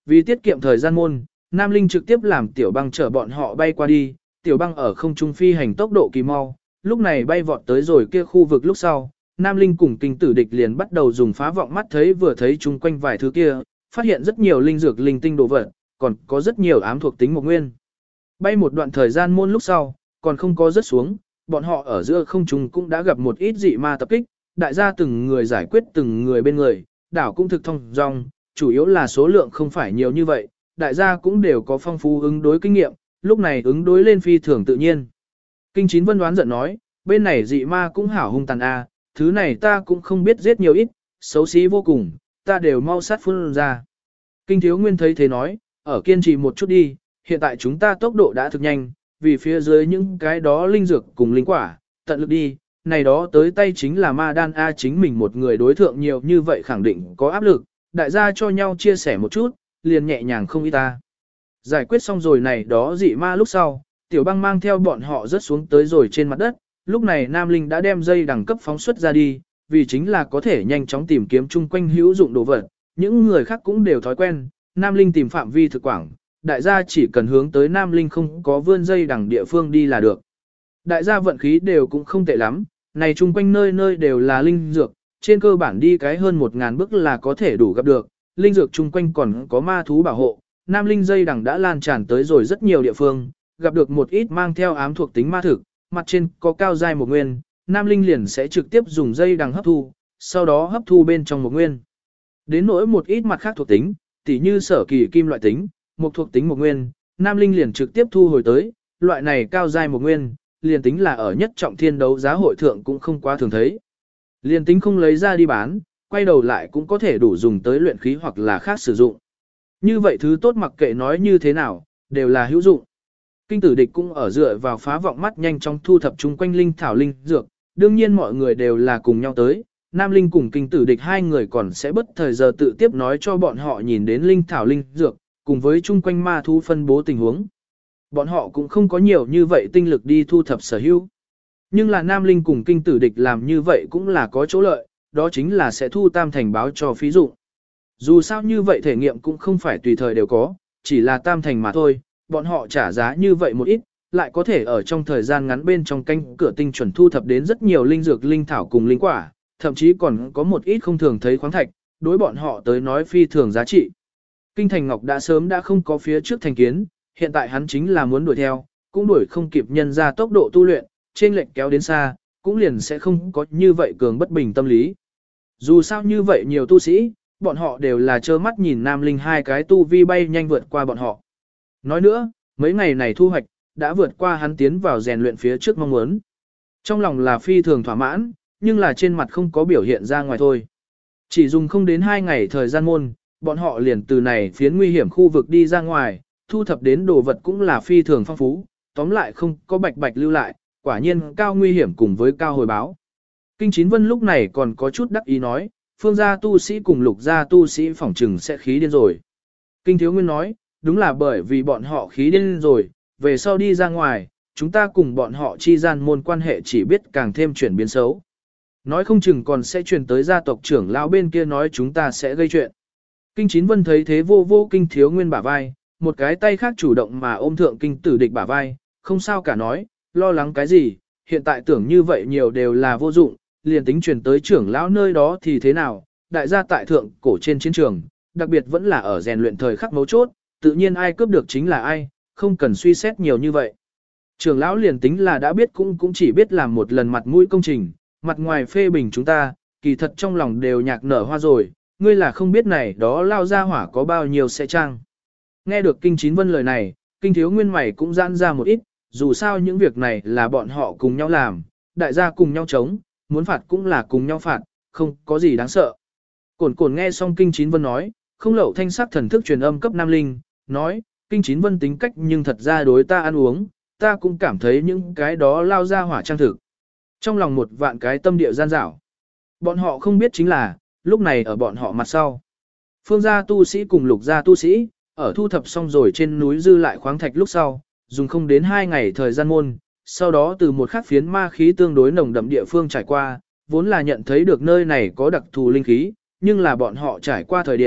Vì tiết kiệm thời gian môn, Nam Linh trực tiếp làm Tiểu Băng chở bọn họ bay qua đi, Tiểu Băng ở không trung phi hành tốc độ kỳ mau, lúc này bay vọt tới rồi kia khu vực lúc sau, Nam Linh cùng Kinh Tử Địch liền bắt đầu dùng phá vọng mắt thấy vừa thấy chung quanh vài thứ kia, phát hiện rất nhiều linh dược linh tinh đồ vật, còn có rất nhiều ám thuộc tính một nguyên. Bay một đoạn thời gian môn lúc sau, còn không có rớt xuống, bọn họ ở giữa không trung cũng đã gặp một ít dị ma tập kích, đại gia từng người giải quyết từng người bên người, đảo cũng thực thông dong, chủ yếu là số lượng không phải nhiều như vậy, đại gia cũng đều có phong phú ứng đối kinh nghiệm, lúc này ứng đối lên phi thường tự nhiên. Kinh Chín Vân đoán giận nói, bên này dị ma cũng hảo hung tàn a, thứ này ta cũng không biết giết nhiều ít, xấu xí vô cùng, ta đều mau sát phun ra. Kinh Thiếu Nguyên thấy thế nói, ở kiên trì một chút đi, hiện tại chúng ta tốc độ đã thực nhanh, vì phía dưới những cái đó linh dược cùng linh quả, tận lực đi, này đó tới tay chính là ma đan A, chính mình một người đối thượng nhiều như vậy khẳng định có áp lực, đại gia cho nhau chia sẻ một chút, liền nhẹ nhàng không ít ta. Giải quyết xong rồi này đó dị ma lúc sau, Tiểu Băng mang theo bọn họ rớt xuống tới rồi trên mặt đất, lúc này Nam Linh đã đem dây đẳng cấp phóng xuất ra đi, vì chính là có thể nhanh chóng tìm kiếm chung quanh hữu dụng đồ vật, những người khác cũng đều thói quen, Nam Linh tìm phạm vi thực quảng, đại gia chỉ cần hướng tới Nam Linh không có vươn dây đằng địa phương đi là được. Đại gia vận khí đều cũng không tệ lắm, này chung quanh nơi nơi đều là linh dược, trên cơ bản đi cái hơn 1000 bước là có thể đủ gặp được, linh dược chung quanh còn có ma thú bảo hộ, Nam Linh dây đằng đã lan tràn tới rồi rất nhiều địa phương, gặp được một ít mang theo ám thuộc tính ma thực, mặt trên có cao giai một nguyên, Nam Linh liền sẽ trực tiếp dùng dây đằng hấp thu, sau đó hấp thu bên trong một nguyên. Đến nỗi một ít mặt khác thuộc tính, tỉ như sở kỳ kim loại tính, một thuộc tính một nguyên, Nam Linh liền trực tiếp thu hồi tới, loại này cao giai một nguyên, liền tính là ở nhất trọng thiên đấu giá hội thượng cũng không quá thường thấy. Liền tính không lấy ra đi bán, quay đầu lại cũng có thể đủ dùng tới luyện khí hoặc là khác sử dụng. Như vậy thứ tốt mặc kệ nói như thế nào, đều là hữu dụng. Kinh Tử Địch cũng ở dựa vào phá vọng mắt nhanh chóng thu thập chung quanh linh thảo linh dược, đương nhiên mọi người đều là cùng nhau tới. Nam Linh cùng Kinh Tử Địch hai người còn sẽ bất thời giờ tự tiếp nói cho bọn họ nhìn đến linh thảo linh dược, cùng với chung quanh ma thú phân bố tình huống. Bọn họ cũng không có nhiều như vậy tinh lực đi thu thập sở hữu. Nhưng là Nam Linh cùng Kinh Tử Địch làm như vậy cũng là có chỗ lợi, đó chính là sẽ thu tam thành báo cho phí dụng. Dù sao như vậy thể nghiệm cũng không phải tùy thời đều có, chỉ là tam thành mà thôi, bọn họ trả giá như vậy một ít, lại có thể ở trong thời gian ngắn bên trong canh cửa tinh chuẩn thu thập đến rất nhiều linh dược linh thảo cùng linh quả, thậm chí còn có một ít không thường thấy khoáng thạch, đối bọn họ tới nói phi thường giá trị. Kinh Thành Ngọc đã sớm đã không có phía trước thành kiến, hiện tại hắn chính là muốn đuổi theo, cũng đuổi không kịp nhân ra tốc độ tu luyện, trên lệnh kéo đến xa, cũng liền sẽ không có như vậy cường bất bình tâm lý. Dù sao như vậy nhiều tu sĩ, bọn họ đều là trơ mắt nhìn Nam Linh hai cái tu vi bay nhanh vượt qua bọn họ. Nói nữa, mấy ngày này thu hoạch, đã vượt qua hắn tiến vào rèn luyện phía trước mong muốn. Trong lòng là phi thường thỏa mãn, nhưng là trên mặt không có biểu hiện ra ngoài thôi. Chỉ dùng không đến 2 ngày thời gian môn, bọn họ liền từ này phiến nguy hiểm khu vực đi ra ngoài, thu thập đến đồ vật cũng là phi thường phong phú, tóm lại không có bạch bạch lưu lại, quả nhiên cao nguy hiểm cùng với cao hồi báo. Kinh Chín Vân lúc này còn có chút đắc ý nói, phương gia tu sĩ cùng lục gia tu sĩ phỏng trừng sẽ khí điên rồi. Kinh Thiếu Nguyên nói, đúng là bởi vì bọn họ khí điên rồi, về sau đi ra ngoài, chúng ta cùng bọn họ chi gian môn quan hệ chỉ biết càng thêm chuyển biến xấu. Nói không chừng còn sẽ truyền tới gia tộc trưởng lão bên kia nói chúng ta sẽ gây chuyện. Kinh Chín Vân thấy thế vô vô Kinh Thiếu Nguyên bả vai, một cái tay khác chủ động mà ôm thượng Kinh Tử Địch bả vai, không sao cả nói, lo lắng cái gì, hiện tại tưởng như vậy nhiều đều là vô dụng, liền tính truyền tới trưởng lão nơi đó thì thế nào, đại gia tại thượng cổ trên chiến trường, đặc biệt vẫn là ở rèn luyện thời khắc mấu chốt, tự nhiên ai cướp được chính là ai, không cần suy xét nhiều như vậy. Trưởng lão liền tính là đã biết cũng chỉ biết làm một lần mặt mũi công trình, mặt ngoài phê bình chúng ta, kỳ thật trong lòng đều nhạc nở hoa rồi, ngươi là không biết này đó lao ra hỏa có bao nhiêu sẽ trang. Nghe được Kinh Chín Vân lời này, Kinh Thiếu Nguyên mày cũng giãn ra một ít, dù sao những việc này là bọn họ cùng nhau làm, đại gia cùng nhau chống, muốn phạt cũng là cùng nhau phạt, không có gì đáng sợ. Cổn Cổn nghe xong Kinh Chín Vân nói, không lậu thanh sắc thần thức truyền âm cấp Nam Linh, nói, Kinh Chín Vân tính cách nhưng thật ra đối ta ăn uống, ta cũng cảm thấy những cái đó lao ra hỏa trang thực. Trong lòng một vạn cái tâm địa gian dảo. Bọn họ không biết chính là, lúc này ở bọn họ mặt sau. Phương gia tu sĩ cùng lục gia tu sĩ, ở thu thập xong rồi trên núi dư lại khoáng thạch lúc sau, dùng không đến 2 ngày thời gian môn, sau đó từ một khắc phiến ma khí tương đối nồng đậm địa phương trải qua, vốn là nhận thấy được nơi này có đặc thù linh khí, nhưng là bọn họ trải qua thời điểm,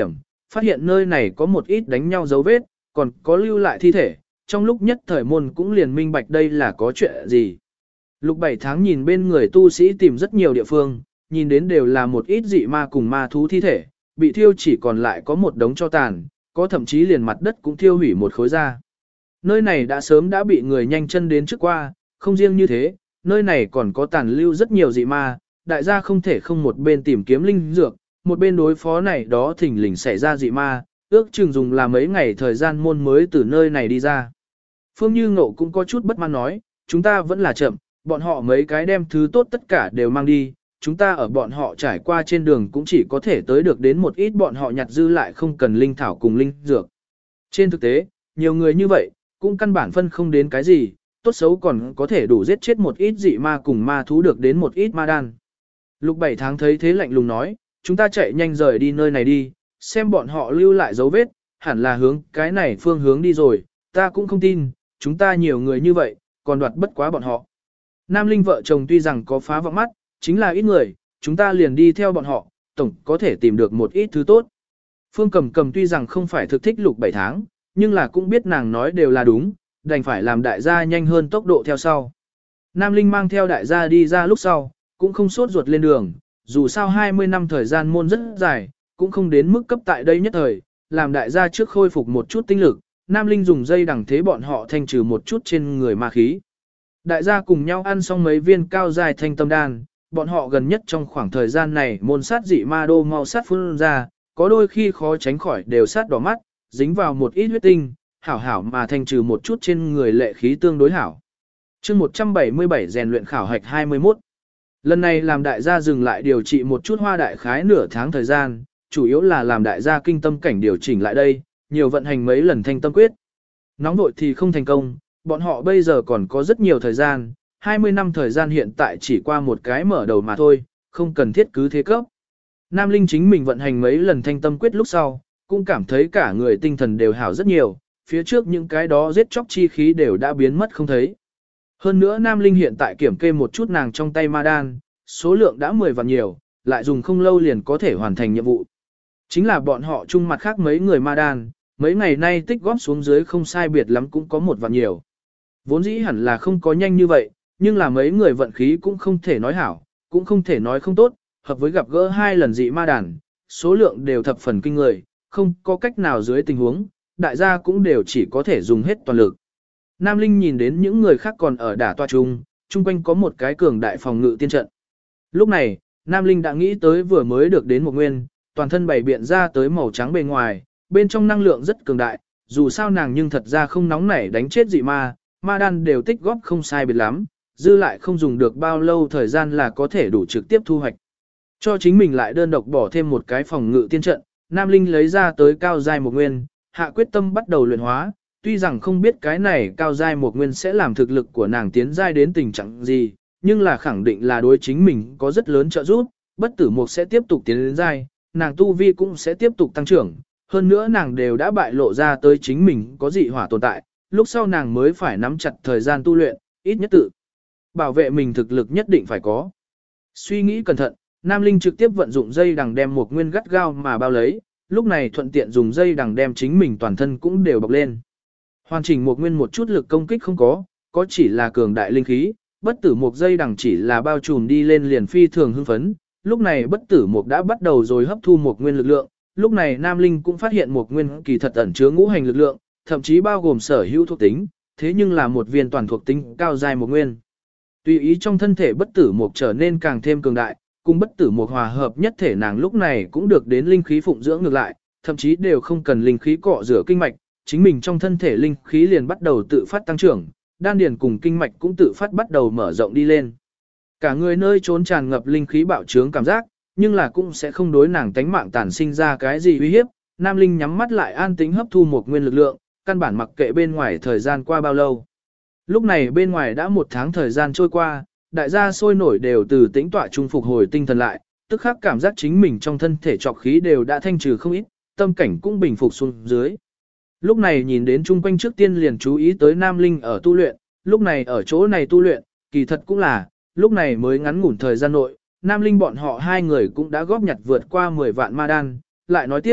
phát hiện nơi này có một ít đánh nhau dấu vết, còn có lưu lại thi thể, trong lúc nhất thời môn cũng liền minh bạch đây là có chuyện gì. Lục 7 tháng nhìn bên người tu sĩ tìm rất nhiều địa phương, nhìn đến đều là một ít dị ma cùng ma thú thi thể, bị thiêu chỉ còn lại có một đống tro tàn, có thậm chí liền mặt đất cũng thiêu hủy một khối ra. Nơi này đã sớm đã bị người nhanh chân đến trước qua, không riêng như thế, nơi này còn có tàn lưu rất nhiều dị ma, đại gia không thể không một bên tìm kiếm linh dược, một bên đối phó này đó thỉnh lình xảy ra dị ma, ước chừng dùng là mấy ngày thời gian môn mới từ nơi này đi ra. Phương Như Ngộ cũng có chút bất mãn nói, chúng ta vẫn là chậm, bọn họ mấy cái đem thứ tốt tất cả đều mang đi, chúng ta ở bọn họ trải qua trên đường cũng chỉ có thể tới được đến một ít bọn họ nhặt dư lại không cần linh thảo cùng linh dược. Trên thực tế, nhiều người như vậy, cũng căn bản phân không đến cái gì, tốt xấu còn có thể đủ giết chết một ít dị ma cùng ma thú được đến một ít ma đan. Lục 7 tháng thấy thế lạnh lùng nói, chúng ta chạy nhanh rời đi nơi này đi, xem bọn họ lưu lại dấu vết, hẳn là hướng cái này phương hướng đi rồi, ta cũng không tin, chúng ta nhiều người như vậy, còn đoạt bất quá bọn họ. Nam Linh vợ chồng tuy rằng có phá vọng mắt, chính là ít người, chúng ta liền đi theo bọn họ, tổng có thể tìm được một ít thứ tốt. Phương Cầm Cầm tuy rằng không phải thực thích Lục 7 tháng, nhưng là cũng biết nàng nói đều là đúng, đành phải làm đại gia nhanh hơn tốc độ theo sau. Nam Linh mang theo đại gia đi ra lúc sau, cũng không sốt ruột lên đường, dù sao 20 năm thời gian môn rất dài, cũng không đến mức cấp tại đây nhất thời, làm đại gia trước khôi phục một chút tinh lực, Nam Linh dùng dây đằng thế bọn họ thanh trừ một chút trên người ma khí. Đại gia cùng nhau ăn xong mấy viên cao dài thanh tâm đan, bọn họ gần nhất trong khoảng thời gian này môn sát dị ma đô mau sát phun ra, có đôi khi khó tránh khỏi đều sát đỏ mắt, dính vào một ít huyết tinh, hảo hảo mà thanh trừ một chút trên người lệ khí tương đối hảo. chương 177 rèn luyện khảo hạch 21. Lần này làm đại gia dừng lại điều trị một chút hoa đại khái nửa tháng thời gian, chủ yếu là làm đại gia kinh tâm cảnh điều chỉnh lại đây, nhiều vận hành mấy lần thanh tâm quyết. Nóng vội thì không thành công, bọn họ bây giờ còn có rất nhiều thời gian, 20 năm thời gian hiện tại chỉ qua một cái mở đầu mà thôi, không cần thiết cứ thế cấp. Nam Linh chính mình vận hành mấy lần thanh tâm quyết lúc sau, cũng cảm thấy cả người tinh thần đều hảo rất nhiều, phía trước những cái đó giết chóc chi khí đều đã biến mất không thấy. Hơn nữa Nam Linh hiện tại kiểm kê một chút nàng trong tay ma đan, số lượng đã 10 vạn nhiều, lại dùng không lâu liền có thể hoàn thành nhiệm vụ. Chính là bọn họ chung mặt khác mấy người ma đan, mấy ngày nay tích góp xuống dưới không sai biệt lắm cũng có 1 vạn nhiều. Vốn dĩ hẳn là không có nhanh như vậy, nhưng là mấy người vận khí cũng không thể nói hảo, cũng không thể nói không tốt, hợp với gặp gỡ 2 lần dị ma đàn, số lượng đều thập phần kinh người, không có cách nào dưới tình huống, đại gia cũng đều chỉ có thể dùng hết toàn lực. Nam Linh nhìn đến những người khác còn ở đả toa chung quanh có một cái cường đại phòng ngự tiên trận. Lúc này, Nam Linh đã nghĩ tới vừa mới được đến một nguyên, toàn thân bảy biện ra tới màu trắng bề ngoài, bên trong năng lượng rất cường đại, dù sao nàng nhưng thật ra không nóng nảy đánh chết dị ma, ma đan đều tích góp không sai biệt lắm, dư lại không dùng được bao lâu thời gian là có thể đủ trực tiếp thu hoạch. Cho chính mình lại đơn độc bỏ thêm một cái phòng ngự tiên trận, Nam Linh lấy ra tới cao giai một nguyên, hạ quyết tâm bắt đầu luyện hóa, tuy rằng không biết cái này cao giai một nguyên sẽ làm thực lực của nàng tiến giai đến tình trạng gì, nhưng là khẳng định là đối chính mình có rất lớn trợ giúp, bất tử mục sẽ tiếp tục tiến đến giai, nàng tu vi cũng sẽ tiếp tục tăng trưởng, hơn nữa nàng đều đã bại lộ ra tới chính mình có dị hỏa tồn tại, lúc sau nàng mới phải nắm chặt thời gian tu luyện, ít nhất tự bảo vệ mình thực lực nhất định phải có. Suy nghĩ cẩn thận, Nam Linh trực tiếp vận dụng dây đằng đem một nguyên gắt gao mà bao lấy, lúc này thuận tiện dùng dây đằng đem chính mình toàn thân cũng đều bọc lên. Hoàn chỉnh một nguyên một chút lực công kích không có chỉ là cường đại linh khí, bất tử một dây đằng chỉ là bao trùm đi lên liền phi thường hưng phấn. Lúc này bất tử một đã bắt đầu rồi hấp thu một nguyên lực lượng, lúc này Nam Linh cũng phát hiện một nguyên kỳ thật ẩn chứa ngũ hành lực lượng, thậm chí bao gồm sở hữu thuộc tính, thế nhưng là một viên toàn thuộc tính cao giai một nguyên. Tùy ý trong thân thể bất tử một trở nên càng thêm cường đại, cùng bất tử một hòa hợp nhất thể nàng lúc này cũng được đến linh khí phụng dưỡng ngược lại, thậm chí đều không cần linh khí cọ rửa kinh mạch, chính mình trong thân thể linh khí liền bắt đầu tự phát tăng trưởng, đan điền cùng kinh mạch cũng tự phát bắt đầu mở rộng đi lên. Cả người nơi trốn tràn ngập linh khí bạo trướng cảm giác, nhưng là cũng sẽ không đối nàng tánh mạng tản sinh ra cái gì uy hiếp. Nam Linh nhắm mắt lại an tĩnh hấp thu một nguyên lực lượng, căn bản mặc kệ bên ngoài thời gian qua bao lâu. Lúc này bên ngoài đã 1 tháng thời gian trôi qua, đại gia sôi nổi đều từ tĩnh tọa trung phục hồi tinh thần lại, tức khắc cảm giác chính mình trong thân thể trọc khí đều đã thanh trừ không ít, tâm cảnh cũng bình phục xuống dưới. Lúc này nhìn đến chung quanh trước tiên liền chú ý tới Nam Linh ở tu luyện, lúc này ở chỗ này tu luyện, kỳ thật cũng là, lúc này mới ngắn ngủn thời gian nội, Nam Linh bọn họ 2 người cũng đã góp nhặt vượt qua 10 vạn ma đan, lại nói tiếp,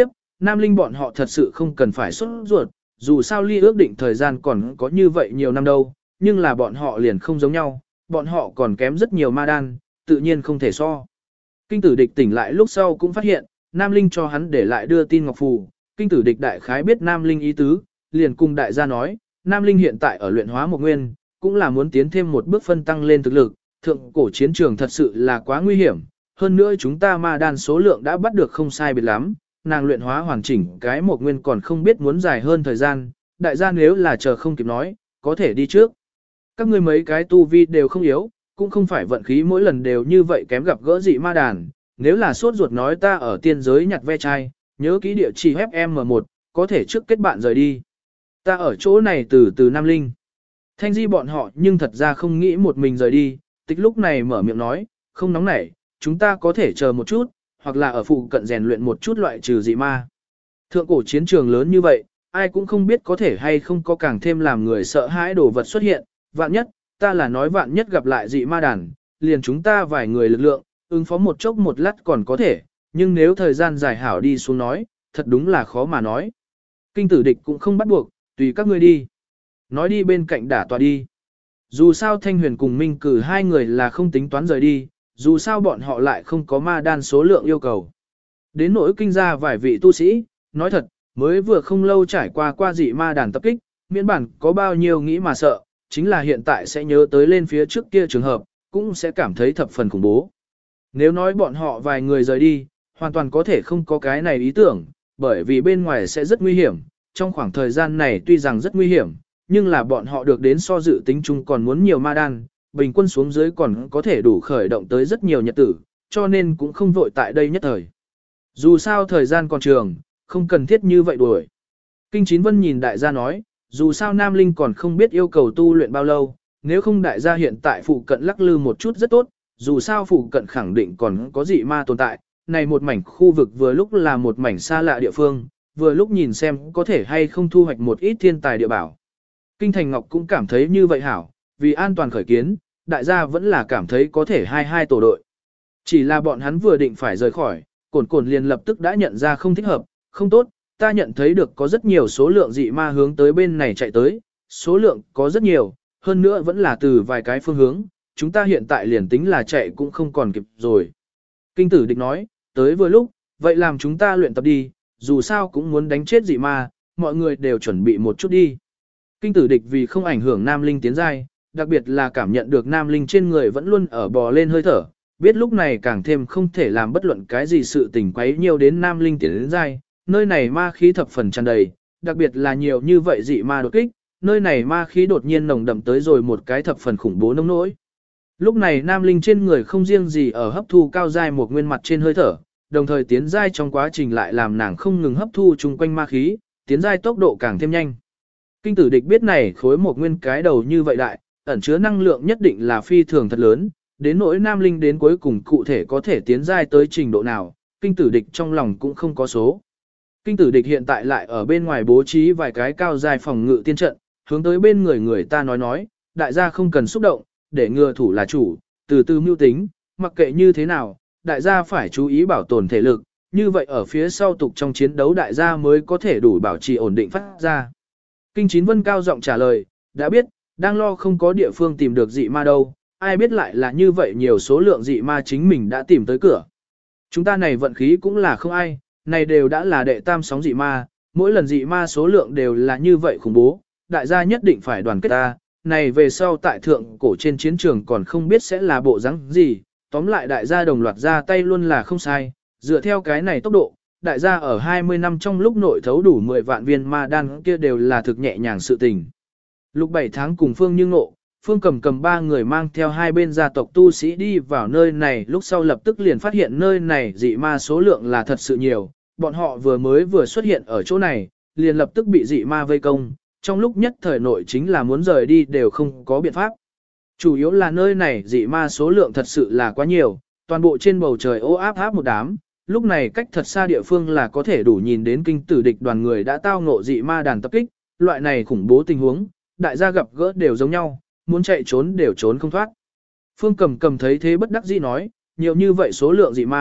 Nam Linh bọn họ thật sự không cần phải sốt ruột, dù sao ly ước định thời gian còn có như vậy nhiều năm đâu, nhưng là bọn họ liền không giống nhau, bọn họ còn kém rất nhiều ma đan, tự nhiên không thể so. Kinh tử địch tỉnh lại lúc sau cũng phát hiện, Nam Linh cho hắn để lại đưa tin ngọc phù, kinh tử địch đại khái biết Nam Linh ý tứ, liền cùng đại gia nói, Nam Linh hiện tại ở luyện hóa một nguyên, cũng là muốn tiến thêm một bước phân tăng lên thực lực, thượng cổ chiến trường thật sự là quá nguy hiểm, hơn nữa chúng ta ma đan số lượng đã bắt được không sai biệt lắm, nàng luyện hóa hoàn chỉnh cái một nguyên còn không biết muốn dài hơn thời gian, đại gia nếu là chờ không kịp nói, có thể đi trước. Các ngươi mấy cái tu vi đều không yếu, cũng không phải vận khí mỗi lần đều như vậy kém gặp gỡ dị ma đàn, nếu là sốt ruột nói ta ở tiên giới nhặt ve chai, nhớ kỹ địa chỉ FM1, có thể trước kết bạn rời đi. Ta ở chỗ này từ Nam Linh. Thanh Di bọn họ nhưng thật ra không nghĩ một mình rời đi, Tịch lúc này mở miệng nói, không nóng nảy, chúng ta có thể chờ một chút, hoặc là ở phụ cận rèn luyện một chút loại trừ dị ma. Thượng cổ chiến trường lớn như vậy, ai cũng không biết có thể hay không có càng thêm làm người sợ hãi đồ vật xuất hiện, vạn nhất, ta là nói vạn nhất gặp lại dị ma đàn, liền chúng ta vài người lực lượng, ứng phó một chốc một lát còn có thể, nhưng nếu thời gian dài hảo đi xuống nói, thật đúng là khó mà nói. Kinh tử địch cũng không bắt buộc, tùy các ngươi đi. Nói đi bên cạnh đả tọa đi. Dù sao Thanh Huyền cùng Minh Cử hai người là không tính toán rời đi, dù sao bọn họ lại không có ma đan số lượng yêu cầu. Đến nỗi kinh ra vài vị tu sĩ, nói thật, mới vừa không lâu trải qua dị ma đàn tập kích, miễn bản có bao nhiêu nghĩ mà sợ, chính là hiện tại sẽ nhớ tới lên phía trước kia trường hợp, cũng sẽ cảm thấy thập phần khủng bố. Nếu nói bọn họ vài người rời đi, hoàn toàn có thể không có cái này ý tưởng, bởi vì bên ngoài sẽ rất nguy hiểm, trong khoảng thời gian này tuy rằng rất nguy hiểm, nhưng là bọn họ được đến so dự tính chung còn muốn nhiều ma đan, bình quân xuống dưới còn có thể đủ khởi động tới rất nhiều nhật tử, cho nên cũng không vội tại đây nhất thời. Dù sao thời gian còn trường, không cần thiết như vậy đuổi. Kinh Chín Vân nhìn đại gia nói, dù sao Nam Linh còn không biết yêu cầu tu luyện bao lâu, nếu không đại gia hiện tại phụ cận lắc lư một chút rất tốt, dù sao phụ cận khẳng định còn có dị ma tồn tại, này một mảnh khu vực vừa lúc là một mảnh xa lạ địa phương, vừa lúc nhìn xem có thể hay không thu hoạch một ít thiên tài địa bảo. Kinh Thành Ngọc cũng cảm thấy như vậy hảo, vì an toàn khởi kiến, đại gia vẫn là cảm thấy có thể hai tổ đội. Chỉ là bọn hắn vừa định phải rời khỏi, cồn cồn liền lập tức đã nhận ra không thích hợp, không tốt, ta nhận thấy được có rất nhiều số lượng dị ma hướng tới bên này chạy tới, số lượng có rất nhiều, hơn nữa vẫn là từ vài cái phương hướng, chúng ta hiện tại liền tính là chạy cũng không còn kịp rồi. Kinh tử địch nói, tới vừa lúc, vậy làm chúng ta luyện tập đi, dù sao cũng muốn đánh chết dị ma, mọi người đều chuẩn bị một chút đi. Kinh tử địch vì không ảnh hưởng Nam Linh tiến giai, đặc biệt là cảm nhận được Nam Linh trên người vẫn luôn ở bò lên hơi thở, biết lúc này càng thêm không thể làm bất luận cái gì sự tình quấy nhiều đến Nam Linh tiến đến giai, nơi này ma khí thập phần tràn đầy, đặc biệt là nhiều như vậy dị ma đột kích, nơi này ma khí đột nhiên nồng đậm tới rồi một cái thập phần khủng bố nông nỗi. Lúc này Nam Linh trên người không riêng gì ở hấp thu cao giai một nguyên mặt trên hơi thở, đồng thời tiến giai trong quá trình lại làm nàng không ngừng hấp thu chung quanh ma khí, tiến giai tốc độ càng thêm nhanh. Kinh tử địch biết này khối một nguyên cái đầu như vậy đại, ẩn chứa năng lượng nhất định là phi thường thật lớn, đến nỗi Nam Linh đến cuối cùng cụ thể có thể tiến giai tới trình độ nào, kinh tử địch trong lòng cũng không có số. Kinh tử địch hiện tại lại ở bên ngoài bố trí vài cái cao giai phòng ngự tiên trận, hướng tới bên người ta nói, đại gia không cần xúc động, để ngừa thủ là chủ, từ từ mưu tính, mặc kệ như thế nào, đại gia phải chú ý bảo tồn thể lực, như vậy ở phía sau tục trong chiến đấu đại gia mới có thể đủ bảo trì ổn định phát ra. Kinh Chín Vân cao giọng trả lời, đã biết, đang lo không có địa phương tìm được dị ma đâu, ai biết lại là như vậy nhiều số lượng dị ma chính mình đã tìm tới cửa. Chúng ta này vận khí cũng là không ai, này đều đã là đệ tam sóng dị ma, mỗi lần dị ma số lượng đều là như vậy khủng bố, đại gia nhất định phải đoàn kết ta, này về sau tại thượng cổ trên chiến trường còn không biết sẽ là bộ dáng gì, tóm lại đại gia đồng loạt ra tay luôn là không sai, dựa theo cái này tốc độ, đại gia ở 20 năm trong lúc nội thấu đủ 10 vạn viên ma đan kia đều là thực nhẹ nhàng sự tình. Lục 7 tháng cùng Phương Như Ngộ, Phương cầm ba người mang theo hai bên gia tộc tu sĩ đi vào nơi này lúc sau lập tức liền phát hiện nơi này dị ma số lượng là thật sự nhiều, bọn họ vừa xuất hiện ở chỗ này, liền lập tức bị dị ma vây công, trong lúc nhất thời nội chính là muốn rời đi đều không có biện pháp. Chủ yếu là nơi này dị ma số lượng thật sự là quá nhiều, toàn bộ trên bầu trời ô áp một đám, lúc này cách thật xa địa phương là có thể đủ nhìn đến kinh tử địch đoàn người đã tao ngộ dị ma đàn tập kích, loại này khủng bố tình huống, đại gia gặp gỡ đều giống nhau, muốn chạy trốn đều trốn không thoát. Phương cầm thấy thế bất đắc dĩ nói, nhiều như vậy số lượng dị ma,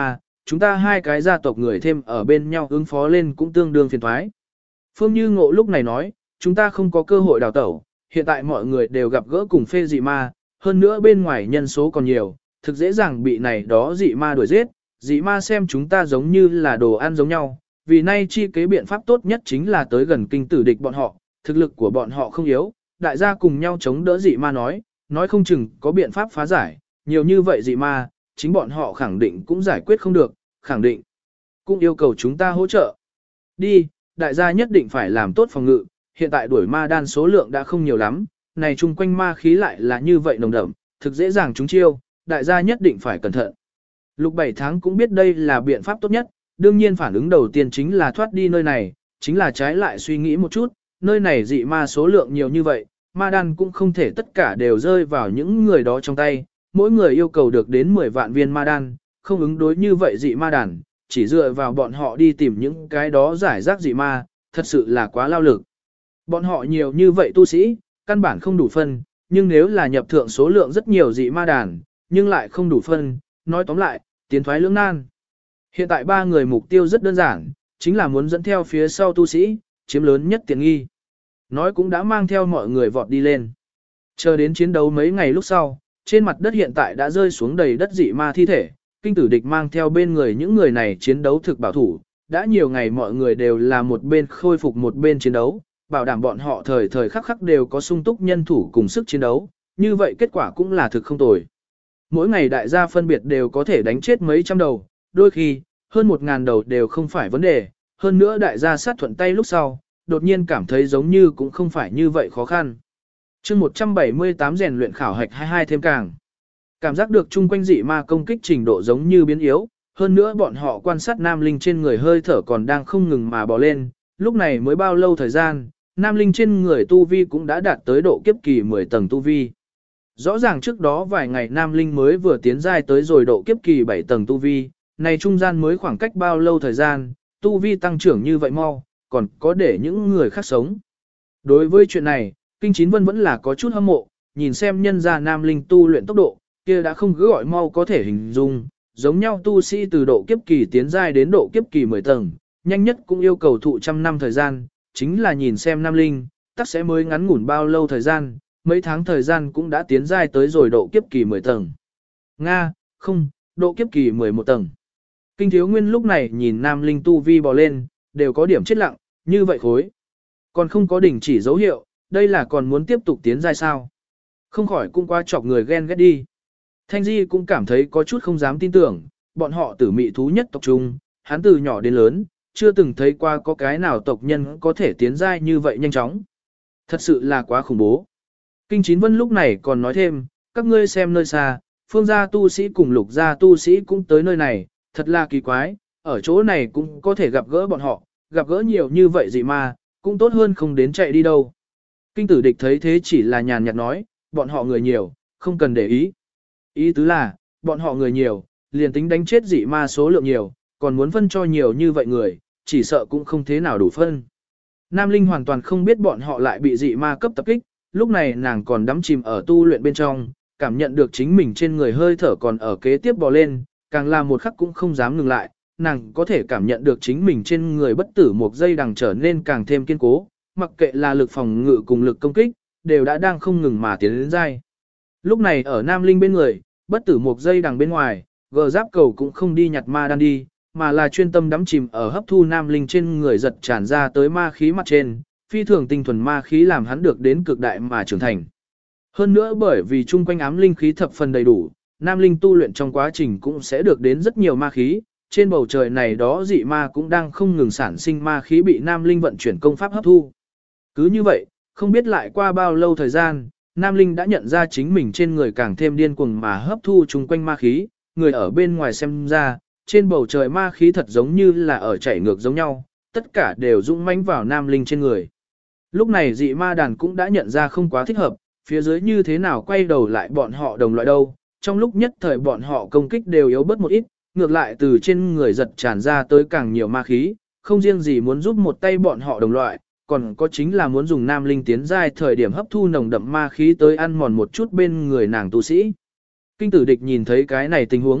chúng ta hai cái gia tộc người thêm ở bên nhau ứng phó lên cũng tương đương phiền thoái. Phương Như Ngộ lúc này nói, chúng ta không có cơ hội đào tẩu, hiện tại mọi người đều gặp gỡ cùng phê dị ma, hơn nữa bên ngoài nhân số còn nhiều, thực dễ dàng bị này đó dị ma đuổi giết, dị ma xem chúng ta giống như là đồ ăn giống nhau, vì nay chi kế biện pháp tốt nhất chính là tới gần kinh tử địch bọn họ, thực lực của bọn họ không yếu, đại gia cùng nhau chống đỡ dị ma nói không chừng có biện pháp phá giải, nhiều như vậy dị ma, chính bọn họ khẳng định cũng giải quyết không được, khẳng định cũng yêu cầu chúng ta hỗ trợ. Đi, đại gia nhất định phải làm tốt phòng ngự, hiện tại đuổi ma đan số lượng đã không nhiều lắm, này chung quanh ma khí lại là như vậy nồng đậm, thực dễ dàng trúng chiêu, đại gia nhất định phải cẩn thận. Lục 7 tháng cũng biết đây là biện pháp tốt nhất, đương nhiên phản ứng đầu tiên chính là thoát đi nơi này, chính là trái lại suy nghĩ một chút, nơi này dị ma số lượng nhiều như vậy, ma đan cũng không thể tất cả đều rơi vào những người đó trong tay, mỗi người yêu cầu được đến 10 vạn viên ma đan, không ứng đối như vậy dị ma đàn, chỉ dựa vào bọn họ đi tìm những cái đó giải rác dị ma, thật sự là quá lao lực. Bọn họ nhiều như vậy tu sĩ, căn bản không đủ phân, nhưng nếu là nhập thượng số lượng rất nhiều dị ma đàn, nhưng lại không đủ phân, nói tóm lại, tiến thoái lưỡng nan. Hiện tại ba người mục tiêu rất đơn giản, chính là muốn dẫn theo phía sau tu sĩ, chiếm lớn nhất tiện nghi. Nói cũng đã mang theo mọi người vọt đi lên. Chờ đến chiến đấu mấy ngày lúc sau, trên mặt đất hiện tại đã rơi xuống đầy đất dị ma thi thể, kinh tử địch mang theo bên người những người này chiến đấu thực bảo thủ, đã nhiều ngày mọi người đều là một bên khôi phục một bên chiến đấu, bảo đảm bọn họ thời thời khắc khắc đều có sung túc nhân thủ cùng sức chiến đấu, như vậy kết quả cũng là thực không tồi. Mỗi ngày đại gia phân biệt đều có thể đánh chết mấy trăm đầu, đôi khi, hơn 1.000 đầu đều không phải vấn đề, hơn nữa đại gia sát thuận tay lúc sau, đột nhiên cảm thấy giống như cũng không phải như vậy khó khăn. chương 178 rèn luyện khảo hạch 22 thêm càng. Cảm giác được chung quanh dị ma công kích trình độ giống như biến yếu, hơn nữa bọn họ quan sát Nam Linh trên người hơi thở còn đang không ngừng mà bò lên, lúc này mới bao lâu thời gian, Nam Linh trên người tu vi cũng đã đạt tới độ kiếp kỳ 10 tầng tu vi. Rõ ràng trước đó vài ngày Nam Linh mới vừa tiến giai tới rồi độ kiếp kỳ 7 tầng tu vi, này trung gian mới khoảng cách bao lâu thời gian, tu vi tăng trưởng như vậy mau, còn có để những người khác sống. Đối với chuyện này, Kinh Chín Vân vẫn là có chút hâm mộ, nhìn xem nhân gia Nam Linh tu luyện tốc độ, kia đã không cứ gọi mau có thể hình dung, giống nhau tu sĩ từ độ kiếp kỳ tiến giai đến độ kiếp kỳ 10 tầng, nhanh nhất cũng yêu cầu thụ trăm năm thời gian, chính là nhìn xem Nam Linh, tắc sẽ mới ngắn ngủn bao lâu thời gian, mấy tháng thời gian cũng đã tiến giai tới rồi độ kiếp kỳ 10 tầng. Nga, không, độ kiếp kỳ 11 tầng. Kinh Thiếu Nguyên lúc này nhìn Nam Linh tu vi bò lên, đều có điểm chết lặng, như vậy khối. Còn không có đỉnh chỉ dấu hiệu, đây là còn muốn tiếp tục tiến giai sao. Không khỏi cũng qua chọc người ghen ghét đi. Thanh Di cũng cảm thấy có chút không dám tin tưởng, bọn họ tử mị thú nhất tộc trung, hắn từ nhỏ đến lớn, chưa từng thấy qua có cái nào tộc nhân có thể tiến giai như vậy nhanh chóng. Thật sự là quá khủng bố. Kinh Chín Vân lúc này còn nói thêm, các ngươi xem nơi xa, phương gia tu sĩ cùng lục gia tu sĩ cũng tới nơi này, thật là kỳ quái, ở chỗ này cũng có thể gặp gỡ bọn họ, gặp gỡ nhiều như vậy gì mà, cũng tốt hơn không đến chạy đi đâu. Kinh Tử Địch thấy thế chỉ là nhàn nhạt nói, bọn họ người nhiều, không cần để ý. Ý tứ là, bọn họ người nhiều, liền tính đánh chết dị ma số lượng nhiều, còn muốn phân cho nhiều như vậy người, chỉ sợ cũng không thế nào đủ phân. Nam Linh hoàn toàn không biết bọn họ lại bị dị ma cấp tập kích, lúc này nàng còn đắm chìm ở tu luyện bên trong, cảm nhận được chính mình trên người hơi thở còn ở kế tiếp bò lên, càng là một khắc cũng không dám ngừng lại, nàng có thể cảm nhận được chính mình trên người bất tử một giây đằng trở nên càng thêm kiên cố, mặc kệ là lực phòng ngự cùng lực công kích, đều đã đang không ngừng mà tiến đến dai. Lúc này ở Nam Linh bên người, bất tử một giây đằng bên ngoài, gờ giáp cầu cũng không đi nhặt ma đan đi, mà là chuyên tâm đắm chìm ở hấp thu Nam Linh trên người giật tràn ra tới ma khí mặt trên, phi thường tinh thuần ma khí làm hắn được đến cực đại mà trưởng thành. Hơn nữa bởi vì chung quanh ám linh khí thập phần đầy đủ, Nam Linh tu luyện trong quá trình cũng sẽ được đến rất nhiều ma khí, trên bầu trời này đó dị ma cũng đang không ngừng sản sinh ma khí bị Nam Linh vận chuyển công pháp hấp thu. Cứ như vậy, không biết lại qua bao lâu thời gian, Nam Linh đã nhận ra chính mình trên người càng thêm điên cuồng mà hấp thu chung quanh ma khí, người ở bên ngoài xem ra, trên bầu trời ma khí thật giống như là ở chảy ngược giống nhau, tất cả đều dũng mãnh vào Nam Linh trên người. Lúc này dị ma đàn cũng đã nhận ra không quá thích hợp, phía dưới như thế nào quay đầu lại bọn họ đồng loại đâu, trong lúc nhất thời bọn họ công kích đều yếu bớt một ít, ngược lại từ trên người giật tràn ra tới càng nhiều ma khí, không riêng gì muốn giúp một tay bọn họ đồng loại, còn có chính là muốn dùng Nam Linh tiến giai thời điểm hấp thu nồng đậm ma khí tới ăn mòn một chút bên người nàng tu sĩ. Kinh Tử Địch nhìn thấy cái này tình huống,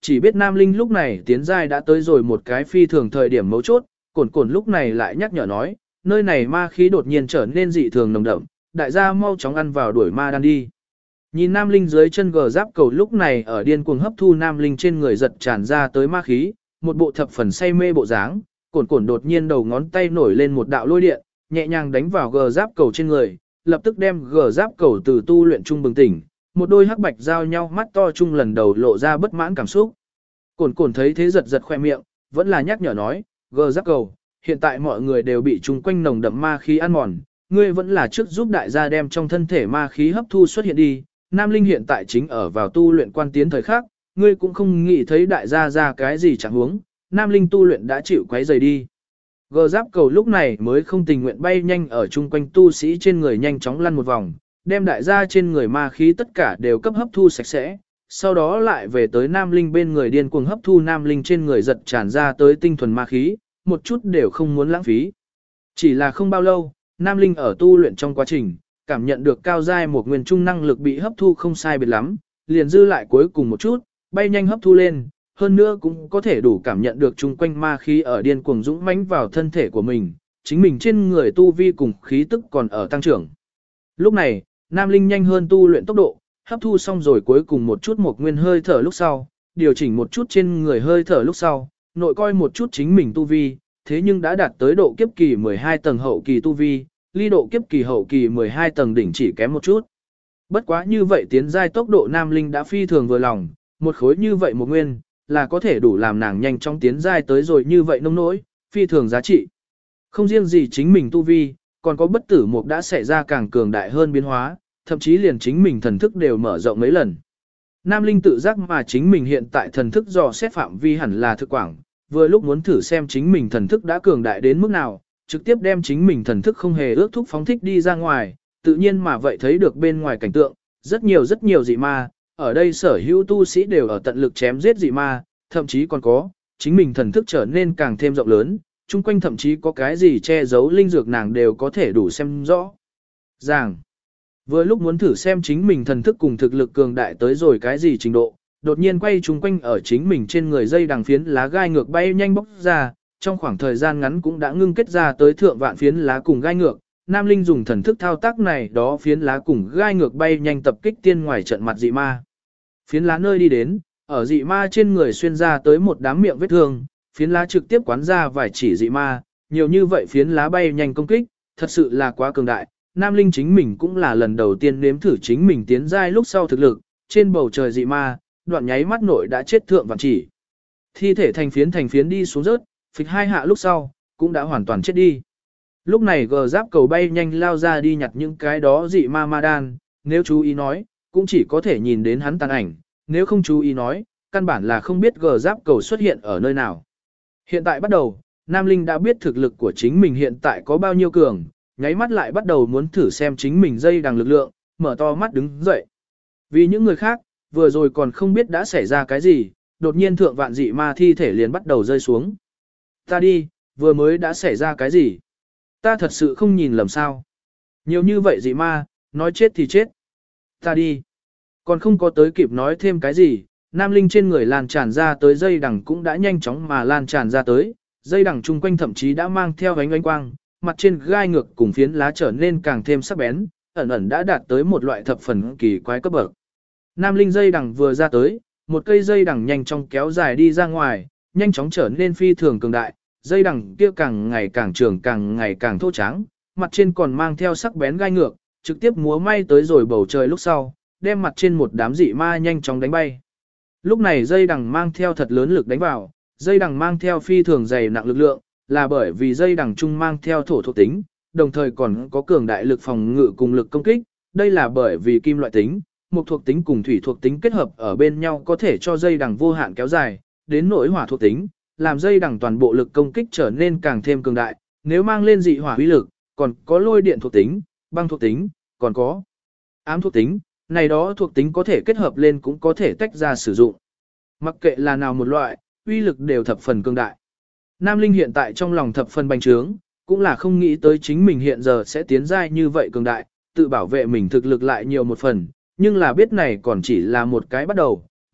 Chỉ biết Nam Linh lúc này tiến giai đã tới rồi một cái phi thường thời điểm mấu chốt, cồn cồn lúc này lại nhắc nhở nói, nơi này ma khí đột nhiên trở nên dị thường nồng đậm, đại gia mau chóng ăn vào đuổi ma đan đi. Nhìn Nam Linh dưới chân gờ giáp cầu lúc này ở điên cuồng hấp thu Nam Linh trên người giật tràn ra tới ma khí, một bộ thập phần say mê bộ dáng, cồn cồn đột nhiên đầu ngón tay nổi lên một đạo lôi điện, nhẹ nhàng đánh vào gờ giáp cầu trên người, lập tức đem gờ giáp cầu từ tu luyện trung bừng tỉnh, một đôi hắc bạch giao nhau mắt to chung lần đầu lộ ra bất mãn cảm xúc. Cồn cồn thấy thế giật giật khoe miệng, vẫn là nhắc nhở nói, gờ giáp cầu, hiện tại mọi người đều bị chung quanh nồng đậm ma khí ăn mòn, ngươi vẫn là trước giúp đại gia đem trong thân thể ma khí hấp thu xuất hiện đi, Nam Linh hiện tại chính ở vào tu luyện quan tiến thời khắc, ngươi cũng không nghĩ thấy đại gia ra cái gì chẳng huống, Nam Linh tu luyện đã chịu quấy rầy đi. Gờ giáp cầu lúc này mới không tình nguyện bay nhanh ở chung quanh tu sĩ trên người nhanh chóng lăn một vòng, đem đại gia trên người ma khí tất cả đều cấp hấp thu sạch sẽ, sau đó lại về tới Nam Linh bên người điên cuồng hấp thu Nam Linh trên người giật tràn ra tới tinh thuần ma khí, một chút đều không muốn lãng phí. Chỉ là không bao lâu, Nam Linh ở tu luyện trong quá trình, cảm nhận được cao giai một nguyên trung năng lực bị hấp thu không sai biệt lắm, liền dư lại cuối cùng một chút, bay nhanh hấp thu lên, hơn nữa cũng có thể đủ cảm nhận được chung quanh ma khí ở điên cuồng dũng mãnh vào thân thể của mình, chính mình trên người tu vi cùng khí tức còn ở tăng trưởng. Lúc này, Nam Linh nhanh hơn tu luyện tốc độ, hấp thu xong rồi cuối cùng một chút một nguyên hơi thở lúc sau, điều chỉnh một chút trên người hơi thở lúc sau, nội coi một chút chính mình tu vi, thế nhưng đã đạt tới độ kiếp kỳ 12 tầng hậu kỳ tu vi, ly độ kiếp kỳ hậu kỳ 12 tầng đỉnh chỉ kém một chút. Bất quá như vậy tiến giai tốc độ Nam Linh đã phi thường vừa lòng, một khối như vậy một nguyên, là có thể đủ làm nàng nhanh chóng tiến giai tới rồi như vậy nông nỗi, phi thường giá trị. Không riêng gì chính mình tu vi, còn có bất tử mục đã xảy ra càng cường đại hơn biến hóa, thậm chí liền chính mình thần thức đều mở rộng mấy lần. Nam Linh tự giác mà chính mình hiện tại thần thức dò xét phạm vi hẳn là thực quảng, vừa lúc muốn thử xem chính mình thần thức đã cường đại đến mức nào, trực tiếp đem chính mình thần thức không hề ước thúc phóng thích đi ra ngoài, tự nhiên mà vậy thấy được bên ngoài cảnh tượng, rất nhiều dị ma, ở đây sở hữu tu sĩ đều ở tận lực chém giết dị ma, thậm chí còn có, chính mình thần thức trở nên càng thêm rộng lớn, chung quanh thậm chí có cái gì che giấu linh dược nàng đều có thể đủ xem rõ. Ràng, vừa lúc muốn thử xem chính mình thần thức cùng thực lực cường đại tới rồi cái gì trình độ, đột nhiên quay chung quanh ở chính mình trên người dây đằng phiến lá gai ngược bay nhanh bóc ra, trong khoảng thời gian ngắn cũng đã ngưng kết ra tới thượng vạn phiến lá cùng gai ngược. Nam Linh dùng thần thức thao tác này đó phiến lá cùng gai ngược bay nhanh tập kích tiên ngoài trận mặt dị ma. Phiến lá nơi đi đến, ở dị ma trên người xuyên ra tới một đám miệng vết thương, phiến lá trực tiếp quán ra vài chỉ dị ma, nhiều như vậy phiến lá bay nhanh công kích, thật sự là quá cường đại. Nam Linh chính mình cũng là lần đầu tiên nếm thử chính mình tiến giai lúc sau thực lực, trên bầu trời dị ma, đoạn nháy mắt nội đã chết thượng vạn chỉ. Thi thể thành phiến đi xuống rớt, phịch hai hạ lúc sau, cũng đã hoàn toàn chết đi. Lúc này gờ giáp cầu bay nhanh lao ra đi nhặt những cái đó dị ma ma đan, nếu chú ý nói, cũng chỉ có thể nhìn đến hắn tàn ảnh, nếu không chú ý nói, căn bản là không biết gờ giáp cầu xuất hiện ở nơi nào. Hiện tại bắt đầu, Nam Linh đã biết thực lực của chính mình hiện tại có bao nhiêu cường, nháy mắt lại bắt đầu muốn thử xem chính mình dây đằng lực lượng, mở to mắt đứng dậy. Vì những người khác, vừa rồi còn không biết đã xảy ra cái gì, đột nhiên thượng vạn dị ma thi thể liền bắt đầu rơi xuống. Ta đi, vừa mới đã xảy ra cái gì? Ta thật sự không nhìn lầm sao. Nhiều như vậy dị ma, nói chết thì chết. Ta đi. Còn không có tới kịp nói thêm cái gì, Nam Linh trên người lan tràn ra tới dây đằng cũng đã nhanh chóng mà lan tràn ra tới, dây đằng chung quanh thậm chí đã mang theo ánh quang, mặt trên gai ngược cùng phiến lá trở nên càng thêm sắc bén, ẩn ẩn đã đạt tới một loại thập phần kỳ quái cấp bậc. Nam Linh dây đằng vừa ra tới, một cây dây đằng nhanh chóng kéo dài đi ra ngoài, nhanh chóng trở nên phi thường cường đại, dây đằng kia càng ngày càng trường càng ngày càng thô tráng, mặt trên còn mang theo sắc bén gai ngược, trực tiếp múa may tới rồi bầu trời lúc sau, đem mặt trên một đám dị ma nhanh chóng đánh bay. Lúc này dây đằng mang theo thật lớn lực đánh vào, dây đằng mang theo phi thường dày nặng lực lượng, là bởi vì dây đằng chung mang theo thổ thuộc tính, đồng thời còn có cường đại lực phòng ngự cùng lực công kích, đây là bởi vì kim loại tính, mộc thuộc tính cùng thủy thuộc tính kết hợp ở bên nhau có thể cho dây đằng vô hạn kéo dài, đến nỗi hỏa thuộc tính, làm dây đằng toàn bộ lực công kích trở nên càng thêm cường đại, nếu mang lên dị hỏa uy lực, còn có lôi điện thuộc tính, băng thuộc tính, còn có ám thuộc tính, này đó thuộc tính có thể kết hợp lên cũng có thể tách ra sử dụng. Mặc kệ là nào một loại, uy lực đều thập phần cường đại. Nam Linh hiện tại trong lòng thập phần bành trướng, cũng là không nghĩ tới chính mình hiện giờ sẽ tiến giai như vậy cường đại, tự bảo vệ mình thực lực lại nhiều một phần, nhưng là biết này còn chỉ là một cái bắt đầu,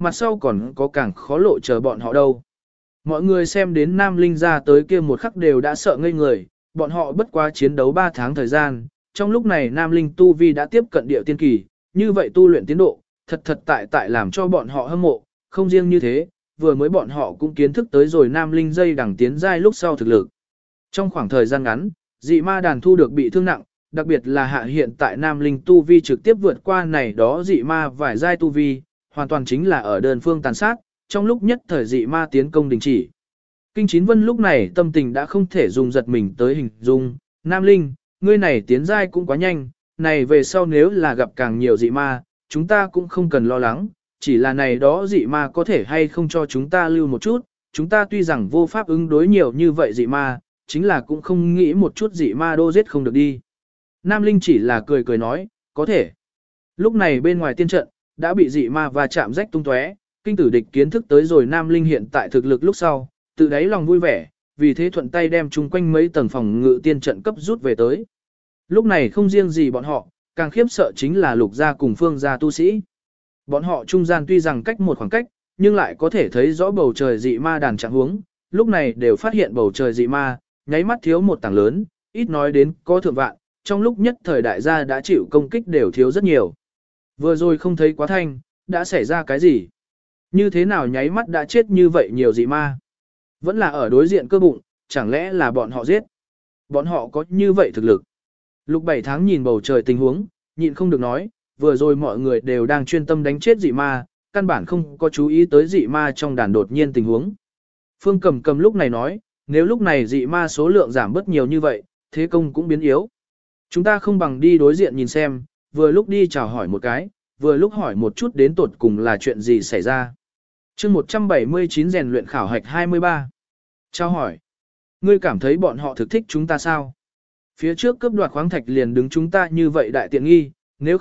mặt sau còn có càng khó lộ chờ bọn họ đâu. Mọi người xem đến Nam Linh ra tới kia một khắc đều đã sợ ngây người, bọn họ bất quá chiến đấu 3 tháng thời gian, trong lúc này Nam Linh tu vi đã tiếp cận địa tiên kỳ, như vậy tu luyện tiến độ, thật tại làm cho bọn họ hâm mộ, không riêng như thế, vừa mới bọn họ cũng kiến thức tới rồi Nam Linh dây đằng tiến giai lúc sau thực lực. Trong khoảng thời gian ngắn, dị ma đàn thu được bị thương nặng, đặc biệt là hạ hiện tại Nam Linh tu vi trực tiếp vượt qua này đó dị ma vài giai tu vi, hoàn toàn chính là ở đơn phương tàn sát, trong lúc nhất thời dị ma tiến công đình chỉ. Kinh Chín Vân lúc này tâm tình đã không thể dùng giật mình tới hình dung, Nam Linh, ngươi này tiến giai cũng quá nhanh, này về sau nếu là gặp càng nhiều dị ma, chúng ta cũng không cần lo lắng, chỉ là này đó dị ma có thể hay không cho chúng ta lưu một chút, chúng ta tuy rằng vô pháp ứng đối nhiều như vậy dị ma, chính là cũng không nghĩ một chút dị ma đô giết không được đi. Nam Linh chỉ là cười cười nói, có thể. Lúc này bên ngoài tiên trận, đã bị dị ma và chạm rách tung tóe, kinh tử địch kiến thức tới rồi Nam Linh hiện tại thực lực lúc sau, tự đáy lòng vui vẻ, vì thế thuận tay đem chung quanh mấy tầng phòng ngự tiên trận cấp rút về tới. Lúc này không riêng gì bọn họ, càng khiếp sợ chính là Lục gia cùng Phương gia tu sĩ. Bọn họ trung gian tuy rằng cách một khoảng cách, nhưng lại có thể thấy rõ bầu trời dị ma đàn trạng huống, lúc này đều phát hiện bầu trời dị ma, nháy mắt thiếu một tảng lớn, ít nói đến có thượng vạn, trong lúc nhất thời đại gia đã chịu công kích đều thiếu rất nhiều. Vừa rồi không thấy quá thanh, đã xảy ra cái gì? Như thế nào nháy mắt đã chết như vậy nhiều dị ma? Vẫn là ở đối diện cơ bụng, chẳng lẽ là bọn họ giết? Bọn họ có như vậy thực lực? Lục 7 tháng nhìn bầu trời tình huống, nhịn không được nói, vừa rồi mọi người đều đang chuyên tâm đánh chết dị ma, căn bản không có chú ý tới dị ma trong đàn đột nhiên tình huống. Phương Cầm lúc này nói, nếu lúc này dị ma số lượng giảm bớt nhiều như vậy, thế công cũng biến yếu. Chúng ta không bằng đi đối diện nhìn xem, vừa lúc đi chào hỏi một cái, vừa lúc hỏi một chút đến tột cùng là chuyện gì xảy ra. chương 179 rèn luyện khảo hạch 23. Chào hỏi. Ngươi cảm thấy bọn họ thực thích chúng ta sao? Phía trước cướp đoạt khoáng thạch liền đứng chúng ta như vậy đại tiện nghi, nếu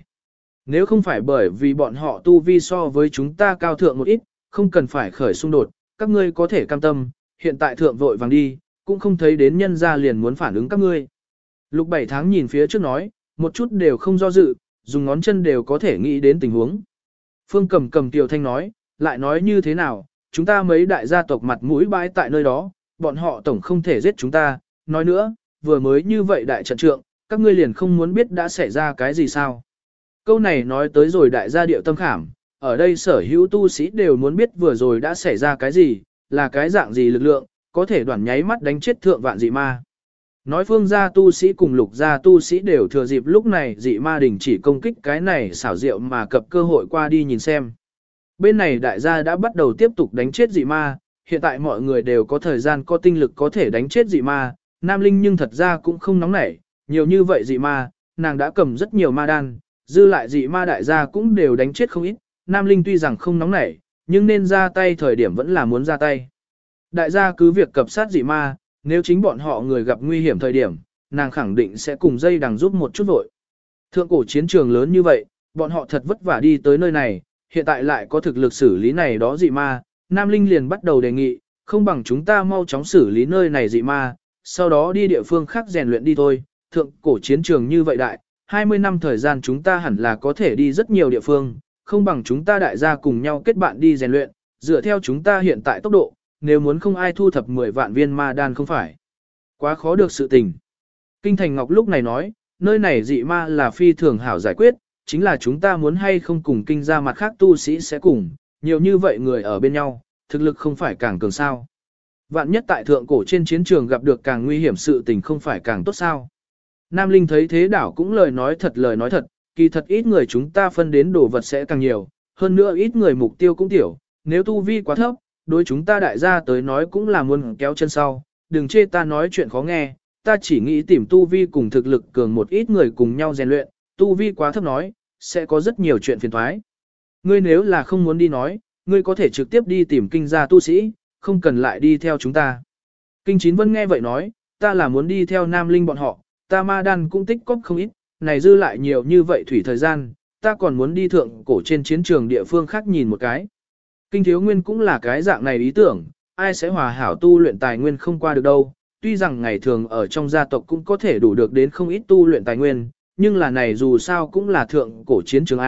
không phải bởi vì bọn họ tu vi so với chúng ta cao thượng một ít, không cần phải khởi xung đột, các ngươi có thể cam tâm, hiện tại thượng vội vàng đi, cũng không thấy đến nhân gia liền muốn phản ứng các ngươi. Lục 7 tháng nhìn phía trước nói, một chút đều không do dự, dùng ngón chân đều có thể nghĩ đến tình huống. Phương Cầm Tiểu Thanh nói, lại nói như thế nào, chúng ta mấy đại gia tộc mặt mũi bãi tại nơi đó, bọn họ tổng không thể giết chúng ta, nói nữa, vừa mới như vậy đại trận trượng, các ngươi liền không muốn biết đã xảy ra cái gì sao. Câu này nói tới rồi đại gia điệu tâm khảm, ở đây sở hữu tu sĩ đều muốn biết vừa rồi đã xảy ra cái gì, là cái dạng gì lực lượng, có thể đoản nháy mắt đánh chết thượng vạn dị ma. Nói Phương gia tu sĩ cùng Lục gia tu sĩ đều thừa dịp lúc này dị ma đình chỉ công kích cái này xảo diệu mà cập cơ hội qua đi nhìn xem. Bên này đại gia đã bắt đầu tiếp tục đánh chết dị ma, hiện tại mọi người đều có thời gian có tinh lực có thể đánh chết dị ma, Nam Linh nhưng thật ra cũng không nóng nảy, nhiều như vậy dị ma, nàng đã cầm rất nhiều ma đan, dư lại dị ma đại gia cũng đều đánh chết không ít, Nam Linh tuy rằng không nóng nảy, nhưng nên ra tay thời điểm vẫn là muốn ra tay. Đại gia cứ việc cập sát dị ma, nếu chính bọn họ người gặp nguy hiểm thời điểm, nàng khẳng định sẽ cùng dây đằng giúp một chút vội. Thượng cổ chiến trường lớn như vậy, bọn họ thật vất vả đi tới nơi này, hiện tại lại có thực lực xử lý này đó dị ma, Nam Linh liền bắt đầu đề nghị, không bằng chúng ta mau chóng xử lý nơi này dị ma, sau đó đi địa phương khác rèn luyện đi thôi, thượng cổ chiến trường như vậy đại, 20 năm thời gian chúng ta hẳn là có thể đi rất nhiều địa phương, không bằng chúng ta đại gia cùng nhau kết bạn đi rèn luyện, dựa theo chúng ta hiện tại tốc độ, nếu muốn không ai thu thập 10 vạn viên ma đan không phải. Quá khó được sự tình. Kinh Thành Ngọc lúc này nói, nơi này dị ma là phi thường hảo giải quyết, chính là chúng ta muốn hay không cùng kinh ra mặt khác tu sĩ sẽ cùng, nhiều như vậy người ở bên nhau, thực lực không phải càng cường sao. Vạn nhất tại thượng cổ trên chiến trường gặp được càng nguy hiểm sự tình không phải càng tốt sao. Nam Linh thấy thế đảo cũng lời nói thật, kỳ thật ít người chúng ta phân đến đồ vật sẽ càng nhiều, hơn nữa ít người mục tiêu cũng tiểu, nếu tu vi quá thấp, đối chúng ta đại gia tới nói cũng là muốn kéo chân sau, đừng chê ta nói chuyện khó nghe, ta chỉ nghĩ tìm tu vi cùng thực lực cường một ít người cùng nhau rèn luyện, tu vi quá thấp nói, sẽ có rất nhiều chuyện phiền thoái. Ngươi nếu là không muốn đi nói, ngươi có thể trực tiếp đi tìm kinh gia tu sĩ, không cần lại đi theo chúng ta. Kinh Chín Vân nghe vậy nói, ta là muốn đi theo Nam Linh bọn họ, ta ma đan cũng tích cóp không ít, này dư lại nhiều như vậy thủy thời gian, ta còn muốn đi thượng cổ trên chiến trường địa phương khác nhìn một cái. Kinh Thiếu Nguyên cũng là cái dạng này ý tưởng, ai sẽ hòa hảo tu luyện tài nguyên không qua được đâu, tuy rằng ngày thường ở trong gia tộc cũng có thể đủ được đến không ít tu luyện tài nguyên, nhưng là này dù sao cũng là thượng cổ chiến trường A,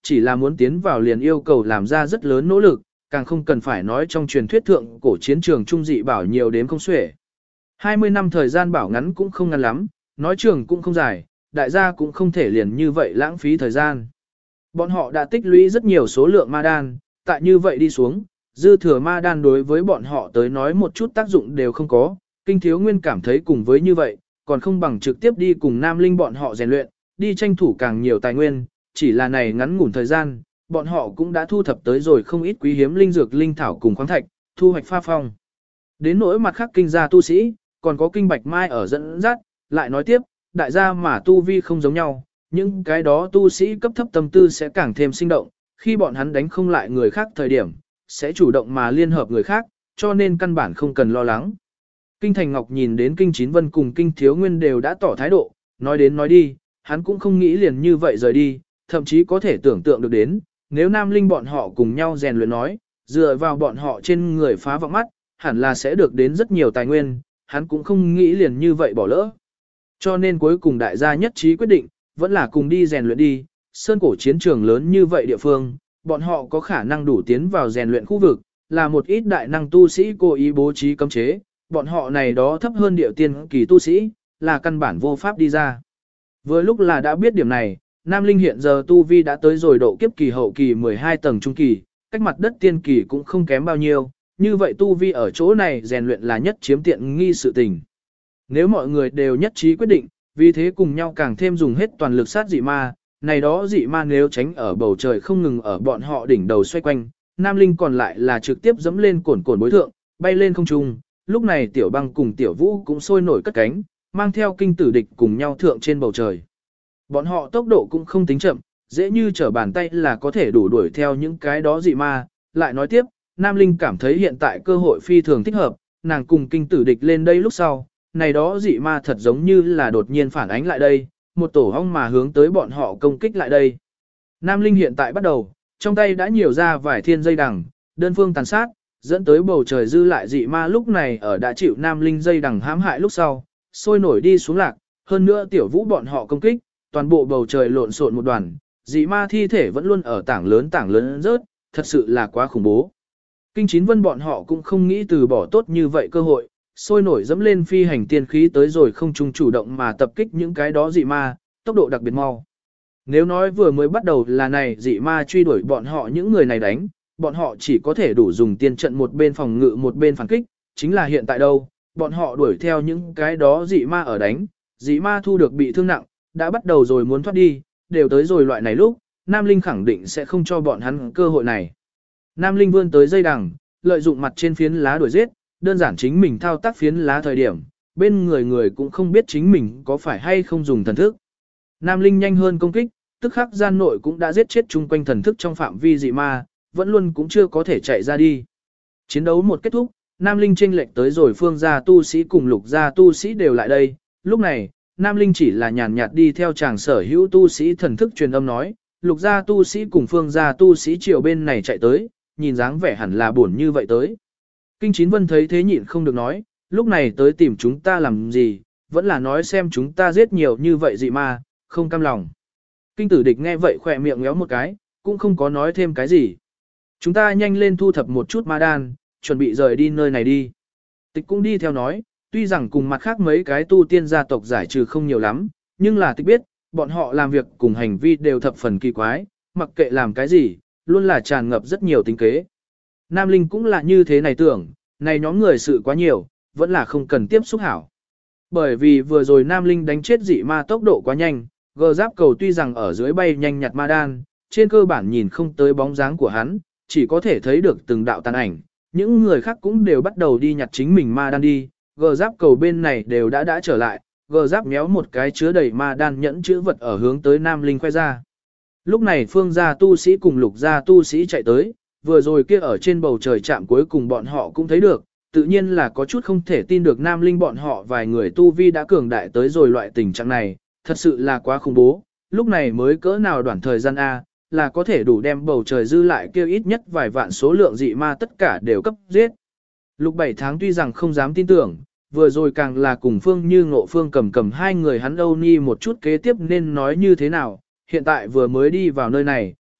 chỉ là muốn tiến vào liền yêu cầu làm ra rất lớn nỗ lực, càng không cần phải nói trong truyền thuyết thượng cổ chiến trường trung dị bảo nhiều đến không xuể. 20 năm thời gian bảo ngắn cũng không ngắn lắm, nói trường cũng không dài, đại gia cũng không thể liền như vậy lãng phí thời gian. Bọn họ đã tích lũy rất nhiều số lượng ma đan, tại như vậy đi xuống, dư thừa ma đan đối với bọn họ tới nói một chút tác dụng đều không có, Kinh Thiếu Nguyên cảm thấy cùng với như vậy, còn không bằng trực tiếp đi cùng Nam Linh bọn họ rèn luyện, đi tranh thủ càng nhiều tài nguyên, chỉ là này ngắn ngủn thời gian, bọn họ cũng đã thu thập tới rồi không ít quý hiếm linh dược linh thảo cùng khoáng thạch, thu hoạch pha phong. Đến nỗi mặt khác kinh gia tu sĩ, còn có kinh bạch mai ở dẫn dắt, lại nói tiếp, đại gia mà tu vi không giống nhau, những cái đó tu sĩ cấp thấp tâm tư sẽ càng thêm sinh động, khi bọn hắn đánh không lại người khác thời điểm, sẽ chủ động mà liên hợp người khác, cho nên căn bản không cần lo lắng. Kinh Thành Ngọc nhìn đến Kinh Chín Vân cùng Kinh Thiếu Nguyên đều đã tỏ thái độ, nói đến nói đi, hắn cũng không nghĩ liền như vậy rời đi, thậm chí có thể tưởng tượng được đến, nếu Nam Linh bọn họ cùng nhau rèn luyện nói, dựa vào bọn họ trên người phá vọng mắt, hẳn là sẽ được đến rất nhiều tài nguyên, hắn cũng không nghĩ liền như vậy bỏ lỡ. Cho nên cuối cùng đại gia nhất trí quyết định, vẫn là cùng đi rèn luyện đi, sơn cổ chiến trường lớn như vậy địa phương, bọn họ có khả năng đủ tiến vào rèn luyện khu vực, là một ít đại năng tu sĩ cố ý bố trí cấm chế, bọn họ này đó thấp hơn địa tiên kỳ tu sĩ, là căn bản vô pháp đi ra. Vừa lúc là đã biết điểm này, Nam Linh hiện giờ tu vi đã tới rồi độ kiếp kỳ hậu kỳ 12 tầng trung kỳ, cách mặt đất tiên kỳ cũng không kém bao nhiêu, như vậy tu vi ở chỗ này rèn luyện là nhất chiếm tiện nghi sự tình. Nếu mọi người đều nhất trí quyết định, vì thế cùng nhau càng thêm dùng hết toàn lực sát dị ma, này đó dị ma nếu tránh ở bầu trời không ngừng ở bọn họ đỉnh đầu xoay quanh, Nam Linh còn lại là trực tiếp dẫm lên cồn bối thượng, bay lên không trung, lúc này Tiểu Băng cùng Tiểu Vũ cũng sôi nổi cất cánh, mang theo kinh tử địch cùng nhau thượng trên bầu trời. Bọn họ tốc độ cũng không tính chậm, dễ như trở bàn tay là có thể đủ đuổi theo những cái đó dị ma. Lại nói tiếp, Nam Linh cảm thấy hiện tại cơ hội phi thường thích hợp, nàng cùng kinh tử địch lên đây lúc sau, này đó dị ma thật giống như là đột nhiên phản ánh lại đây, một tổ hong mà hướng tới bọn họ công kích lại đây. Nam Linh hiện tại bắt đầu, trong tay đã nhiều ra vài thiên dây đằng, đơn phương tàn sát, dẫn tới bầu trời dư lại dị ma lúc này ở đã chịu Nam Linh dây đằng hãm hại lúc sau, sôi nổi đi xuống lạc, hơn nữa Tiểu Vũ bọn họ công kích, toàn bộ bầu trời lộn xộn một đoàn, dị ma thi thể vẫn luôn ở tảng lớn rớt, thật sự là quá khủng bố. Kinh Chín Vân bọn họ cũng không nghĩ từ bỏ tốt như vậy cơ hội, sôi nổi dẫm lên phi hành tiên khí tới rồi không trung chủ động mà tập kích những cái đó dị ma, tốc độ đặc biệt mau. Nếu nói vừa mới bắt đầu là này dị ma truy đuổi bọn họ những người này đánh, bọn họ chỉ có thể đủ dùng tiên trận một bên phòng ngự một bên phản kích, chính là hiện tại đâu, bọn họ đuổi theo những cái đó dị ma ở đánh, dị ma thu được bị thương nặng, đã bắt đầu rồi muốn thoát đi, đều tới rồi loại này lúc, Nam Linh khẳng định sẽ không cho bọn hắn cơ hội này. Nam Linh vươn tới dây đằng, lợi dụng mặt trên phiến lá đuổi giết, đơn giản chính mình thao tác phiến lá thời điểm, bên người cũng không biết chính mình có phải hay không dùng thần thức. Nam Linh nhanh hơn công kích, tức khắc gian nội cũng đã giết chết chung quanh thần thức trong phạm vi dị ma, vẫn luôn cũng chưa có thể chạy ra đi. Chiến đấu một kết thúc, Nam Linh chênh lệch tới rồi phương gia tu sĩ cùng lục gia tu sĩ đều lại đây, lúc này, Nam Linh chỉ là nhàn nhạt đi theo chàng sở hữu tu sĩ thần thức truyền âm nói, lục gia tu sĩ cùng phương gia tu sĩ chiều bên này chạy tới, nhìn dáng vẻ hẳn là buồn như vậy tới. Kinh Chín Vân thấy thế nhịn không được nói, lúc này tới tìm chúng ta làm gì, vẫn là nói xem chúng ta giết nhiều như vậy dị ma, không cam lòng. Kinh Tử Địch nghe vậy khỏe miệng ngéo một cái, cũng không có nói thêm cái gì. Chúng ta nhanh lên thu thập một chút ma đan, chuẩn bị rời đi nơi này đi. Tịch cũng đi theo nói, tuy rằng cùng mặt khác mấy cái tu tiên gia tộc giải trừ không nhiều lắm, nhưng là tịch biết, bọn họ làm việc cùng hành vi đều thập phần kỳ quái, mặc kệ làm cái gì, luôn là tràn ngập rất nhiều tính kế. Nam Linh cũng là như thế này tưởng, này nhóm người sự quá nhiều, vẫn là không cần tiếp xúc hảo. Bởi vì vừa rồi Nam Linh đánh chết dị ma tốc độ quá nhanh, gờ giáp cầu tuy rằng ở dưới bay nhanh nhặt ma đan, trên cơ bản nhìn không tới bóng dáng của hắn, chỉ có thể thấy được từng đạo tàn ảnh. Những người khác cũng đều bắt đầu đi nhặt chính mình ma đan đi, gờ giáp cầu bên này đều đã trở lại, gờ giáp méo một cái chứa đầy ma đan nhẫn chữ vật ở hướng tới Nam Linh khoe ra. Lúc này phương gia tu sĩ cùng lục gia tu sĩ chạy tới, vừa rồi kia ở trên bầu trời chạm cuối cùng bọn họ cũng thấy được, tự nhiên là có chút không thể tin được Nam Linh bọn họ vài người tu vi đã cường đại tới rồi loại tình trạng này, thật sự là quá khủng bố, lúc này mới cỡ nào đoạn thời gian A, là có thể đủ đem bầu trời dư lại kêu ít nhất vài vạn số lượng dị ma tất cả đều cấp giết. Lục 7 tháng tuy rằng không dám tin tưởng, vừa rồi càng là cùng Phương Như Ngộ Phương cầm hai người hắn âu ni một chút kế tiếp nên nói như thế nào, hiện tại vừa mới đi vào nơi này,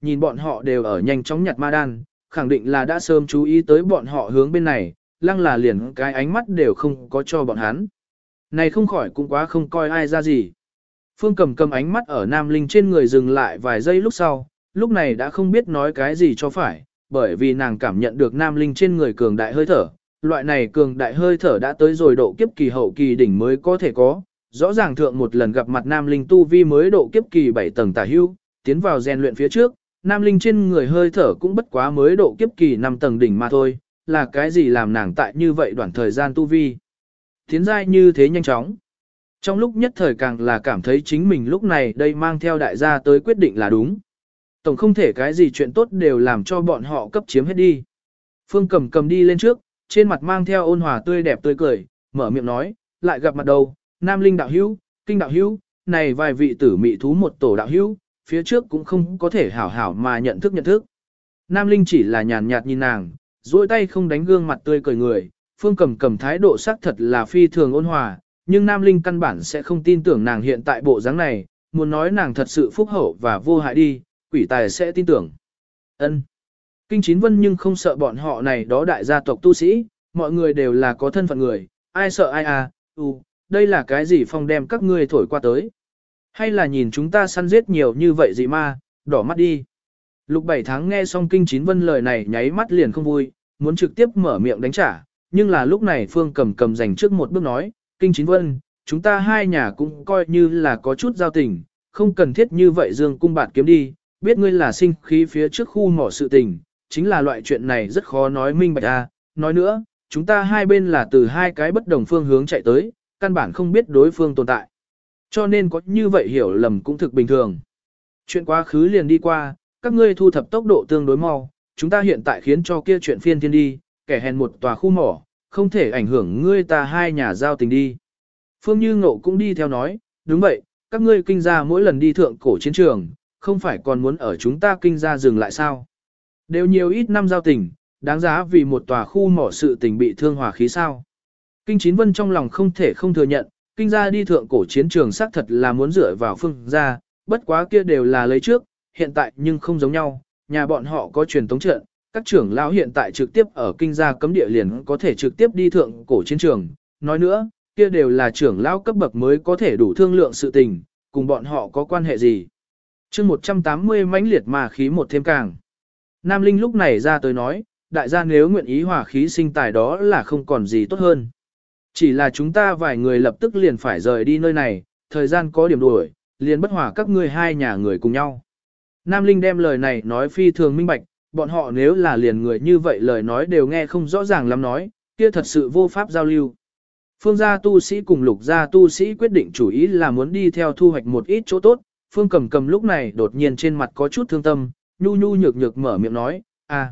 nhìn bọn họ đều ở nhanh chóng nhặt ma đan, khẳng định là đã sớm chú ý tới bọn họ hướng bên này, lăng là liền cái ánh mắt đều không có cho bọn hắn. Này không khỏi cũng quá không coi ai ra gì. Phương Cầm cầm ánh mắt ở Nam Linh trên người dừng lại vài giây lúc sau, lúc này đã không biết nói cái gì cho phải, bởi vì nàng cảm nhận được Nam Linh trên người cường đại hơi thở. Loại này cường đại hơi thở đã tới rồi độ kiếp kỳ hậu kỳ đỉnh mới có thể có. Rõ ràng thượng một lần gặp mặt Nam Linh tu vi mới độ kiếp kỳ 7 tầng tả hưu, tiến vào rèn luyện phía trước, Nam Linh trên người hơi thở cũng bất quá mới độ kiếp kỳ 5 tầng đỉnh mà thôi, là cái gì làm nàng tại như vậy đoạn thời gian tu vi. Tiến giai như thế nhanh chóng. Trong lúc nhất thời càng là cảm thấy chính mình lúc này đây mang theo đại gia tới quyết định là đúng. Tổng không thể cái gì chuyện tốt đều làm cho bọn họ cấp chiếm hết đi. Phương Cầm cầm đi lên trước, trên mặt mang theo ôn hòa tươi đẹp tươi cười, mở miệng nói, lại gặp mặt đầu, Nam Linh đạo hữu, Kinh đạo hữu, này vài vị tử mị thú một tổ đạo hữu, phía trước cũng không có thể hảo hảo mà nhận thức. Nam Linh chỉ là nhàn nhạt nhìn nàng, duỗi tay không đánh gương mặt tươi cười người, Phương Cầm cầm thái độ xác thật là phi thường ôn hòa, nhưng Nam Linh căn bản sẽ không tin tưởng nàng hiện tại bộ dáng này, muốn nói nàng thật sự phúc hậu và vô hại đi, quỷ tài sẽ tin tưởng. Ân. Kinh Chín Vân nhưng không sợ bọn họ này đó đại gia tộc tu sĩ, mọi người đều là có thân phận người, ai sợ ai à, đây là cái gì phong đem các ngươi thổi qua tới. Hay là nhìn chúng ta săn giết nhiều như vậy gì mà, đỏ mắt đi. Lục 7 tháng nghe xong Kinh Chín Vân lời này nháy mắt liền không vui, muốn trực tiếp mở miệng đánh trả, nhưng là lúc này Phương Cầm cầm dành trước một bước nói, Kinh Chín Vân, chúng ta hai nhà cũng coi như là có chút giao tình, không cần thiết như vậy dương cung bạt kiếm đi, biết ngươi là sinh khí phía trước khu mỏ sự tình, chính là loại chuyện này rất khó nói minh bạch à, nói nữa, chúng ta hai bên là từ hai cái bất đồng phương hướng chạy tới, căn bản không biết đối phương tồn tại. Cho nên có như vậy hiểu lầm cũng thực bình thường. Chuyện quá khứ liền đi qua, các ngươi thu thập tốc độ tương đối mau, chúng ta hiện tại khiến cho kia chuyện phiên thiên đi, kẻ hèn một tòa khu mỏ, không thể ảnh hưởng ngươi ta hai nhà giao tình đi. Phương Như Ngộ cũng đi theo nói, đúng vậy, các ngươi kinh gia mỗi lần đi thượng cổ chiến trường, không phải còn muốn ở chúng ta kinh gia dừng lại sao? Đều nhiều ít năm giao tình, đáng giá vì một tòa khu mỏ sự tình bị thương hòa khí sao? Kinh Chín Vân trong lòng không thể không thừa nhận, kinh gia đi thượng cổ chiến trường xác thật là muốn dựa vào Phương gia, bất quá kia đều là lấy trước, hiện tại nhưng không giống nhau, nhà bọn họ có truyền tống trận, các trưởng lão hiện tại trực tiếp ở kinh gia cấm địa liền có thể trực tiếp đi thượng cổ chiến trường, nói nữa, kia đều là trưởng lão cấp bậc mới có thể đủ thương lượng sự tình, cùng bọn họ có quan hệ gì. Chương 180 mãnh liệt mà khí một thêm càng. Nam Linh lúc này ra tới nói, đại gia nếu nguyện ý hòa khí sinh tài đó là không còn gì tốt hơn. Chỉ là chúng ta vài người lập tức liền phải rời đi nơi này, thời gian có điểm đuổi, liền bất hòa các ngươi hai nhà người cùng nhau. Nam Linh đem lời này nói phi thường minh bạch, bọn họ nếu là liền người như vậy lời nói đều nghe không rõ ràng lắm nói, kia thật sự vô pháp giao lưu. Phương gia tu sĩ cùng Lục gia tu sĩ quyết định chủ ý là muốn đi theo thu hoạch một ít chỗ tốt, Phương Cầm Cầm lúc này đột nhiên trên mặt có chút thương tâm, nhu nhu nhược nhược mở miệng nói,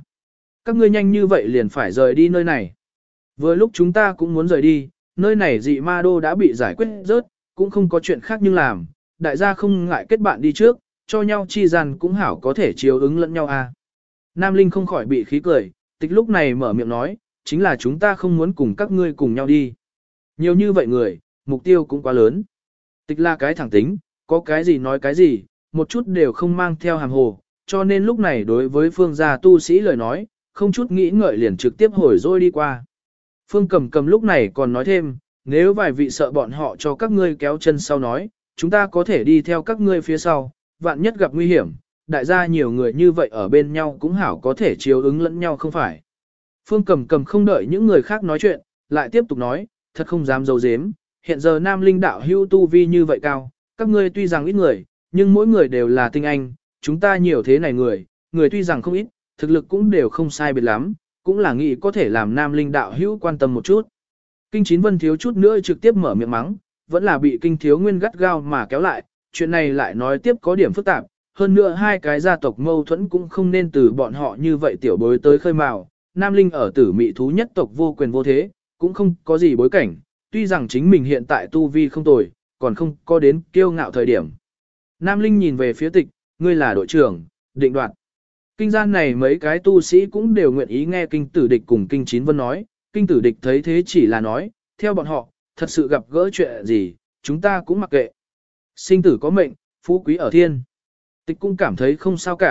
các ngươi nhanh như vậy liền phải rời đi nơi này. Vừa lúc chúng ta cũng muốn rời đi, nơi này dị ma đô đã bị giải quyết rớt, cũng không có chuyện khác nhưng làm, đại gia không ngại kết bạn đi trước, cho nhau chi gian cũng hảo có thể chiếu ứng lẫn nhau Nam Linh không khỏi bị khí cười, tịch lúc này mở miệng nói, chính là chúng ta không muốn cùng các ngươi cùng nhau đi. Nhiều như vậy người, mục tiêu cũng quá lớn. Tịch là cái thẳng tính, có cái gì nói cái gì, một chút đều không mang theo hàm hồ, cho nên lúc này đối với phương gia tu sĩ lời nói, không chút nghĩ ngợi liền trực tiếp hồi rồi đi qua. Phương Cầm Cầm lúc này còn nói thêm, nếu vài vị sợ bọn họ cho các ngươi kéo chân sau nói, chúng ta có thể đi theo các ngươi phía sau, vạn nhất gặp nguy hiểm, đại gia nhiều người như vậy ở bên nhau cũng hảo có thể chiếu ứng lẫn nhau không phải. Phương Cầm Cầm không đợi những người khác nói chuyện, lại tiếp tục nói, thật không dám giấu giếm, hiện giờ Nam Linh đạo hưu tu vi như vậy cao, các ngươi tuy rằng ít người, nhưng mỗi người đều là tinh anh, chúng ta nhiều thế này người tuy rằng không ít, thực lực cũng đều không sai biệt lắm, cũng là nghĩ có thể làm Nam Linh đạo hữu quan tâm một chút. Kinh Chín Vân thiếu chút nữa trực tiếp mở miệng mắng, vẫn là bị Kinh Thiếu Nguyên gắt gao mà kéo lại, chuyện này lại nói tiếp có điểm phức tạp, hơn nữa hai cái gia tộc mâu thuẫn cũng không nên từ bọn họ như vậy tiểu bối tới khơi mào. Nam Linh ở tử mị thú nhất tộc vô quyền vô thế, cũng không có gì bối cảnh, tuy rằng chính mình hiện tại tu vi không tồi, còn không có đến kiêu ngạo thời điểm. Nam Linh nhìn về phía tịch, ngươi là đội trưởng, định đoạt. Kinh gian này mấy cái tu sĩ cũng đều nguyện ý nghe kinh tử địch cùng kinh chín vân nói, kinh tử địch thấy thế chỉ là nói, theo bọn họ, thật sự gặp gỡ chuyện gì, chúng ta cũng mặc kệ. Sinh tử có mệnh, phú quý ở thiên. Tịch cũng cảm thấy không sao cả,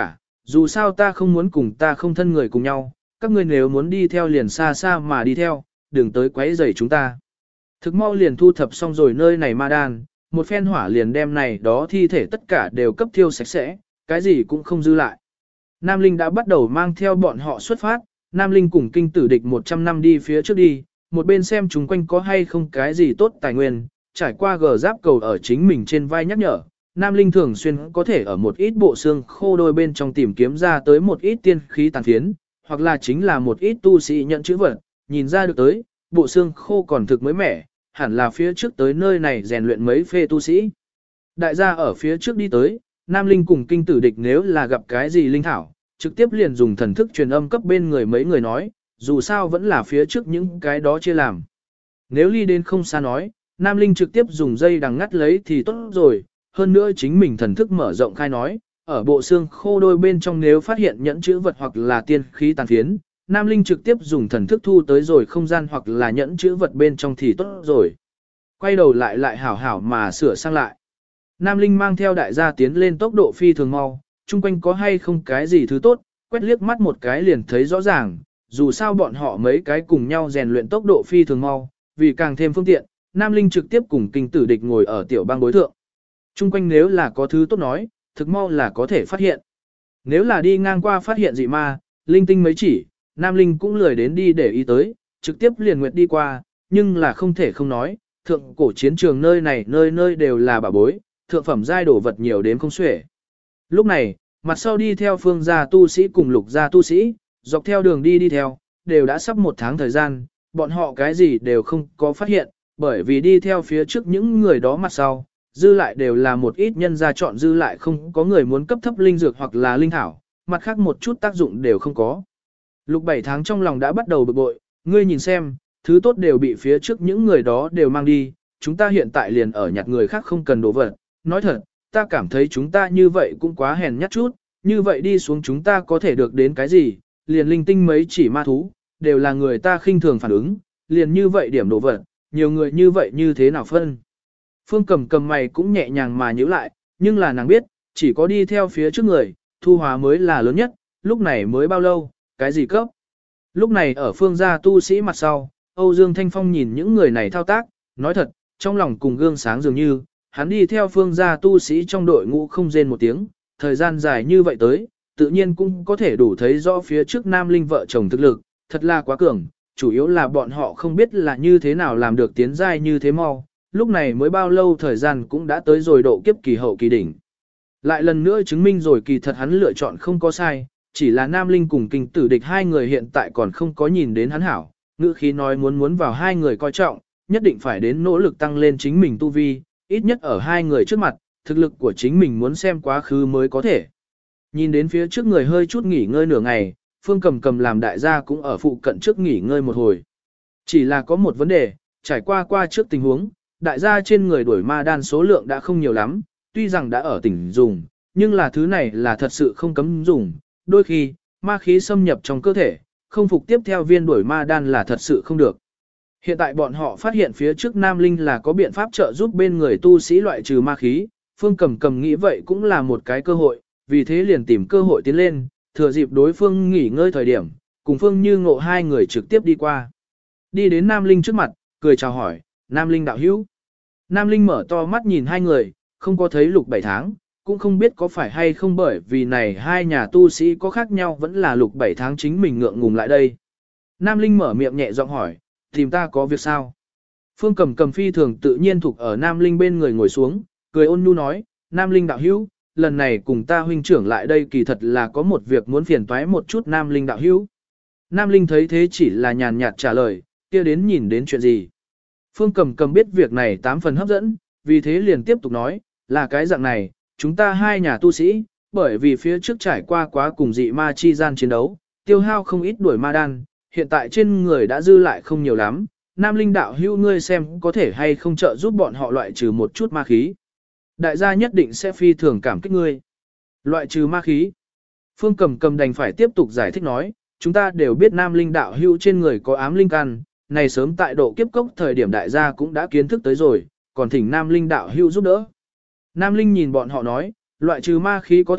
dù sao ta không muốn cùng ta không thân người cùng nhau, các ngươi nếu muốn đi theo liền xa xa mà đi theo, đừng tới quấy rầy chúng ta. Thực mau liền thu thập xong rồi nơi này ma đan, một phen hỏa liền đem này đó thi thể tất cả đều cấp thiêu sạch sẽ, cái gì cũng không dư lại. Nam Linh đã bắt đầu mang theo bọn họ xuất phát, Nam Linh cùng kinh tử địch 100 năm đi phía trước đi, một bên xem chúng quanh có hay không cái gì tốt tài nguyên, trải qua gờ giáp cầu ở chính mình trên vai nhắc nhở. Nam Linh thường xuyên có thể ở một ít bộ xương khô đôi bên trong tìm kiếm ra tới một ít tiên khí tàn phiến, hoặc là chính là một ít tu sĩ nhận chữ vật, nhìn ra được tới, bộ xương khô còn thực mới mẻ, hẳn là phía trước tới nơi này rèn luyện mấy phê tu sĩ. Đại gia ở phía trước đi tới, Nam Linh cùng kinh tử địch nếu là gặp cái gì linh thảo, trực tiếp liền dùng thần thức truyền âm cấp bên người mấy người nói, dù sao vẫn là phía trước những cái đó chia làm. Nếu ly đến không xa nói, Nam Linh trực tiếp dùng dây đằng ngắt lấy thì tốt rồi, hơn nữa chính mình thần thức mở rộng khai nói, ở bộ xương khô đôi bên trong nếu phát hiện nhẫn chữ vật hoặc là tiên khí tàn phiến, Nam Linh trực tiếp dùng thần thức thu tới rồi không gian hoặc là nhẫn chữ vật bên trong thì tốt rồi. Quay đầu lại hảo hảo mà sửa sang lại. Nam Linh mang theo đại gia tiến lên tốc độ phi thường mau, chung quanh có hay không cái gì thứ tốt, quét liếc mắt một cái liền thấy rõ ràng, dù sao bọn họ mấy cái cùng nhau rèn luyện tốc độ phi thường mau, vì càng thêm phương tiện, Nam Linh trực tiếp cùng kinh tử địch ngồi ở tiểu bang bối thượng. Chung quanh nếu là có thứ tốt nói, thực mau là có thể phát hiện. Nếu là đi ngang qua phát hiện dị ma, linh tinh mấy chỉ, Nam Linh cũng lười đến đi để ý tới, trực tiếp liền nguyệt đi qua, nhưng là không thể không nói, thượng cổ chiến trường nơi này nơi nơi đều là bảo bối, thượng phẩm giai đồ vật nhiều đến không xuể. Lúc này, mặt sau đi theo phương gia tu sĩ cùng lục gia tu sĩ, dọc theo đường đi theo, đều đã sắp 1 tháng thời gian, bọn họ cái gì đều không có phát hiện, bởi vì đi theo phía trước những người đó mặt sau, dư lại đều là một ít nhân gia chọn dư lại không có người muốn cấp thấp linh dược hoặc là linh thảo, mặt khác một chút tác dụng đều không có. Lục 7 tháng trong lòng đã bắt đầu bực bội, ngươi nhìn xem, thứ tốt đều bị phía trước những người đó đều mang đi, chúng ta hiện tại liền ở nhặt người khác không cần đồ vật, nói thật, ta cảm thấy chúng ta như vậy cũng quá hèn nhát chút, như vậy đi xuống chúng ta có thể được đến cái gì, liền linh tinh mấy chỉ ma thú, đều là người ta khinh thường phản ứng, liền như vậy điểm đồ vật, nhiều người như vậy như thế nào phân. Phương cầm mày cũng nhẹ nhàng mà nhíu lại, nhưng là nàng biết, chỉ có đi theo phía trước người, thu hóa mới là lớn nhất, lúc này mới bao lâu, cái gì cấp. Lúc này ở phương gia tu sĩ mặt sau, Âu Dương Thanh Phong nhìn những người này thao tác, nói thật, trong lòng cùng gương sáng dường như, hắn đi theo phương gia tu sĩ trong đội ngũ không rên một tiếng, thời gian dài như vậy tới, tự nhiên cũng có thể đủ thấy rõ phía trước Nam Linh vợ chồng thực lực, thật là quá cường, chủ yếu là bọn họ không biết là như thế nào làm được tiến giai như thế mau, lúc này mới bao lâu thời gian cũng đã tới rồi độ kiếp kỳ hậu kỳ đỉnh. Lại lần nữa chứng minh rồi kỳ thật hắn lựa chọn không có sai, chỉ là Nam Linh cùng kinh tử địch hai người hiện tại còn không có nhìn đến hắn hảo, ngữ khí nói muốn vào hai người coi trọng, nhất định phải đến nỗ lực tăng lên chính mình tu vi, ít nhất ở hai người trước mặt, thực lực của chính mình muốn xem quá khứ mới có thể. Nhìn đến phía trước người hơi chút nghỉ ngơi nửa ngày, Phương cầm làm đại gia cũng ở phụ cận trước nghỉ ngơi một hồi. Chỉ là có một vấn đề, trải qua trước tình huống, đại gia trên người đuổi ma đan số lượng đã không nhiều lắm, tuy rằng đã ở tỉnh dùng, nhưng là thứ này là thật sự không cấm dùng, đôi khi, ma khí xâm nhập trong cơ thể, không phục tiếp theo viên đuổi ma đan là thật sự không được. Hiện tại bọn họ phát hiện phía trước Nam Linh là có biện pháp trợ giúp bên người tu sĩ loại trừ ma khí, Phương cầm nghĩ vậy cũng là một cái cơ hội, vì thế liền tìm cơ hội tiến lên, thừa dịp đối phương nghỉ ngơi thời điểm, cùng Phương Như Ngộ hai người trực tiếp đi qua. Đi đến Nam Linh trước mặt, cười chào hỏi, Nam Linh đạo hữu. Nam Linh mở to mắt nhìn hai người, không có thấy Lục 7 tháng, cũng không biết có phải hay không bởi vì này hai nhà tu sĩ có khác nhau vẫn là Lục 7 tháng chính mình ngượng ngùng lại đây. Nam Linh mở miệng nhẹ giọng hỏi, tìm ta có việc sao? Phương cầm phi thường tự nhiên thuộc ở Nam Linh bên người ngồi xuống, cười ôn nhu nói, Nam Linh đạo hữu, lần này cùng ta huynh trưởng lại đây kỳ thật là có một việc muốn phiền toái một chút Nam Linh đạo hữu. Nam Linh thấy thế chỉ là nhàn nhạt trả lời, kia đến nhìn đến chuyện gì. Phương cầm biết việc này 8 phần hấp dẫn, vì thế liền tiếp tục nói, là cái dạng này, chúng ta hai nhà tu sĩ, bởi vì phía trước trải qua quá cùng dị ma chi gian chiến đấu, tiêu hao không ít đuổi ma đan, hiện tại trên người đã dư lại không nhiều lắm, Nam Linh đạo hữu ngươi xem có thể hay không trợ giúp bọn họ loại trừ một chút ma khí. Đại gia nhất định sẽ phi thường cảm kích ngươi. Loại trừ ma khí. Phương cầm đành phải tiếp tục giải thích nói, chúng ta đều biết Nam Linh đạo hữu trên người có ám linh căn, này sớm tại độ kiếp cốc thời điểm đại gia cũng đã kiến thức tới rồi, còn thỉnh Nam Linh đạo hữu giúp đỡ. Nam Linh nhìn bọn họ nói, loại trừ ma khí có thể,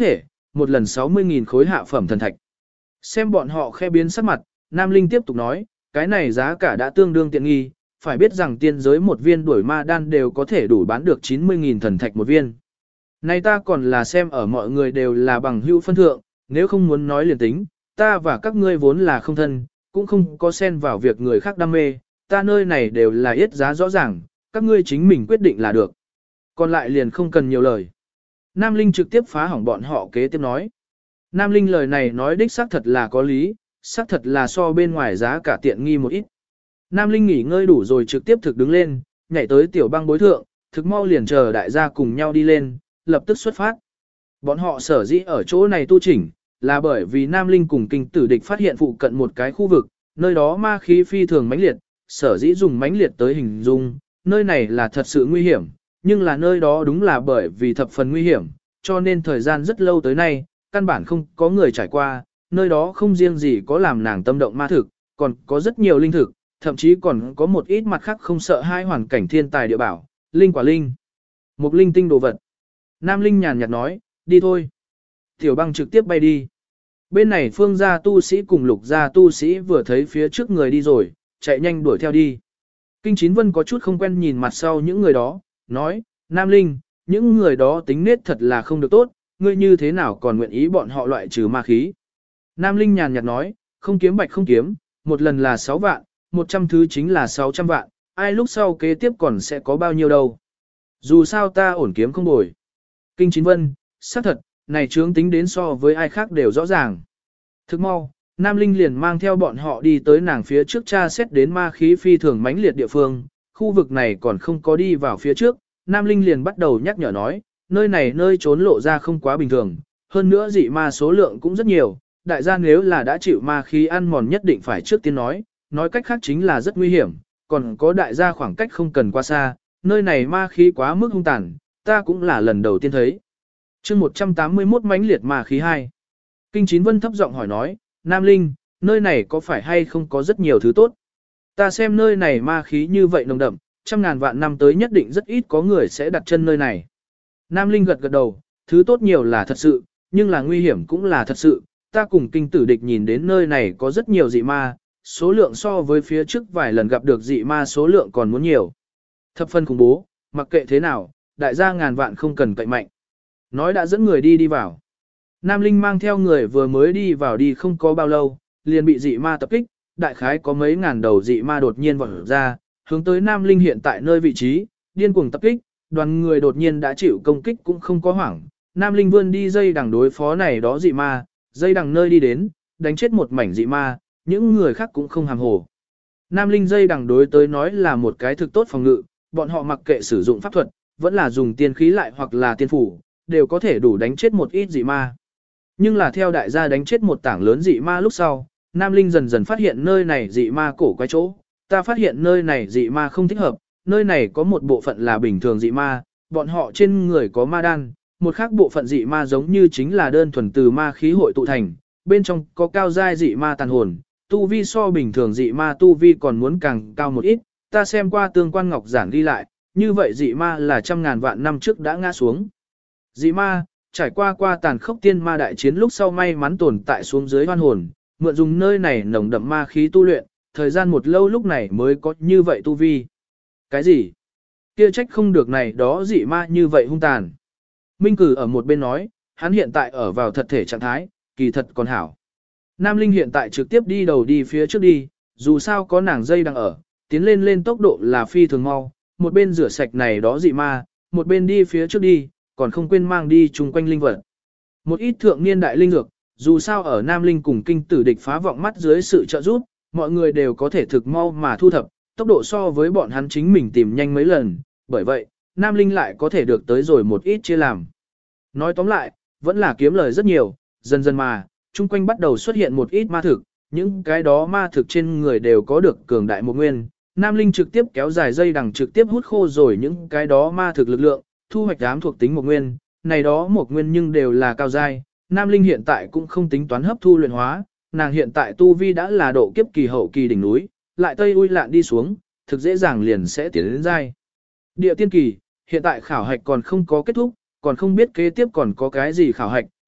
một lần 60.000 khối hạ phẩm thần thạch. Xem bọn họ khe biến sắc mặt, Nam Linh tiếp tục nói, cái này giá cả đã tương đương tiện nghi, phải biết rằng tiên giới một viên đuổi ma đan đều có thể đủ bán được 90.000 thần thạch một viên. Này ta còn là xem ở mọi người đều là bằng hữu phân thượng, nếu không muốn nói liền tính, ta và các ngươi vốn là không thân, cũng không có xen vào việc người khác đam mê, ta nơi này đều là yết giá rõ ràng, các ngươi chính mình quyết định là được. Còn lại liền không cần nhiều lời. Nam Linh trực tiếp phá hỏng bọn họ kế tiếp nói. Nam Linh lời này nói đích xác thật là có lý, xác thật là so bên ngoài giá cả tiện nghi một ít. Nam Linh nghỉ ngơi đủ rồi trực tiếp thực đứng lên, nhảy tới tiểu băng bối thượng, thực mau liền chờ đại gia cùng nhau đi lên, lập tức xuất phát. Bọn họ sở dĩ ở chỗ này tu chỉnh, là bởi vì Nam Linh cùng kinh tử địch phát hiện phụ cận một cái khu vực, nơi đó ma khí phi thường mãnh liệt, sở dĩ dùng mãnh liệt tới hình dung, nơi này là thật sự nguy hiểm, nhưng là nơi đó đúng là bởi vì thập phần nguy hiểm, cho nên thời gian rất lâu tới nay, căn bản không có người trải qua, nơi đó không riêng gì có làm nàng tâm động ma thực, còn có rất nhiều linh thực, thậm chí còn có một ít mặt khác không sợ hai hoàn cảnh thiên tài địa bảo, linh quả linh, một linh tinh đồ vật. Nam Linh nhàn nhạt nói, đi thôi. Tiểu băng trực tiếp bay đi. Bên này phương gia tu sĩ cùng lục gia tu sĩ vừa thấy phía trước người đi rồi, chạy nhanh đuổi theo đi. Kinh Chín Vân có chút không quen nhìn mặt sau những người đó, nói, Nam Linh, những người đó tính nết thật là không được tốt, ngươi như thế nào còn nguyện ý bọn họ loại trừ ma khí. Nam Linh nhàn nhạt nói, không kiếm bạch không kiếm, một lần là 6 vạn, 100 thứ chính là 600 vạn, ai lúc sau kế tiếp còn sẽ có bao nhiêu đâu. Dù sao ta ổn kiếm không bồi. Kinh Chín Vân, xác thật, này chướng tính đến so với ai khác đều rõ ràng. Thức mau, Nam Linh liền mang theo bọn họ đi tới nàng phía trước tra xét đến ma khí phi thường mãnh liệt địa phương, khu vực này còn không có đi vào phía trước, Nam Linh liền bắt đầu nhắc nhở nói, nơi này nơi trốn lộ ra không quá bình thường, hơn nữa dị ma số lượng cũng rất nhiều, đại gia nếu là đã chịu ma khí ăn mòn nhất định phải trước tiên nói cách khác chính là rất nguy hiểm, còn có đại gia khoảng cách không cần qua xa, nơi này ma khí quá mức hung tàn, ta cũng là lần đầu tiên thấy. Chương 181 mãnh liệt ma khí 2. Kinh Chín Vân thấp giọng hỏi nói, Nam Linh, nơi này có phải hay không có rất nhiều thứ tốt? Ta xem nơi này ma khí như vậy nồng đậm, trăm ngàn vạn năm tới nhất định rất ít có người sẽ đặt chân nơi này. Nam Linh gật gật đầu, thứ tốt nhiều là thật sự, nhưng là nguy hiểm cũng là thật sự. Ta cùng kinh tử địch nhìn đến nơi này có rất nhiều dị ma, số lượng so với phía trước vài lần gặp được dị ma số lượng còn muốn nhiều. Thập phân khủng bố, mặc kệ thế nào, đại gia ngàn vạn không cần cậy mạnh. Nói đã dẫn người đi vào. Nam Linh mang theo người vừa mới đi vào đi không có bao lâu, liền bị dị ma tập kích, đại khái có mấy ngàn đầu dị ma đột nhiên vọt ra, hướng tới Nam Linh hiện tại nơi vị trí, điên cuồng tập kích, đoàn người đột nhiên đã chịu công kích cũng không có hoảng. Nam Linh vươn đi dây đằng đối phó này đó dị ma, dây đằng nơi đi đến, đánh chết một mảnh dị ma, những người khác cũng không hàm hồ. Nam Linh dây đằng đối tới nói là một cái thực tốt phòng ngự, bọn họ mặc kệ sử dụng pháp thuật, vẫn là dùng tiên khí lại hoặc là tiên phủ, đều có thể đủ đánh chết một ít dị ma. Nhưng là theo đại gia đánh chết một tảng lớn dị ma lúc sau, Nam Linh dần dần phát hiện nơi này dị ma cổ quái chỗ, ta phát hiện nơi này dị ma không thích hợp, nơi này có một bộ phận là bình thường dị ma, bọn họ trên người có ma đan, một khác bộ phận dị ma giống như chính là đơn thuần từ ma khí hội tụ thành, bên trong có cao giai dị ma tàn hồn, tu vi so bình thường dị ma tu vi còn muốn càng cao một ít, ta xem qua tương quan ngọc giản ghi lại, như vậy dị ma là trăm ngàn vạn năm trước đã ngã xuống. Dị ma, trải qua tàn khốc tiên ma đại chiến lúc sau may mắn tồn tại xuống dưới hoan hồn, mượn dùng nơi này nồng đậm ma khí tu luyện, thời gian một lâu lúc này mới có như vậy tu vi. Cái gì? Kia trách không được này đó dị ma như vậy hung tàn. Minh Cử ở một bên nói, hắn hiện tại ở vào thật thể trạng thái, kỳ thật còn hảo. Nam Linh hiện tại trực tiếp đi đầu đi phía trước đi, dù sao có nàng dây đang ở, tiến lên tốc độ là phi thường mau, một bên rửa sạch này đó dị ma, một bên đi phía trước đi, còn không quên mang đi chung quanh linh vật. Một ít thượng niên đại linh dược, dù sao ở Nam Linh cùng kinh tử địch phá vọng mắt dưới sự trợ giúp, mọi người đều có thể thực mau mà thu thập, tốc độ so với bọn hắn chính mình tìm nhanh mấy lần, bởi vậy, Nam Linh lại có thể được tới rồi một ít chia làm. Nói tóm lại, vẫn là kiếm lời rất nhiều, dần dần mà, chung quanh bắt đầu xuất hiện một ít ma thực, những cái đó ma thực trên người đều có được cường đại một nguyên. Nam Linh trực tiếp kéo dài dây đằng trực tiếp hút khô rồi những cái đó ma thực lực lượng, thu hoạch ám thuộc tính một nguyên, này đó một nguyên nhưng đều là cao giai. Nam Linh hiện tại cũng không tính toán hấp thu luyện hóa, nàng hiện tại tu vi đã là độ kiếp kỳ hậu kỳ đỉnh núi, lại tây ui lạn đi xuống, thực dễ dàng liền sẽ tiến đến giai. Địa tiên kỳ, hiện tại khảo hạch còn không có kết thúc, còn không biết kế tiếp còn có cái gì khảo hạch,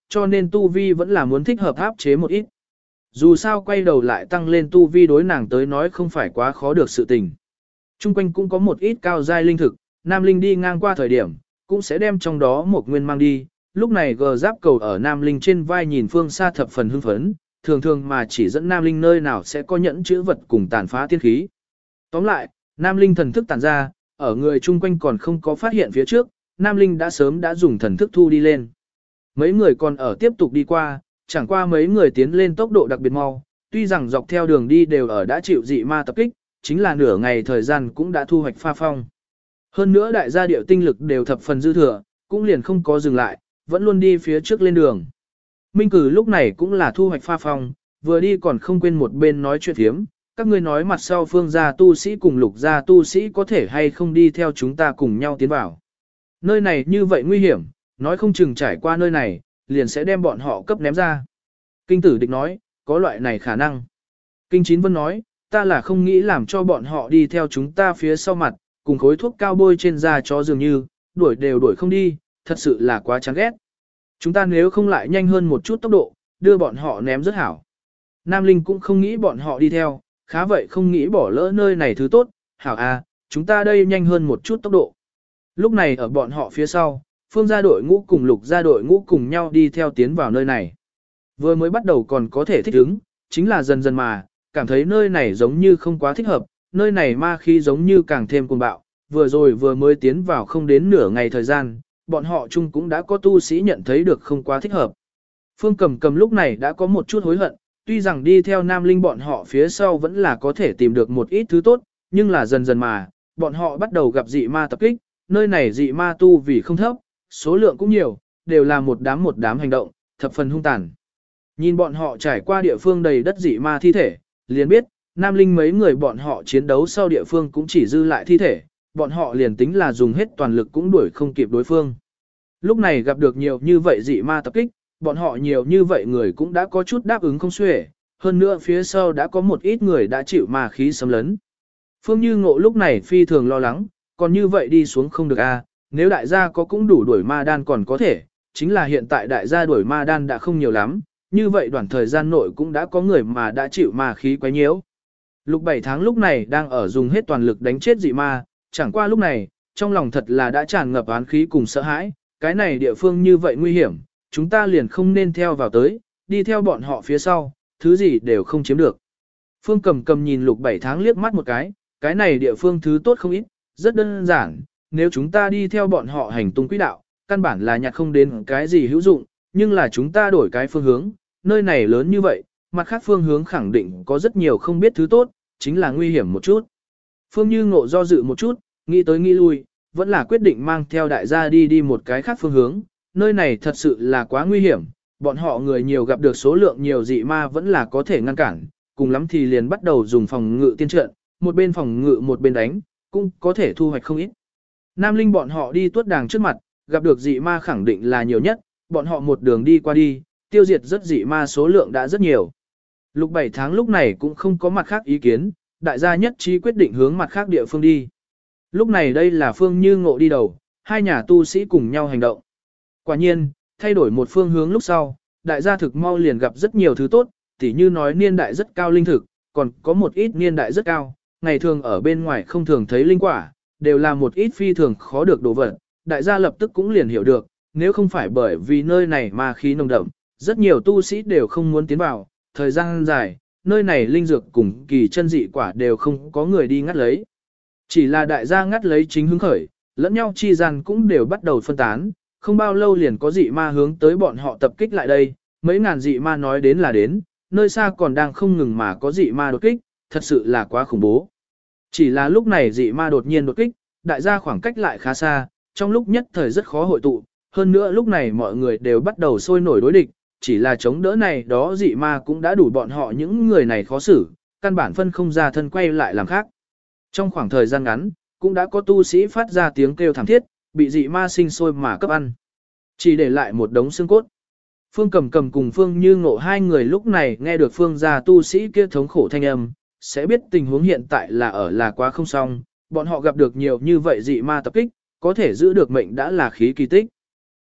cho nên tu vi vẫn là muốn thích hợp áp chế một ít. Dù sao quay đầu lại tăng lên tu vi đối nàng tới nói không phải quá khó được sự tình. Trung quanh cũng có một ít cao giai linh thực, Nam Linh đi ngang qua thời điểm, cũng sẽ đem trong đó một nguyên mang đi. Lúc này gờ giáp cầu ở Nam Linh trên vai nhìn phương xa thập phần hưng phấn, thường thường mà chỉ dẫn Nam Linh nơi nào sẽ có nhẫn chữ vật cùng tàn phá tiên khí. Tóm lại, Nam Linh thần thức tản ra, ở người chung quanh còn không có phát hiện phía trước, Nam Linh đã sớm đã dùng thần thức thu đi lên. Mấy người còn ở tiếp tục đi qua, chẳng qua mấy người tiến lên tốc độ đặc biệt mau, tuy rằng dọc theo đường đi đều ở đã chịu dị ma tập kích, chính là nửa ngày thời gian cũng đã thu hoạch pha phong. Hơn nữa đại gia điệu tinh lực đều thập phần dư thừa, cũng liền không có dừng lại, vẫn luôn đi phía trước lên đường. Minh Cử lúc này cũng là thu hoạch pha phong, vừa đi còn không quên một bên nói chuyện thiếm, các ngươi nói mặt sau Phương gia tu sĩ cùng Lục gia tu sĩ có thể hay không đi theo chúng ta cùng nhau tiến vào. Nơi này như vậy nguy hiểm, nói không chừng trải qua nơi này, liền sẽ đem bọn họ cấp ném ra. Kinh Tử Địch nói, có loại này khả năng. Kinh Chín Vân nói, ta là không nghĩ làm cho bọn họ đi theo chúng ta phía sau mặt, cùng khối thuốc cao bôi trên da chó dường như, đuổi đều đuổi không đi, thật sự là quá chán ghét. Chúng ta nếu không lại nhanh hơn một chút tốc độ, đưa bọn họ ném rất hảo. Nam Linh cũng không nghĩ bọn họ đi theo, khá vậy không nghĩ bỏ lỡ nơi này thứ tốt, hảo à, chúng ta đây nhanh hơn một chút tốc độ. Lúc này ở bọn họ phía sau, Phương gia đội ngũ cùng Lục gia đội ngũ cùng nhau đi theo tiến vào nơi này. Vừa mới bắt đầu còn có thể thích ứng, chính là dần dần mà, cảm thấy nơi này giống như không quá thích hợp, nơi này ma khí giống như càng thêm cuồng bạo, vừa mới tiến vào không đến nửa ngày thời gian, bọn họ chung cũng đã có tu sĩ nhận thấy được không quá thích hợp. Phương Cầm Cầm lúc này đã có một chút hối hận, tuy rằng đi theo Nam Linh bọn họ phía sau vẫn là có thể tìm được một ít thứ tốt, nhưng là dần dần mà, bọn họ bắt đầu gặp dị ma tập kích, nơi này dị ma tu vì không thấp, số lượng cũng nhiều, đều là một đám hành động, thập phần hung tàn. Nhìn bọn họ trải qua địa phương đầy đất dị ma thi thể, liền biết, Nam Linh mấy người bọn họ chiến đấu sau địa phương cũng chỉ dư lại thi thể, bọn họ liền tính là dùng hết toàn lực cũng đuổi không kịp đối phương. Lúc này gặp được nhiều như vậy dị ma tập kích, bọn họ nhiều như vậy người cũng đã có chút đáp ứng không xuể, hơn nữa phía sau đã có một ít người đã chịu ma khí xâm lấn. Phương Như Ngộ lúc này phi thường lo lắng, còn như vậy đi xuống không được a, nếu đại gia có cũng đủ đuổi ma đan còn có thể, chính là hiện tại đại gia đuổi ma đan đã không nhiều lắm, như vậy đoạn thời gian nội cũng đã có người mà đã chịu ma khí quấy nhiễu. Lục 7 tháng lúc này đang ở dùng hết toàn lực đánh chết dị ma, chẳng qua lúc này, trong lòng thật là đã tràn ngập oán khí cùng sợ hãi, cái này địa phương như vậy nguy hiểm, chúng ta liền không nên theo vào tới, đi theo bọn họ phía sau, thứ gì đều không chiếm được. Phương Cầm Cầm nhìn Lục 7 tháng liếc mắt một cái này địa phương thứ tốt không ít, rất đơn giản, nếu chúng ta đi theo bọn họ hành tung quỹ đạo, căn bản là nhặt không đến cái gì hữu dụng, nhưng là chúng ta đổi cái phương hướng, nơi này lớn như vậy, mặt khác phương hướng khẳng định có rất nhiều không biết thứ tốt, chính là nguy hiểm một chút. Phương Như Ngộ do dự một chút, nghĩ tới nghĩ lui, vẫn là quyết định mang theo đại gia đi một cái khác phương hướng, nơi này thật sự là quá nguy hiểm, bọn họ người nhiều gặp được số lượng nhiều dị ma vẫn là có thể ngăn cản, cùng lắm thì liền bắt đầu dùng phòng ngự tiên trận, một bên phòng ngự một bên đánh, cũng có thể thu hoạch không ít. Nam Linh bọn họ đi tuốt đàng trước mặt, gặp được dị ma khẳng định là nhiều nhất, bọn họ một đường đi qua đi, tiêu diệt rất dị ma số lượng đã rất nhiều. Lục 7 tháng lúc này cũng không có mặt khác ý kiến, đại gia nhất trí quyết định hướng mặt khác địa phương đi. Lúc này đây là Phương Như Ngộ đi đầu, hai nhà tu sĩ cùng nhau hành động. Quả nhiên, thay đổi một phương hướng lúc sau, đại gia thực mau liền gặp rất nhiều thứ tốt, tỉ như nói niên đại rất cao linh thực, còn có một ít niên đại rất cao, ngày thường ở bên ngoài không thường thấy linh quả, đều là một ít phi thường khó được đồ vật. Đại gia lập tức cũng liền hiểu được, nếu không phải bởi vì nơi này ma khí nồng đậm, rất nhiều tu sĩ đều không muốn tiến vào, thời gian dài, nơi này linh dược cùng kỳ chân dị quả đều không có người đi ngắt lấy. Chỉ là đại gia ngắt lấy chính hứng khởi, lẫn nhau chi gian cũng đều bắt đầu phân tán, không bao lâu liền có dị ma hướng tới bọn họ tập kích lại đây, mấy ngàn dị ma nói đến là đến, nơi xa còn đang không ngừng mà có dị ma đột kích, thật sự là quá khủng bố. Chỉ là lúc này dị ma đột nhiên đột kích, đại gia khoảng cách lại khá xa, trong lúc nhất thời rất khó hội tụ, hơn nữa lúc này mọi người đều bắt đầu sôi nổi đối địch, chỉ là chống đỡ này đó dị ma cũng đã đủ bọn họ những người này khó xử, căn bản phân không ra thân quay lại làm khác. Trong khoảng thời gian ngắn, cũng đã có tu sĩ phát ra tiếng kêu thảm thiết, bị dị ma sinh sôi mà cấp ăn. Chỉ để lại một đống xương cốt. Phương Cầm Cầm cùng Phương Như Ngộ hai người lúc này nghe được Phương gia tu sĩ kia thống khổ thanh âm, sẽ biết tình huống hiện tại là quá không xong, bọn họ gặp được nhiều như vậy dị ma tập kích, có thể giữ được mệnh đã là khí kỳ tích.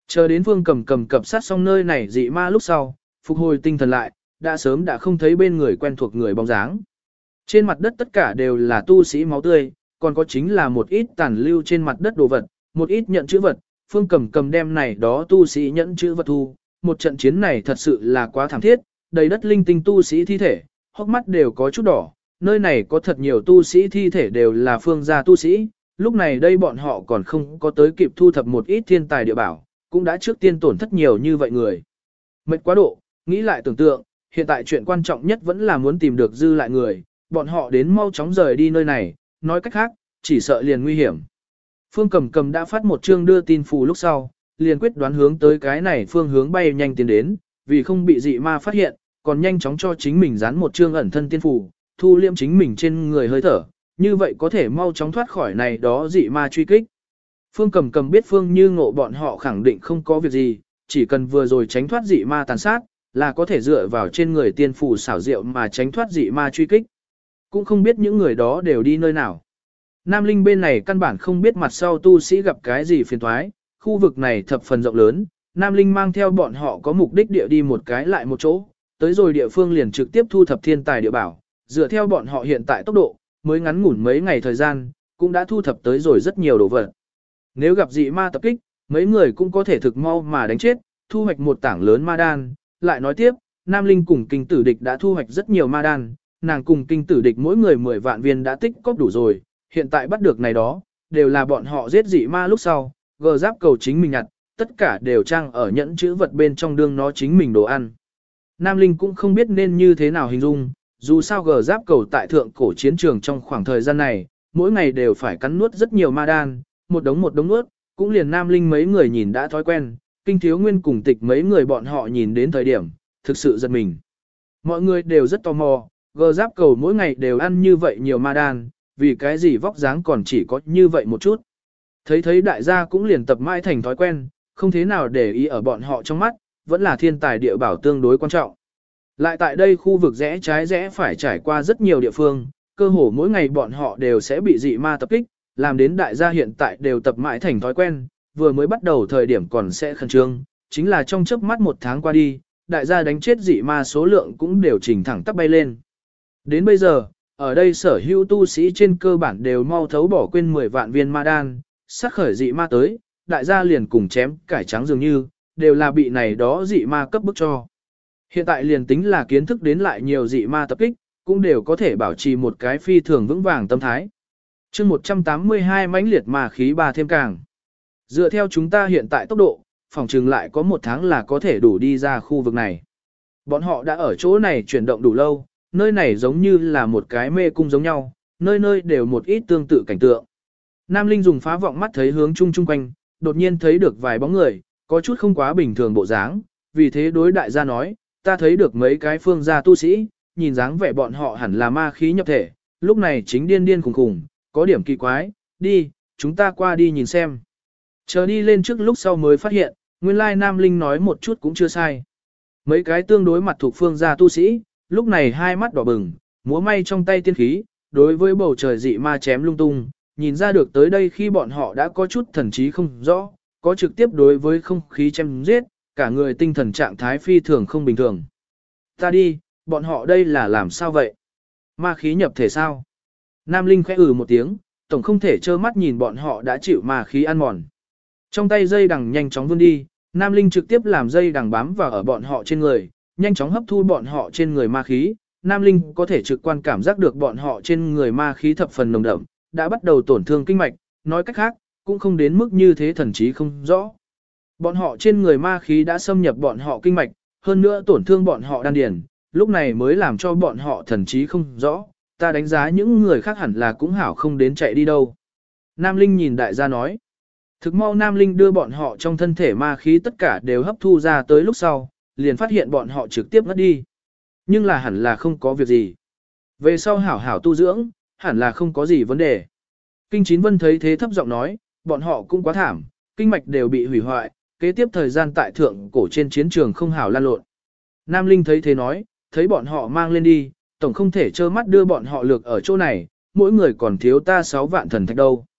Chờ đến Phương Cầm Cầm cập sát xong nơi này dị ma lúc sau, phục hồi tinh thần lại, đã sớm đã không thấy bên người quen thuộc người bóng dáng. Trên mặt đất tất cả đều là tu sĩ máu tươi, còn có chính là một ít tàn lưu trên mặt đất đồ vật, một ít nhận chữ vật, Phương Cầm Cầm đem này đó tu sĩ nhận chữ vật thu, một trận chiến này thật sự là quá thảm thiết, đầy đất linh tinh tu sĩ thi thể, hốc mắt đều có chút đỏ, nơi này có thật nhiều tu sĩ thi thể đều là phương gia tu sĩ, lúc này đây bọn họ còn không có tới kịp thu thập một ít thiên tài địa bảo, cũng đã trước tiên tổn thất nhiều như vậy người. Mệt quá độ, nghĩ lại tưởng tượng, hiện tại chuyện quan trọng nhất vẫn là muốn tìm được dư lại người, bọn họ đến mau chóng rời đi nơi này, nói cách khác, chỉ sợ liền nguy hiểm. Phương Cầm Cầm đã phát một chương đưa tin phù lúc sau, liền quyết đoán hướng tới cái này phương hướng bay nhanh tiến đến, vì không bị dị ma phát hiện, còn nhanh chóng cho chính mình dán một chương ẩn thân tiên phù, thu liêm chính mình trên người hơi thở, như vậy có thể mau chóng thoát khỏi này đó dị ma truy kích. Phương Cầm Cầm biết Phương Như Ngộ bọn họ khẳng định không có việc gì, chỉ cần vừa rồi tránh thoát dị ma tàn sát, là có thể dựa vào trên người tiên phù xảo diệu mà tránh thoát dị ma truy kích. Cũng không biết những người đó đều đi nơi nào. Nam Linh bên này căn bản không biết mặt sau tu sĩ gặp cái gì phiền toái, khu vực này thập phần rộng lớn, Nam Linh mang theo bọn họ có mục đích địa đi một cái lại một chỗ, tới rồi địa phương liền trực tiếp thu thập thiên tài địa bảo, dựa theo bọn họ hiện tại tốc độ, mới ngắn ngủn mấy ngày thời gian, cũng đã thu thập tới rồi rất nhiều đồ vật. Nếu gặp dị ma tập kích, mấy người cũng có thể thực mau mà đánh chết, thu hoạch một tảng lớn ma đan. Lại nói tiếp, Nam Linh cùng kinh tử địch đã thu hoạch rất nhiều ma đan, nàng cùng kinh tử địch mỗi người 10 vạn viên đã tích cóp đủ rồi, hiện tại bắt được này đó, đều là bọn họ giết dị ma lúc sau, gờ giáp cầu chính mình nhặt, tất cả đều trang ở nhẫn chữ vật bên trong đương nó chính mình đồ ăn. Nam Linh cũng không biết nên như thế nào hình dung, dù sao gờ giáp cầu tại thượng cổ chiến trường trong khoảng thời gian này, mỗi ngày đều phải cắn nuốt rất nhiều ma đan, một đống nuốt, cũng liền Nam Linh mấy người nhìn đã thói quen, Kinh Thiếu Nguyên cùng Tịch mấy người bọn họ nhìn đến thời điểm, thực sự giật mình. Mọi người đều rất tò mò, gờ giáp cầu mỗi ngày đều ăn như vậy nhiều ma đan, vì cái gì vóc dáng còn chỉ có như vậy một chút. Thấy đại gia cũng liền tập mãi thành thói quen, không thế nào để ý ở bọn họ trong mắt, vẫn là thiên tài địa bảo tương đối quan trọng. Lại tại đây khu vực rẽ trái rẽ phải trải qua rất nhiều địa phương, cơ hồ mỗi ngày bọn họ đều sẽ bị dị ma tập kích, làm đến đại gia hiện tại đều tập mãi thành thói quen, vừa mới bắt đầu thời điểm còn sẽ khẩn trương, chính là trong chớp mắt một tháng qua đi, đại gia đánh chết dị ma số lượng cũng đều chỉnh thẳng tắp bay lên. Đến bây giờ, ở đây sở hữu tu sĩ trên cơ bản đều mau thấu bỏ quên 10 vạn viên ma đan, sát khởi dị ma tới, đại gia liền cùng chém cải trắng dường như, đều là bị này đó dị ma cấp bức cho. Hiện tại liền tính là kiến thức đến lại nhiều dị ma tập kích, cũng đều có thể bảo trì một cái phi thường vững vàng tâm thái. chương 182 mãnh liệt ma khí ba thêm càng. Dựa theo chúng ta hiện tại tốc độ, phòng trừng lại có một tháng là có thể đủ đi ra khu vực này. Bọn họ đã ở chỗ này chuyển động đủ lâu, nơi này giống như là một cái mê cung giống nhau, nơi nơi đều một ít tương tự cảnh tượng. Nam Linh dùng phá vọng mắt thấy hướng chung quanh, đột nhiên thấy được vài bóng người, có chút không quá bình thường bộ dáng, vì thế đối đại gia nói, ta thấy được mấy cái phương gia tu sĩ, nhìn dáng vẻ bọn họ hẳn là ma khí nhập thể, lúc này chính điên khùng khùng, có điểm kỳ quái, đi, chúng ta qua đi nhìn xem. Chờ đi lên trước lúc sau mới phát hiện, nguyên lai Nam Linh nói một chút cũng chưa sai. Mấy cái tương đối mặt thuộc phương gia tu sĩ, lúc này hai mắt đỏ bừng, múa may trong tay tiên khí, đối với bầu trời dị ma chém lung tung, nhìn ra được tới đây khi bọn họ đã có chút thần trí không rõ, có trực tiếp đối với không khí chém giết, cả người tinh thần trạng thái phi thường không bình thường. Ta đi, bọn họ đây là làm sao vậy? Ma khí nhập thể sao? Nam Linh khẽ một tiếng, tổng không thể trơ mắt nhìn bọn họ đã chịu ma khí ăn mòn. Trong tay dây đằng nhanh chóng vươn đi, Nam Linh trực tiếp làm dây đằng bám vào ở bọn họ trên người, nhanh chóng hấp thu bọn họ trên người ma khí. Nam Linh có thể trực quan cảm giác được bọn họ trên người ma khí thập phần nồng đậm, đã bắt đầu tổn thương kinh mạch, nói cách khác, cũng không đến mức như thế thần trí không rõ. Bọn họ trên người ma khí đã xâm nhập bọn họ kinh mạch, hơn nữa tổn thương bọn họ đan điền, lúc này mới làm cho bọn họ thần trí không rõ. Ta đánh giá những người khác hẳn là cũng hảo không đến chạy đi đâu. Nam Linh nhìn đại gia nói. Thực mau Nam Linh đưa bọn họ trong thân thể ma khí tất cả đều hấp thu ra tới lúc sau, liền phát hiện bọn họ trực tiếp ngất đi. Nhưng là hẳn là không có việc gì. Về sau hảo hảo tu dưỡng, hẳn là không có gì vấn đề. Kinh Chín Vân thấy thế thấp giọng nói, bọn họ cũng quá thảm, kinh mạch đều bị hủy hoại, kế tiếp thời gian tại thượng cổ trên chiến trường không hảo lan lộn. Nam Linh thấy thế nói, thấy bọn họ mang lên đi, tổng không thể trơ mắt đưa bọn họ lược ở chỗ này, mỗi người còn thiếu ta 6 vạn thần thạch đâu.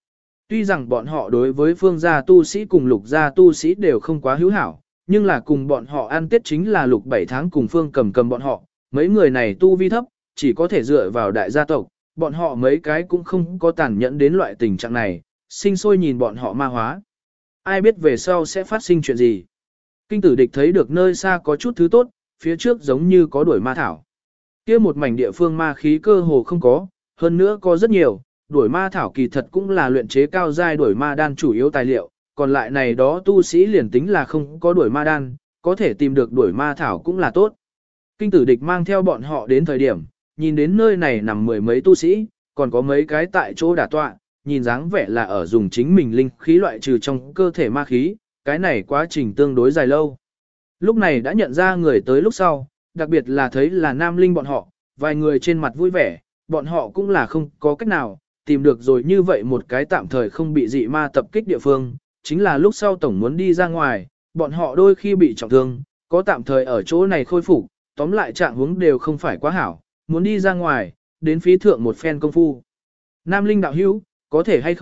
Tuy rằng bọn họ đối với phương gia tu sĩ cùng lục gia tu sĩ đều không quá hữu hảo, nhưng là cùng bọn họ ăn tết chính là lục 7 tháng cùng phương cầm bọn họ, mấy người này tu vi thấp, chỉ có thể dựa vào đại gia tộc, bọn họ mấy cái cũng không có tàn nhẫn đến loại tình trạng này, sinh sôi nhìn bọn họ ma hóa. Ai biết về sau sẽ phát sinh chuyện gì. Kinh tử địch thấy được nơi xa có chút thứ tốt, phía trước giống như có đuổi ma thảo. Kia một mảnh địa phương ma khí cơ hồ không có, hơn nữa có rất nhiều, đuổi ma thảo kỳ thật cũng là luyện chế cao giai đuổi ma đan chủ yếu tài liệu, còn lại này đó tu sĩ liền tính là không có đuổi ma đan, có thể tìm được đuổi ma thảo cũng là tốt. Kinh tử địch mang theo bọn họ đến thời điểm, nhìn đến nơi này nằm mười mấy tu sĩ, còn có mấy cái tại chỗ đả tọa, nhìn dáng vẻ là ở dùng chính mình linh khí loại trừ trong cơ thể ma khí, cái này quá trình tương đối dài lâu. Lúc này đã nhận ra người tới lúc sau, đặc biệt là thấy là nam linh bọn họ, vài người trên mặt vui vẻ, bọn họ cũng là không có cách nào, tìm được rồi như vậy một cái tạm thời không bị dị ma tập kích địa phương, chính là lúc sau tổng muốn đi ra ngoài, bọn họ đôi khi bị trọng thương, có tạm thời ở chỗ này khôi phục, tóm lại trạng huống đều không phải quá hảo, muốn đi ra ngoài, đến phí thượng một phen công phu. Nam linh đạo hữu, có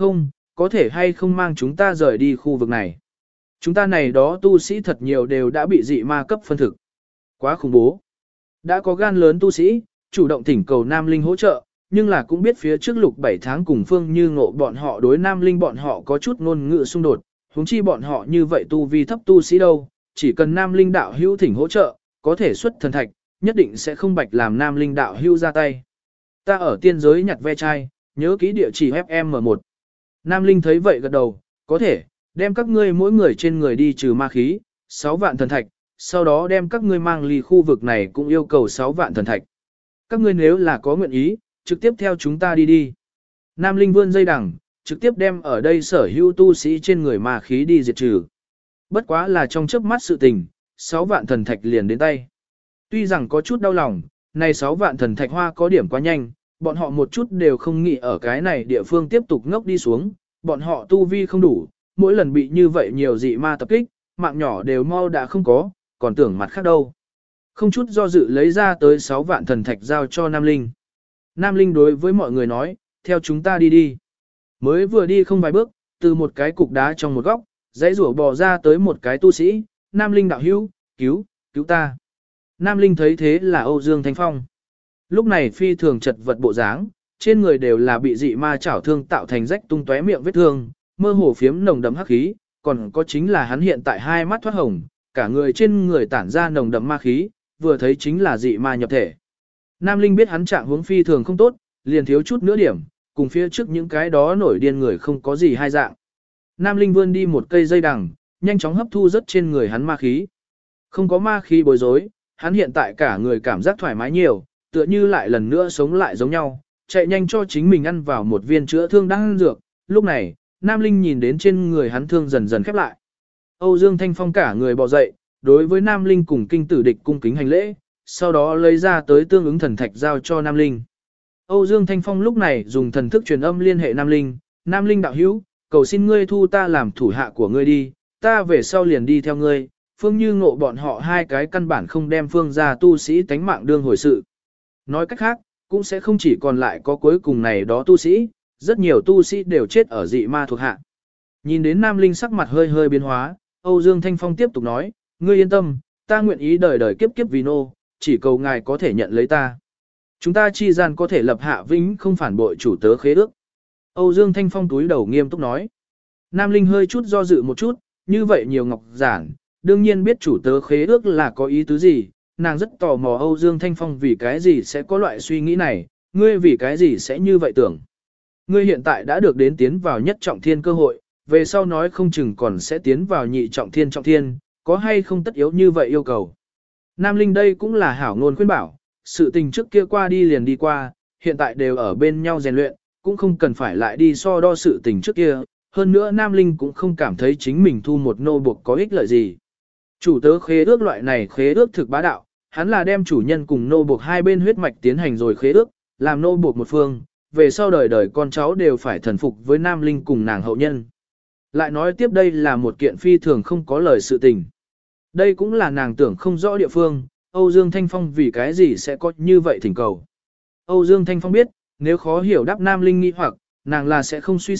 thể hay không mang chúng ta rời đi khu vực này. Chúng ta này đó tu sĩ thật nhiều đều đã bị dị ma cấp phân thực. Quá khủng bố. Đã có gan lớn tu sĩ, chủ động thỉnh cầu Nam Linh hỗ trợ, nhưng là cũng biết phía trước lục 7 tháng cùng Phương Như Ngộ bọn họ đối Nam Linh bọn họ có chút ngôn ngữ xung đột, huống chi bọn họ như vậy tu vi thấp tu sĩ đâu, chỉ cần Nam Linh đạo hữu thỉnh hỗ trợ, có thể xuất thần thạch, nhất định sẽ không bạch làm Nam Linh đạo hữu ra tay. Ta ở tiên giới nhặt ve chai, nhớ kỹ địa chỉ FM1. Nam Linh thấy vậy gật đầu, có thể, đem các ngươi mỗi người trên người đi trừ ma khí, 6 vạn thần thạch, sau đó đem các ngươi mang ly khu vực này cũng yêu cầu 6 vạn thần thạch. Các ngươi nếu là có nguyện ý, trực tiếp theo chúng ta đi đi. Nam Linh vươn dây đằng, trực tiếp đem ở đây sở hữu tu sĩ trên người ma khí đi diệt trừ. Bất quá là trong chớp mắt sự tình, 6 vạn thần thạch liền đến tay. Tuy rằng có chút đau lòng, này 6 vạn thần thạch hoa có điểm quá nhanh, bọn họ một chút đều không nghĩ ở cái này địa phương tiếp tục ngốc đi xuống, bọn họ tu vi không đủ, mỗi lần bị như vậy nhiều dị ma tập kích, mạng nhỏ đều mau đã không có, còn tưởng mặt khác đâu. Không chút do dự lấy ra tới 6 vạn thần thạch giao cho Nam Linh. Nam Linh đối với mọi người nói, theo chúng ta đi đi. Mới vừa đi không vài bước, từ một cái cục đá trong một góc, dãy rủa bò ra tới một cái tu sĩ, Nam Linh đạo hữu, cứu ta. Nam Linh thấy thế là Âu Dương Thanh Phong. Lúc này phi thường chật vật bộ dáng, trên người đều là bị dị ma chảo thương tạo thành rách tung tóe miệng vết thương, mơ hồ phiếm nồng đậm hắc khí, còn có chính là hắn hiện tại hai mắt thoát hồng, cả người trên người tản ra nồng đậm ma khí, vừa thấy chính là dị ma nhập thể. Nam Linh biết hắn trạng huống phi thường không tốt, liền thiếu chút nữa điểm, cùng phía trước những cái đó nổi điên người không có gì hai dạng. Nam Linh vươn đi một cây dây đằng, nhanh chóng hấp thu rất trên người hắn ma khí. Không có ma khí bối rối, hắn hiện tại cả người cảm giác thoải mái nhiều, tựa như lại lần nữa sống lại giống nhau, chạy nhanh cho chính mình ăn vào một viên chữa thương đang dược. Lúc này, Nam Linh nhìn đến trên người hắn thương dần dần khép lại. Âu Dương Thanh Phong cả người bò dậy, đối với Nam Linh cùng kinh tử địch cung kính hành lễ, sau đó lấy ra tới tương ứng thần thạch giao cho Nam Linh. Âu Dương Thanh Phong lúc này dùng thần thức truyền âm liên hệ Nam Linh, Nam Linh đạo hữu, cầu xin ngươi thu ta làm thủ hạ của ngươi đi, ta về sau liền đi theo ngươi, Phương Như Ngộ bọn họ hai cái căn bản không đem Phương gia tu sĩ tánh mạng đương hồi sự. Nói cách khác, cũng sẽ không chỉ còn lại có cuối cùng này đó tu sĩ, rất nhiều tu sĩ đều chết ở dị ma thuộc hạ. Nhìn đến Nam Linh sắc mặt hơi hơi biến hóa, Âu Dương Thanh Phong tiếp tục nói, ngươi yên tâm, ta nguyện ý đời đời kiếp kiếp vì nô, chỉ cầu ngài có thể nhận lấy ta. Chúng ta chi gian có thể lập hạ vĩnh không phản bội chủ tớ khế ước. Âu Dương Thanh Phong túi đầu nghiêm túc nói. Nam Linh hơi chút do dự một chút, như vậy nhiều ngọc giản, đương nhiên biết chủ tớ khế ước là có ý tứ gì, nàng rất tò mò Âu Dương Thanh Phong vì cái gì sẽ có loại suy nghĩ này, ngươi vì cái gì sẽ như vậy tưởng. Ngươi hiện tại đã được đến tiến vào nhất trọng thiên cơ hội, về sau nói không chừng còn sẽ tiến vào nhị trọng thiên, có hay không tất yếu như vậy yêu cầu. Nam Linh đây cũng là hảo ngôn khuyên bảo, sự tình trước kia qua đi liền đi qua, hiện tại đều ở bên nhau rèn luyện, cũng không cần phải lại đi so đo sự tình trước kia, hơn nữa Nam Linh cũng không cảm thấy chính mình thu một nô buộc có ích lợi gì. Chủ tớ khế ước loại này khế ước thực bá đạo, hắn là đem chủ nhân cùng nô buộc hai bên huyết mạch tiến hành rồi khế ước, làm nô buộc một phương, về sau đời đời con cháu đều phải thần phục với Nam Linh cùng nàng hậu nhân. Lại nói tiếp đây là một kiện phi thường không có lời sự tình. Đây cũng là nàng tưởng không rõ địa phương, Âu Dương Thanh Phong vì cái gì sẽ có như vậy thỉnh cầu. Âu Dương Thanh Phong biết, nếu khó hiểu đáp Nam Linh nghi hoặc, nàng là sẽ không suy xét,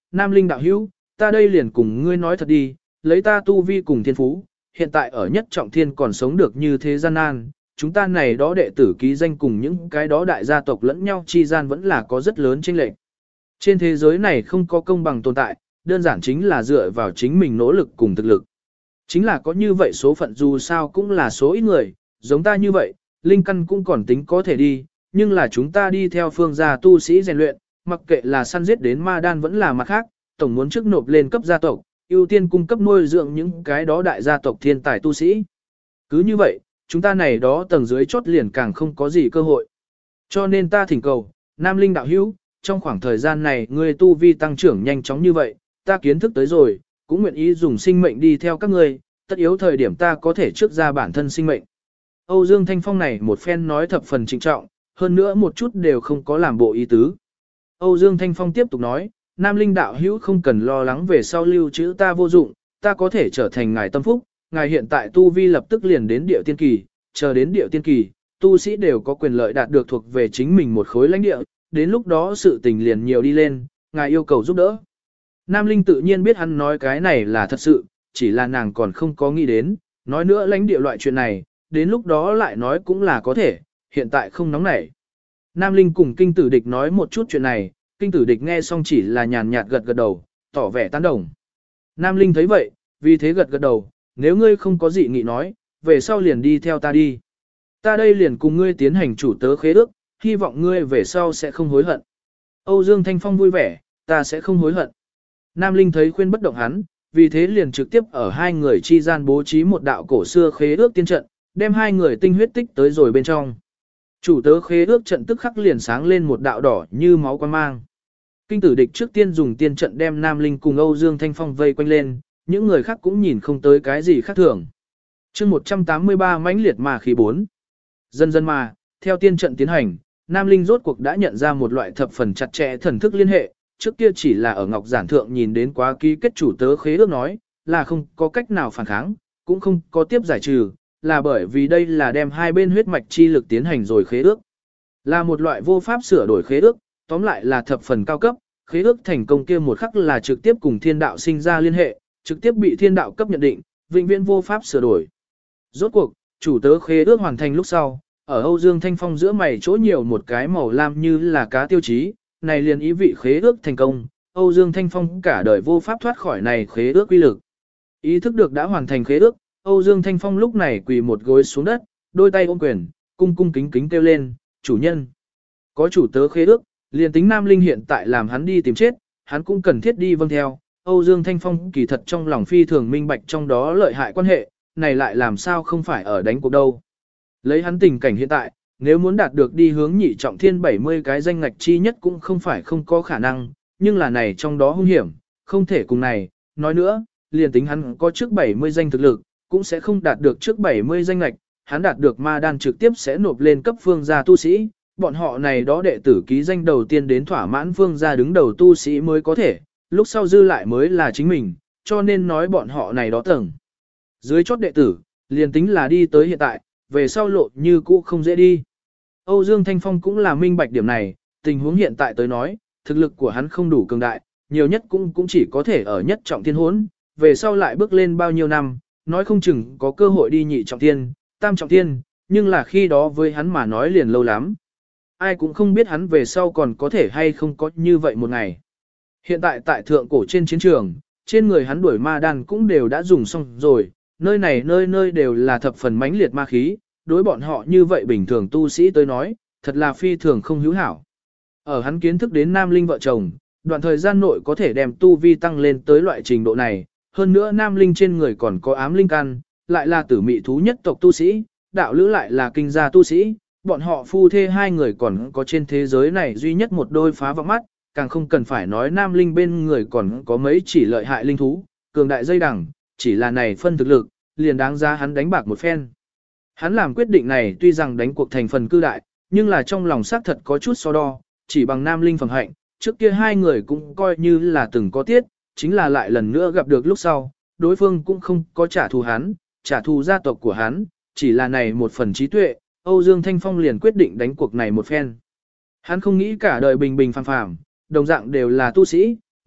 Nam Linh đạo hữu, ta đây liền cùng ngươi nói thật đi, lấy ta tu vi cùng thiên phú, hiện tại ở nhất trọng thiên còn sống được như thế gian nan, chúng ta này đó đệ tử ký danh cùng những cái đó đại gia tộc lẫn nhau chi gian vẫn là có rất lớn chênh lệch. Trên thế giới này không có công bằng tồn tại, đơn giản chính là dựa vào chính mình nỗ lực cùng thực lực. Chính là có như vậy số phận dù sao cũng là số ít người, giống ta như vậy, linh căn cũng còn tính có thể đi, nhưng là chúng ta đi theo phương gia tu sĩ rèn luyện, mặc kệ là săn giết đến ma đan vẫn là mặt khác, tổng muốn trước nộp lên cấp gia tộc, ưu tiên cung cấp nuôi dưỡng những cái đó đại gia tộc thiên tài tu sĩ. Cứ như vậy, chúng ta này đó tầng dưới chốt liền càng không có gì cơ hội. Cho nên ta thỉnh cầu, Nam Linh đạo hữu, trong khoảng thời gian này ngươi tu vi tăng trưởng nhanh chóng như vậy, ta kiến thức tới rồi, cũng nguyện ý dùng sinh mệnh đi theo các ngươi, tất yếu thời điểm ta có thể trước ra bản thân sinh mệnh. Âu Dương Thanh Phong này một phen nói thập phần trịnh trọng, hơn nữa một chút đều không có làm bộ ý tứ. Âu Dương Thanh Phong tiếp tục nói, Nam Linh đạo hữu không cần lo lắng về sau lưu trữ ta vô dụng, ta có thể trở thành ngài tâm phúc, ngài hiện tại tu vi lập tức liền đến địa tiên kỳ, chờ đến địa tiên kỳ, tu sĩ đều có quyền lợi đạt được thuộc về chính mình một khối lãnh địa, đến lúc đó sự tình liền nhiều đi lên, ngài yêu cầu giúp đỡ. Nam Linh tự nhiên biết hắn nói cái này là thật sự, chỉ là nàng còn không có nghĩ đến, nói nữa lãnh địa loại chuyện này, đến lúc đó lại nói cũng là có thể, hiện tại không nóng nảy. Nam Linh cùng kinh tử địch nói một chút chuyện này, kinh tử địch nghe xong chỉ là nhàn nhạt gật gật đầu, tỏ vẻ tán đồng. Nam Linh thấy vậy, vì thế gật gật đầu, nếu ngươi không có gì nghị nói, về sau liền đi theo ta đi. Ta đây liền cùng ngươi tiến hành chủ tớ khế ước, hy vọng ngươi về sau sẽ không hối hận. Âu Dương Thanh Phong vui vẻ, ta sẽ không hối hận. Nam Linh thấy khuyên bất động hắn, vì thế liền trực tiếp ở hai người chi gian bố trí một đạo cổ xưa khế ước tiên trận, đem hai người tinh huyết tích tới rồi bên trong. Chủ tớ khế ước trận tức khắc liền sáng lên một đạo đỏ như máu quan mang. Kinh tử địch trước tiên dùng tiên trận đem Nam Linh cùng Âu Dương Thanh Phong vây quanh lên, những người khác cũng nhìn không tới cái gì khác thường. chương 183 mãnh liệt mà khí 4. Dần dần mà, theo tiên trận tiến hành, Nam Linh rốt cuộc đã nhận ra một loại thập phần chặt chẽ thần thức liên hệ, trước kia chỉ là ở ngọc giản thượng nhìn đến quá ký kết chủ tớ khế ước nói, là không có cách nào phản kháng, cũng không có tiếp giải trừ, là bởi vì đây là đem hai bên huyết mạch chi lực tiến hành rồi khế ước. Là một loại vô pháp sửa đổi khế ước, tóm lại là thập phần cao cấp, khế ước thành công kia một khắc là trực tiếp cùng thiên đạo sinh ra liên hệ, trực tiếp bị thiên đạo cấp nhận định, vĩnh viễn vô pháp sửa đổi. Rốt cuộc, chủ tớ khế ước hoàn thành lúc sau, ở Âu Dương Thanh Phong giữa mày chỗ nhiều một cái màu lam như là cá tiêu chí, này liền ý vị khế ước thành công, Âu Dương Thanh Phong cả đời vô pháp thoát khỏi này khế ước quy lực. Ý thức được đã hoàn thành khế ước, Âu Dương Thanh Phong lúc này quỳ một gối xuống đất, đôi tay ôm quyền, cung cung kính kính kêu lên, chủ nhân. Có chủ tớ khế ước, liền tính Nam Linh hiện tại làm hắn đi tìm chết, hắn cũng cần thiết đi vâng theo. Âu Dương Thanh Phong kỳ thật trong lòng phi thường minh bạch trong đó lợi hại quan hệ, này lại làm sao không phải ở đánh cuộc đâu. Lấy hắn tình cảnh hiện tại, nếu muốn đạt được đi hướng nhị trọng thiên 70 cái danh ngạch chi nhất cũng không phải không có khả năng, nhưng là này trong đó hung hiểm, không thể cùng này. Nói nữa, liền tính hắn có trước 70 danh thực lực, cũng sẽ không đạt được trước 70 danh ngạch, hắn đạt được ma đan trực tiếp sẽ nộp lên cấp phương gia tu sĩ, bọn họ này đó đệ tử ký danh đầu tiên đến thỏa mãn phương gia đứng đầu tu sĩ mới có thể, lúc sau dư lại mới là chính mình, cho nên nói bọn họ này đó tầng. Dưới chốt đệ tử, liền tính là đi tới hiện tại, về sau lộ như cũ không dễ đi. Âu Dương Thanh Phong cũng là minh bạch điểm này, tình huống hiện tại tới nói, thực lực của hắn không đủ cường đại, nhiều nhất cũng chỉ có thể ở nhất trọng thiên hốn, về sau lại bước lên bao nhiêu năm, nói không chừng có cơ hội đi nhị trọng thiên, tam trọng thiên, nhưng là khi đó với hắn mà nói liền lâu lắm. Ai cũng không biết hắn về sau còn có thể hay không có như vậy một ngày. Hiện tại tại thượng cổ trên chiến trường, trên người hắn đuổi ma đan cũng đều đã dùng xong rồi, nơi này nơi nơi đều là thập phần mãnh liệt ma khí, đối bọn họ như vậy bình thường tu sĩ tới nói, thật là phi thường không hữu hảo. Ở hắn kiến thức đến Nam Linh vợ chồng, đoạn thời gian nội có thể đem tu vi tăng lên tới loại trình độ này, hơn nữa Nam Linh trên người còn có ám linh căn, lại là tử mị thú nhất tộc tu sĩ, đạo lữ lại là kinh gia tu sĩ, bọn họ phu thê hai người còn có trên thế giới này duy nhất một đôi phá vọng mắt, càng không cần phải nói Nam Linh bên người còn có mấy chỉ lợi hại linh thú, cường đại dây đằng, chỉ là này phân thực lực, liền đáng giá hắn đánh bạc một phen. Hắn làm quyết định này tuy rằng đánh cuộc thành phần cư đại, nhưng là trong lòng xác thật có chút so đo, chỉ bằng Nam Linh phẩm hạnh, trước kia hai người cũng coi như là từng có tiết, chính là lại lần nữa gặp được lúc sau, đối phương cũng không có trả thù hắn, trả thù gia tộc của hắn, chỉ là này một phần trí tuệ, Âu Dương Thanh Phong liền quyết định đánh cuộc này một phen. Hắn không nghĩ cả đời bình bình phàm phàm, đồng dạng đều là tu sĩ,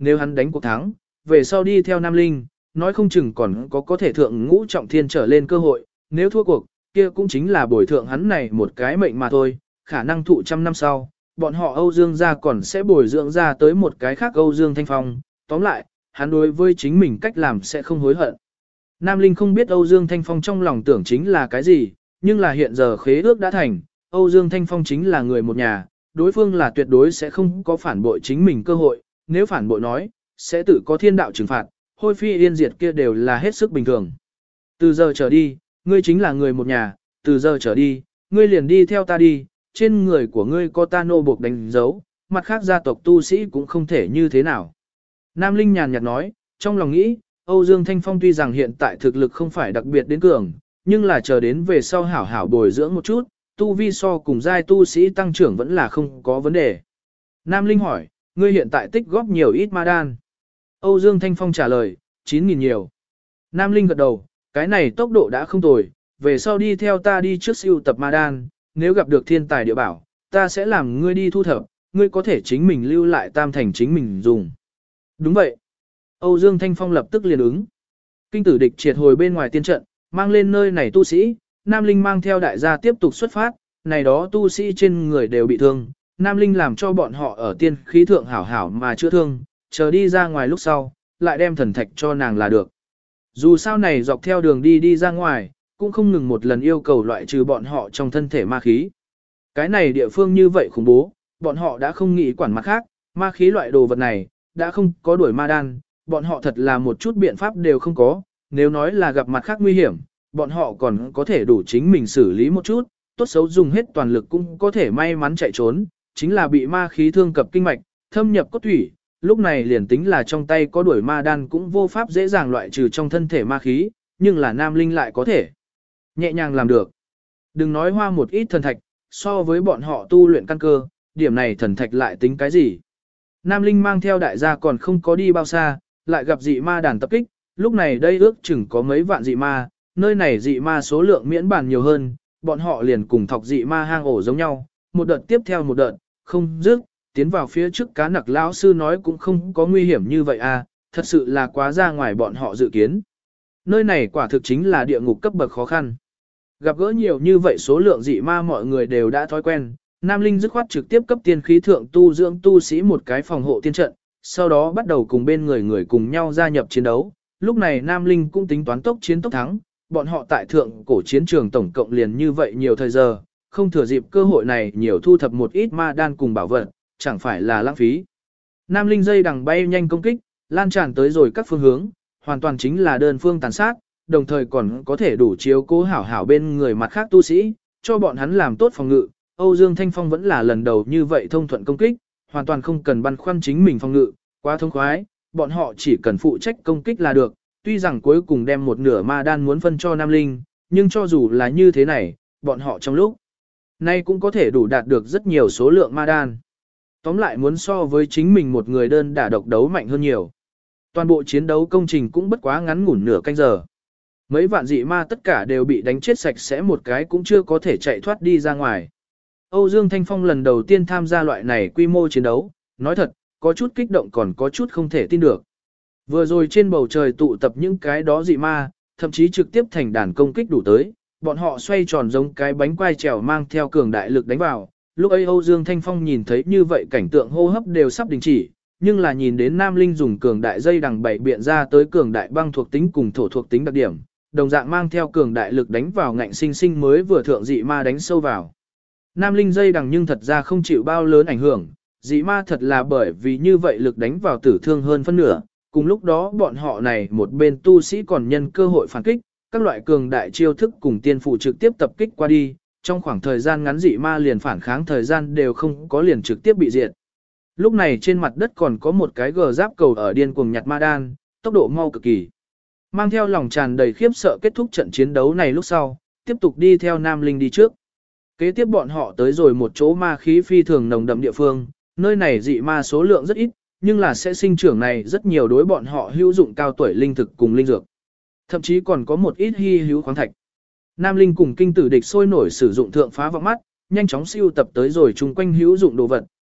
nếu hắn đánh cuộc thắng, về sau đi theo Nam Linh, nói không chừng còn có thể thượng ngũ trọng thiên trở lên cơ hội, nếu thua cuộc, kia cũng chính là bồi thượng hắn này một cái mệnh mà thôi, khả năng thụ trăm năm sau, bọn họ Âu Dương gia còn sẽ bồi dưỡng ra tới một cái khác Âu Dương Thanh Phong, tóm lại, hắn đối với chính mình cách làm sẽ không hối hận. Nam Linh không biết Âu Dương Thanh Phong trong lòng tưởng chính là cái gì, nhưng là hiện giờ khế ước đã thành, Âu Dương Thanh Phong chính là người một nhà, đối phương là tuyệt đối sẽ không có phản bội chính mình cơ hội, nếu phản bội nói, sẽ tự có thiên đạo trừng phạt, hôi phi yên diệt kia đều là hết sức bình thường. Từ giờ trở đi, ngươi chính là người một nhà, từ giờ trở đi, ngươi liền đi theo ta đi, trên người của ngươi có ta nô buộc đánh dấu, mặt khác gia tộc tu sĩ cũng không thể như thế nào. Nam Linh nhàn nhạt nói, trong lòng nghĩ, Âu Dương Thanh Phong tuy rằng hiện tại thực lực không phải đặc biệt đến cường, nhưng là chờ đến về sau hảo hảo bồi dưỡng một chút, tu vi so cùng giai tu sĩ tăng trưởng vẫn là không có vấn đề. Nam Linh hỏi, ngươi hiện tại tích góp nhiều ít ma đan? Âu Dương Thanh Phong trả lời, 9.000 nhiều. Nam Linh gật đầu, cái này tốc độ đã không tồi, về sau đi theo ta đi trước siêu tập ma đan, nếu gặp được thiên tài địa bảo, ta sẽ làm ngươi đi thu thập, ngươi có thể chính mình lưu lại tam thành chính mình dùng. Đúng vậy. Âu Dương Thanh Phong lập tức liền ứng. Kinh tử địch triệt hồi bên ngoài tiên trận, mang lên nơi này tu sĩ, Nam Linh mang theo đại gia tiếp tục xuất phát, này đó tu sĩ trên người đều bị thương, Nam Linh làm cho bọn họ ở tiên khí thượng hảo hảo mà chữa thương, chờ đi ra ngoài lúc sau, lại đem thần thạch cho nàng là được. Dù sao này dọc theo đường đi ra ngoài, cũng không ngừng một lần yêu cầu loại trừ bọn họ trong thân thể ma khí. Cái này địa phương như vậy khủng bố, bọn họ đã không nghĩ quản mặt khác, ma khí loại đồ vật này, đã không có đuổi ma đan, bọn họ thật là một chút biện pháp đều không có, nếu nói là gặp mặt khác nguy hiểm, bọn họ còn có thể đủ chính mình xử lý một chút, tốt xấu dùng hết toàn lực cũng có thể may mắn chạy trốn, chính là bị ma khí thương cập kinh mạch, thâm nhập cốt thủy, lúc này liền tính là trong tay có đuổi ma đan cũng vô pháp dễ dàng loại trừ trong thân thể ma khí, nhưng là Nam Linh lại có thể nhẹ nhàng làm được. Đừng nói hoa một ít thần thạch, so với bọn họ tu luyện căn cơ, điểm này thần thạch lại tính cái gì. Nam Linh mang theo đại gia còn không có đi bao xa, lại gặp dị ma đàn tập kích, lúc này đây ước chừng có mấy vạn dị ma, nơi này dị ma số lượng miễn bản nhiều hơn, bọn họ liền cùng thọc dị ma hang ổ giống nhau, một đợt tiếp theo một đợt, không dứt, tiến vào phía trước cá nặc lão sư nói cũng không có nguy hiểm như vậy à, thật sự là quá ra ngoài bọn họ dự kiến. Nơi này quả thực chính là địa ngục cấp bậc khó khăn. Gặp gỡ nhiều như vậy số lượng dị ma mọi người đều đã thói quen, Nam Linh dứt khoát trực tiếp cấp tiên khí thượng tu dưỡng tu sĩ một cái phòng hộ tiên trận, sau đó bắt đầu cùng bên người cùng nhau gia nhập chiến đấu. Lúc này Nam Linh cũng tính toán tốc chiến tốc thắng, bọn họ tại thượng cổ chiến trường tổng cộng liền như vậy nhiều thời giờ, không thừa dịp cơ hội này nhiều thu thập một ít ma đan cùng bảo vật, chẳng phải là lãng phí. Nam Linh dây đằng bay nhanh công kích, lan tràn tới rồi các phương hướng, hoàn toàn chính là đơn phương tàn sát, đồng thời còn có thể đủ chiếu cố hảo hảo bên người mặt khác tu sĩ, cho bọn hắn làm tốt phòng ngự. Âu Dương Thanh Phong vẫn là lần đầu như vậy thông thuận công kích, hoàn toàn không cần băn khoăn chính mình phòng ngự, quá thông khoái, bọn họ chỉ cần phụ trách công kích là được, tuy rằng cuối cùng đem một nửa ma đan muốn phân cho Nam Linh, nhưng cho dù là như thế này, bọn họ trong lúc nay cũng có thể đủ đạt được rất nhiều số lượng ma đan. Tóm lại muốn so với chính mình một người đơn đả độc đấu mạnh hơn nhiều. Toàn bộ chiến đấu công trình cũng bất quá ngắn ngủn nửa canh giờ. Mấy vạn dị ma tất cả đều bị đánh chết sạch sẽ một cái cũng chưa có thể chạy thoát đi ra ngoài. Âu Dương Thanh Phong lần đầu tiên tham gia loại này quy mô chiến đấu, nói thật, có chút kích động còn có chút không thể tin được. Vừa rồi trên bầu trời tụ tập những cái đó dị ma, thậm chí trực tiếp thành đàn công kích đủ tới, bọn họ xoay tròn giống cái bánh quai trèo mang theo cường đại lực đánh vào. Lúc ấy Âu Dương Thanh Phong nhìn thấy như vậy cảnh tượng hô hấp đều sắp đình chỉ, nhưng là nhìn đến Nam Linh dùng cường đại dây đằng bảy biện ra tới cường đại băng thuộc tính cùng thổ thuộc tính đặc điểm, đồng dạng mang theo cường đại lực đánh vào ngạnh sinh sinh mới vừa thượng dị ma đánh sâu vào. Nam Linh dây đằng nhưng thật ra không chịu bao lớn ảnh hưởng, dị ma thật là bởi vì như vậy lực đánh vào tử thương hơn phân nửa, cùng lúc đó bọn họ này một bên tu sĩ còn nhân cơ hội phản kích, các loại cường đại chiêu thức cùng tiên phụ trực tiếp tập kích qua đi, trong khoảng thời gian ngắn dị ma liền phản kháng thời gian đều không có liền trực tiếp bị diệt. Lúc này trên mặt đất còn có một cái gờ giáp cầu ở điên cuồng nhặt ma đan, tốc độ mau cực kỳ. Mang theo lòng tràn đầy khiếp sợ kết thúc trận chiến đấu này lúc sau, tiếp tục đi theo Nam Linh đi trước. Kế tiếp bọn họ tới rồi một chỗ ma khí phi thường nồng đậm địa phương, nơi này dị ma số lượng rất ít, nhưng là sẽ sinh trưởng này rất nhiều đối bọn họ hữu dụng cao tuổi linh thực cùng linh dược. Thậm chí còn có một ít hy hữu khoáng thạch. Nam Linh cùng kinh tử địch sôi nổi sử dụng thượng phá vọng mắt, nhanh chóng siêu tập tới rồi chung quanh hữu dụng đồ vật,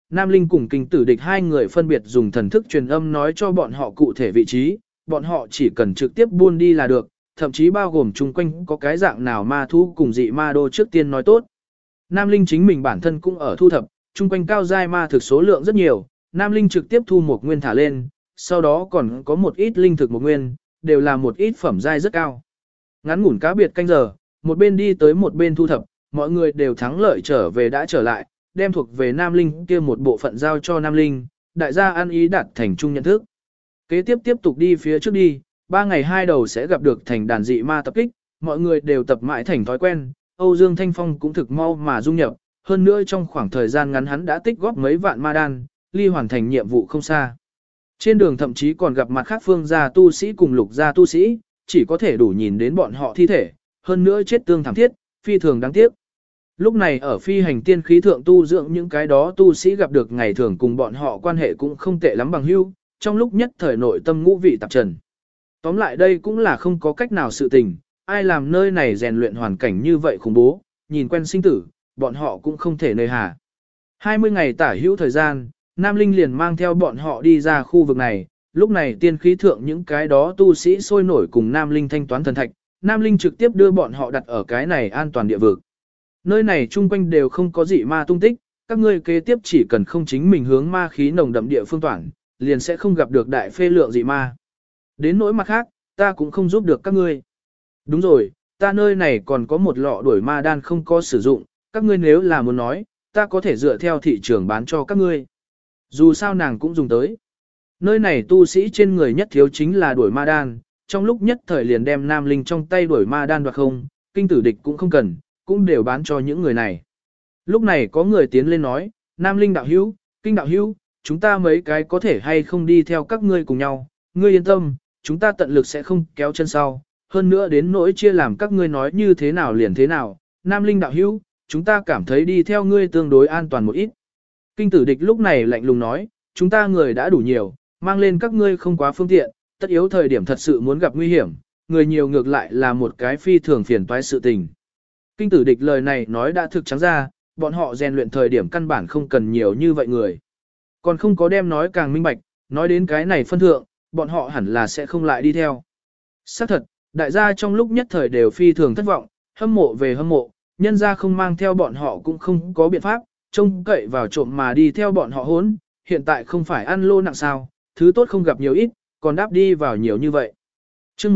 Nam Linh cùng kinh tử địch hai người phân biệt dùng thần thức truyền âm nói cho bọn họ cụ thể vị trí, bọn họ chỉ cần trực tiếp buôn đi là được, thậm chí bao gồm chung quanh có cái dạng nào ma thú cùng dị ma đô trước tiên nói tốt. Nam Linh chính mình bản thân cũng ở thu thập, chung quanh cao giai ma thực số lượng rất nhiều, Nam Linh trực tiếp thu một nguyên thả lên, sau đó còn có một ít linh thực một nguyên, đều là một ít phẩm giai rất cao. Ngắn ngủn cá biệt canh giờ, một bên đi tới một bên thu thập, mọi người đều thắng lợi trở về đã trở lại, đem thuộc về Nam Linh kia một bộ phận giao cho Nam Linh, đại gia ăn ý đạt thành chung nhận thức. Kế tiếp tục đi phía trước đi, 3 ngày 2 đầu sẽ gặp được thành đàn dị ma tập kích, mọi người đều tập mãi thành thói quen, Âu Dương Thanh Phong cũng thực mau mà dung nhập, hơn nữa trong khoảng thời gian ngắn hắn đã tích góp mấy vạn ma đan, ly hoàn thành nhiệm vụ không xa. Trên đường thậm chí còn gặp mặt khác phương gia tu sĩ cùng lục gia tu sĩ, chỉ có thể đủ nhìn đến bọn họ thi thể, hơn nữa chết tương thảm thiết, phi thường đáng tiếc. Lúc này ở phi hành tiên khí thượng tu dưỡng những cái đó tu sĩ gặp được ngày thường cùng bọn họ quan hệ cũng không tệ lắm bằng hữu, trong lúc nhất thời nội tâm ngũ vị tạp trần. Tóm lại đây cũng là không có cách nào sự tình, ai làm nơi này rèn luyện hoàn cảnh như vậy khủng bố, nhìn quen sinh tử, bọn họ cũng không thể nơi hà. 20 ngày tả hữu thời gian, Nam Linh liền mang theo bọn họ đi ra khu vực này, lúc này tiên khí thượng những cái đó tu sĩ sôi nổi cùng Nam Linh thanh toán thần thạch, Nam Linh trực tiếp đưa bọn họ đặt ở cái này an toàn địa vực. Nơi này chung quanh đều không có dị ma tung tích, các ngươi kế tiếp chỉ cần không chính mình hướng ma khí nồng đậm địa phương toàn, liền sẽ không gặp được đại phê lượng dị ma. Đến nỗi mặt khác, ta cũng không giúp được các ngươi. Đúng rồi, ta nơi này còn có một lọ đuổi ma đan không có sử dụng, các ngươi nếu là muốn nói, ta có thể dựa theo thị trường bán cho các ngươi. Dù sao nàng cũng dùng tới. Nơi này tu sĩ trên người nhất thiếu chính là đuổi ma đan, trong lúc nhất thời liền đem Nam Linh trong tay đuổi ma đan đoạt không, kinh tử địch cũng không cần, cũng đều bán cho những người này. Lúc này có người tiến lên nói, Nam Linh đạo hữu, kinh đạo hữu, chúng ta mấy cái có thể hay không đi theo các ngươi cùng nhau, ngươi yên tâm, chúng ta tận lực sẽ không kéo chân sau, hơn nữa đến nỗi chia làm các ngươi nói như thế nào liền thế nào, Nam Linh đạo hữu, chúng ta cảm thấy đi theo ngươi tương đối an toàn một ít. Kinh tử địch lúc này lạnh lùng nói, chúng ta người đã đủ nhiều, mang lên các ngươi không quá phương tiện, tất yếu thời điểm thật sự muốn gặp nguy hiểm, người nhiều ngược lại là một cái phi thường phiền toái sự tình. Kinh tử địch lời này nói đã thực trắng ra, bọn họ rèn luyện thời điểm căn bản không cần nhiều như vậy người. Còn không có đem nói càng minh bạch, nói đến cái này phân thượng, bọn họ hẳn là sẽ không lại đi theo. Xác thật, đại gia trong lúc nhất thời đều phi thường thất vọng, hâm mộ về hâm mộ, nhân gia không mang theo bọn họ cũng không có biện pháp, trông cậy vào trộm mà đi theo bọn họ hốn, hiện tại không phải ăn lô nặng sao, thứ tốt không gặp nhiều ít, còn đáp đi vào nhiều như vậy. chương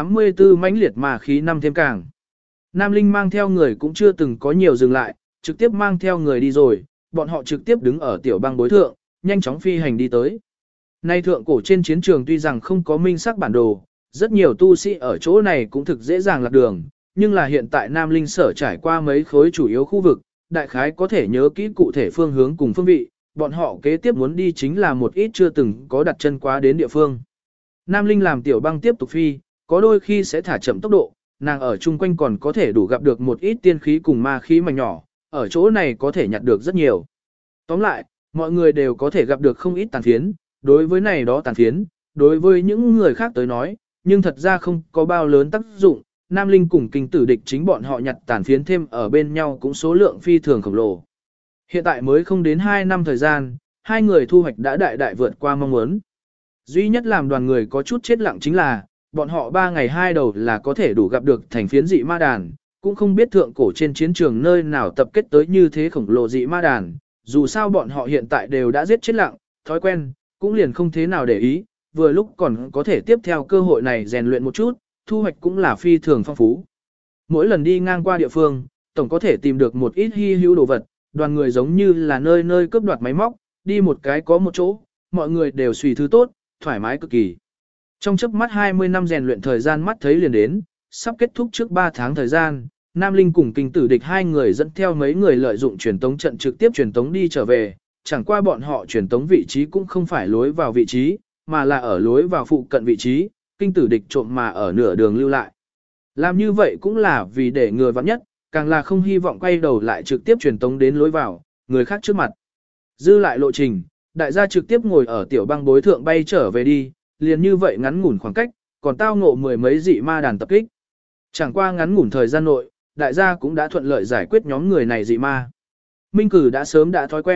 184 mãnh liệt mà khí năm thêm càng. Nam Linh mang theo người cũng chưa từng có nhiều dừng lại, trực tiếp mang theo người đi rồi, bọn họ trực tiếp đứng ở tiểu băng bối thượng, nhanh chóng phi hành đi tới. Nay thượng cổ trên chiến trường tuy rằng không có minh sắc bản đồ, rất nhiều tu sĩ ở chỗ này cũng thực dễ dàng lạc đường, nhưng là hiện tại Nam Linh sở trải qua mấy khối chủ yếu khu vực, đại khái có thể nhớ kỹ cụ thể phương hướng cùng phương vị, bọn họ kế tiếp muốn đi chính là một ít chưa từng có đặt chân quá đến địa phương. Nam Linh làm tiểu băng tiếp tục phi, có đôi khi sẽ thả chậm tốc độ, nàng ở chung quanh còn có thể đủ gặp được một ít tiên khí cùng ma khí mảnh nhỏ, ở chỗ này có thể nhặt được rất nhiều. Tóm lại, mọi người đều có thể gặp được không ít tàn phiến, đối với này đó tàn phiến, đối với những người khác tới nói, nhưng thật ra không có bao lớn tác dụng, Nam Linh cùng kinh tử địch chính bọn họ nhặt tàn phiến thêm ở bên nhau cũng số lượng phi thường khổng lồ. Hiện tại mới không đến 2 năm thời gian, hai người thu hoạch đã đại đại vượt qua mong muốn. Duy nhất làm đoàn người có chút chết lặng chính là, bọn họ 3 ngày 2 đầu là có thể đủ gặp được thành phiến dị ma đàn, cũng không biết thượng cổ trên chiến trường nơi nào tập kết tới như thế khổng lồ dị ma đàn, dù sao bọn họ hiện tại đều đã giết chết lặng, thói quen, cũng liền không thế nào để ý, vừa lúc còn có thể tiếp theo cơ hội này rèn luyện một chút, thu hoạch cũng là phi thường phong phú. Mỗi lần đi ngang qua địa phương, tổng có thể tìm được một ít hy hữu đồ vật, đoàn người giống như là nơi nơi cướp đoạt máy móc, đi một cái có một chỗ, mọi người đều suy thứ tốt, thoải mái cực kỳ. Trong chớp mắt 20 năm rèn luyện thời gian mắt thấy liền đến, sắp kết thúc trước 3 tháng thời gian, Nam Linh cùng kinh tử địch hai người dẫn theo mấy người lợi dụng truyền tống trận trực tiếp truyền tống đi trở về, chẳng qua bọn họ truyền tống vị trí cũng không phải lối vào vị trí, mà là ở lối vào phụ cận vị trí, kinh tử địch trộm mà ở nửa đường lưu lại. Làm như vậy cũng là vì để người vắng nhất, càng là không hy vọng quay đầu lại trực tiếp truyền tống đến lối vào, người khác trước mặt. Dư lại lộ trình, đại gia trực tiếp ngồi ở tiểu băng bối thượng bay trở về đi, liền như vậy ngắn ngủn khoảng cách, còn tao ngộ mười mấy dị ma đàn tập kích. Chẳng qua ngắn ngủn thời gian nội, đại gia cũng đã thuận lợi giải quyết nhóm người này dị ma. Minh Cử đã sớm đã thói quen,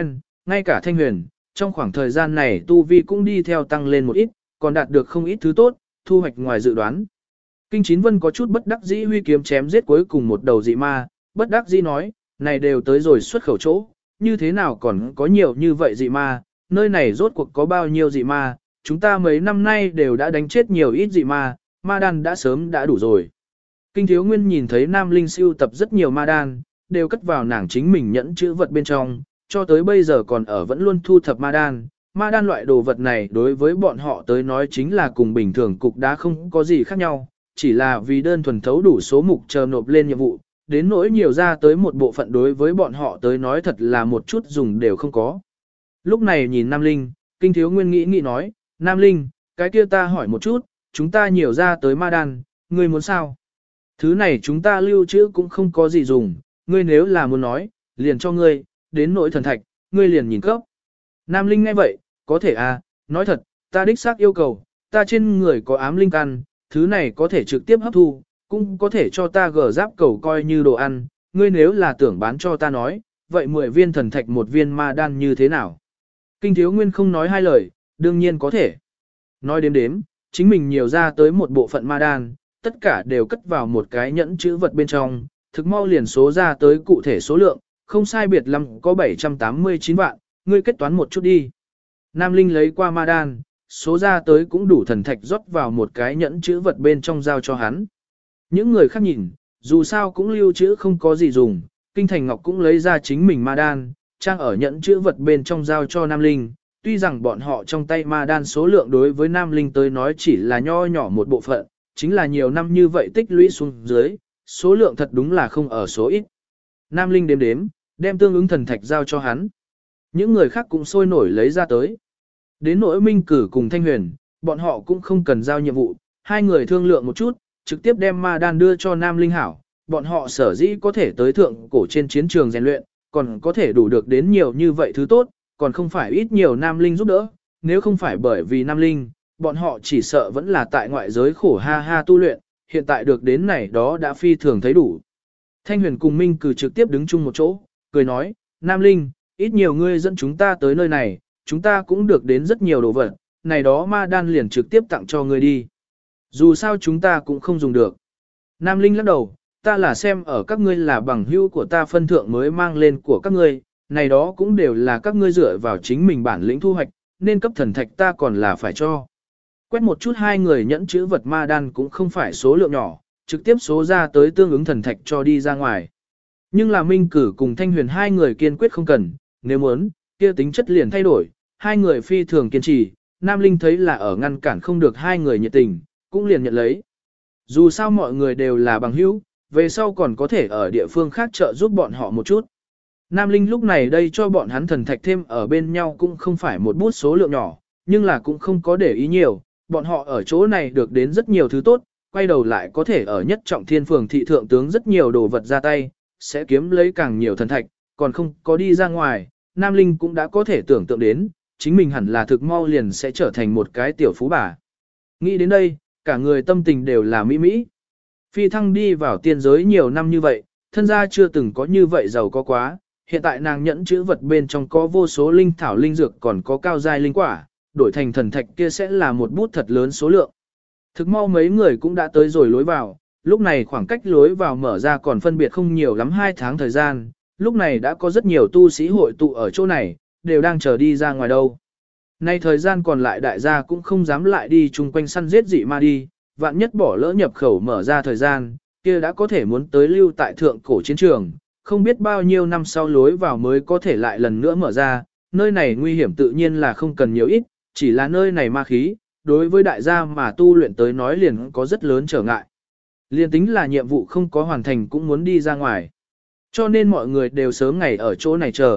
ngay cả Thanh Huyền, trong khoảng thời gian này tu vi cũng đi theo tăng lên một ít, còn đạt được không ít thứ tốt, thu hoạch ngoài dự đoán. Kinh Chín Vân có chút bất đắc dĩ huy kiếm chém giết cuối cùng một đầu dị ma, bất đắc dĩ nói, này đều tới rồi xuất khẩu chỗ, như thế nào còn có nhiều như vậy dị ma, nơi này rốt cuộc có bao nhiêu dị ma, chúng ta mấy năm nay đều đã đánh chết nhiều ít dị ma, ma đan đã sớm đã đủ rồi. Kinh Thiếu Nguyên nhìn thấy Nam Linh sưu tập rất nhiều ma đan, đều cất vào nàng chính mình nhẫn chữ vật bên trong, cho tới bây giờ còn ở vẫn luôn thu thập ma đan. Ma đan loại đồ vật này đối với bọn họ tới nói chính là cùng bình thường cục đá không có gì khác nhau, chỉ là vì đơn thuần thấu đủ số mục chờ nộp lên nhiệm vụ, đến nỗi nhiều ra tới một bộ phận đối với bọn họ tới nói thật là một chút dùng đều không có. Lúc này nhìn Nam Linh, Kinh Thiếu Nguyên nghĩ nói, Nam Linh, cái kia ta hỏi một chút, chúng ta nhiều ra tới ma đan, ngươi muốn sao? Thứ này chúng ta lưu trữ cũng không có gì dùng, ngươi nếu là muốn nói, liền cho ngươi, đến nỗi thần thạch, ngươi liền nhìn cấp. Nam Linh nghe vậy, có thể à, nói thật, ta đích xác yêu cầu, ta trên người có ám linh căn, thứ này có thể trực tiếp hấp thu, cũng có thể cho ta gỡ giáp cầu coi như đồ ăn, ngươi nếu là tưởng bán cho ta nói, vậy 10 viên thần thạch một viên ma đan như thế nào? Kinh Thiếu Nguyên không nói hai lời, đương nhiên có thể. Nói đếm, chính mình nhiều ra tới một bộ phận ma đan, tất cả đều cất vào một cái nhẫn chữ vật bên trong, thực mau liền số ra tới cụ thể số lượng, không sai biệt lắm có 789 vạn, ngươi kết toán một chút đi. Nam Linh lấy qua ma đan, số ra tới cũng đủ thần thạch rót vào một cái nhẫn chữ vật bên trong giao cho hắn. Những người khác nhìn, dù sao cũng lưu trữ không có gì dùng, Kinh Thành Ngọc cũng lấy ra chính mình ma đan, trang ở nhẫn chữ vật bên trong giao cho Nam Linh. Tuy rằng bọn họ trong tay ma đan số lượng đối với Nam Linh tới nói chỉ là nho nhỏ một bộ phận, chính là nhiều năm như vậy tích lũy xuống dưới, số lượng thật đúng là không ở số ít. Nam Linh đếm, đem tương ứng thần thạch giao cho hắn. Những người khác cũng sôi nổi lấy ra tới. Đến nỗi Minh Cử cùng Thanh Huyền, bọn họ cũng không cần giao nhiệm vụ, hai người thương lượng một chút, trực tiếp đem ma đan đưa cho Nam Linh hảo. Bọn họ sở dĩ có thể tới thượng cổ trên chiến trường rèn luyện, còn có thể đủ được đến nhiều như vậy thứ tốt, còn không phải ít nhiều Nam Linh giúp đỡ, nếu không phải bởi vì Nam Linh, bọn họ chỉ sợ vẫn là tại ngoại giới khổ ha ha tu luyện, hiện tại được đến này đó đã phi thường thấy đủ. Thanh Huyền cùng Minh Cử trực tiếp đứng chung một chỗ, cười nói, Nam Linh, ít nhiều ngươi dẫn chúng ta tới nơi này, chúng ta cũng được đến rất nhiều đồ vật, này đó ma đan liền trực tiếp tặng cho ngươi đi. Dù sao chúng ta cũng không dùng được. Nam Linh lắc đầu, ta là xem ở các ngươi là bằng hữu của ta phân thượng mới mang lên của các ngươi, này đó cũng đều là các ngươi dựa vào chính mình bản lĩnh thu hoạch, nên cấp thần thạch ta còn là phải cho. Quét một chút hai người nhẫn chữ vật ma đan cũng không phải số lượng nhỏ, trực tiếp số ra tới tương ứng thần thạch cho đi ra ngoài. Nhưng là Minh Cử cùng Thanh Huyền hai người kiên quyết không cần, nếu muốn, kia tính chất liền thay đổi, hai người phi thường kiên trì, Nam Linh thấy là ở ngăn cản không được hai người nhiệt tình, cũng liền nhận lấy. Dù sao mọi người đều là bằng hữu, về sau còn có thể ở địa phương khác trợ giúp bọn họ một chút. Nam Linh lúc này đây cho bọn hắn thần thạch thêm ở bên nhau cũng không phải một bút số lượng nhỏ, nhưng là cũng không có để ý nhiều, bọn họ ở chỗ này được đến rất nhiều thứ tốt, quay đầu lại có thể ở nhất trọng thiên phường thị thượng tướng rất nhiều đồ vật ra tay, sẽ kiếm lấy càng nhiều thần thạch, còn không có đi ra ngoài, Nam Linh cũng đã có thể tưởng tượng đến, chính mình hẳn là thực mau liền sẽ trở thành một cái tiểu phú bà. Nghĩ đến đây, cả người tâm tình đều là mỹ mỹ. Phi thăng đi vào tiên giới nhiều năm như vậy, thân gia chưa từng có như vậy giàu có quá, hiện tại nàng nhẫn chữ vật bên trong có vô số linh thảo linh dược còn có cao giai linh quả, đổi thành thần thạch kia sẽ là một bút thật lớn số lượng. Thực mau mấy người cũng đã tới rồi lối vào, lúc này khoảng cách lối vào mở ra còn phân biệt không nhiều lắm 2 tháng thời gian, lúc này đã có rất nhiều tu sĩ hội tụ ở chỗ này, đều đang chờ đi ra ngoài đâu. Nay thời gian còn lại đại gia cũng không dám lại đi chung quanh săn giết dị ma đi, vạn nhất bỏ lỡ nhập khẩu mở ra thời gian, kia đã có thể muốn tới lưu tại thượng cổ chiến trường, không biết bao nhiêu năm sau lối vào mới có thể lại lần nữa mở ra, nơi này nguy hiểm tự nhiên là không cần nhiều ít, chỉ là nơi này ma khí, đối với đại gia mà tu luyện tới nói liền có rất lớn trở ngại. Liên tính là nhiệm vụ không có hoàn thành cũng muốn đi ra ngoài. Cho nên mọi người đều sớm ngày ở chỗ này chờ.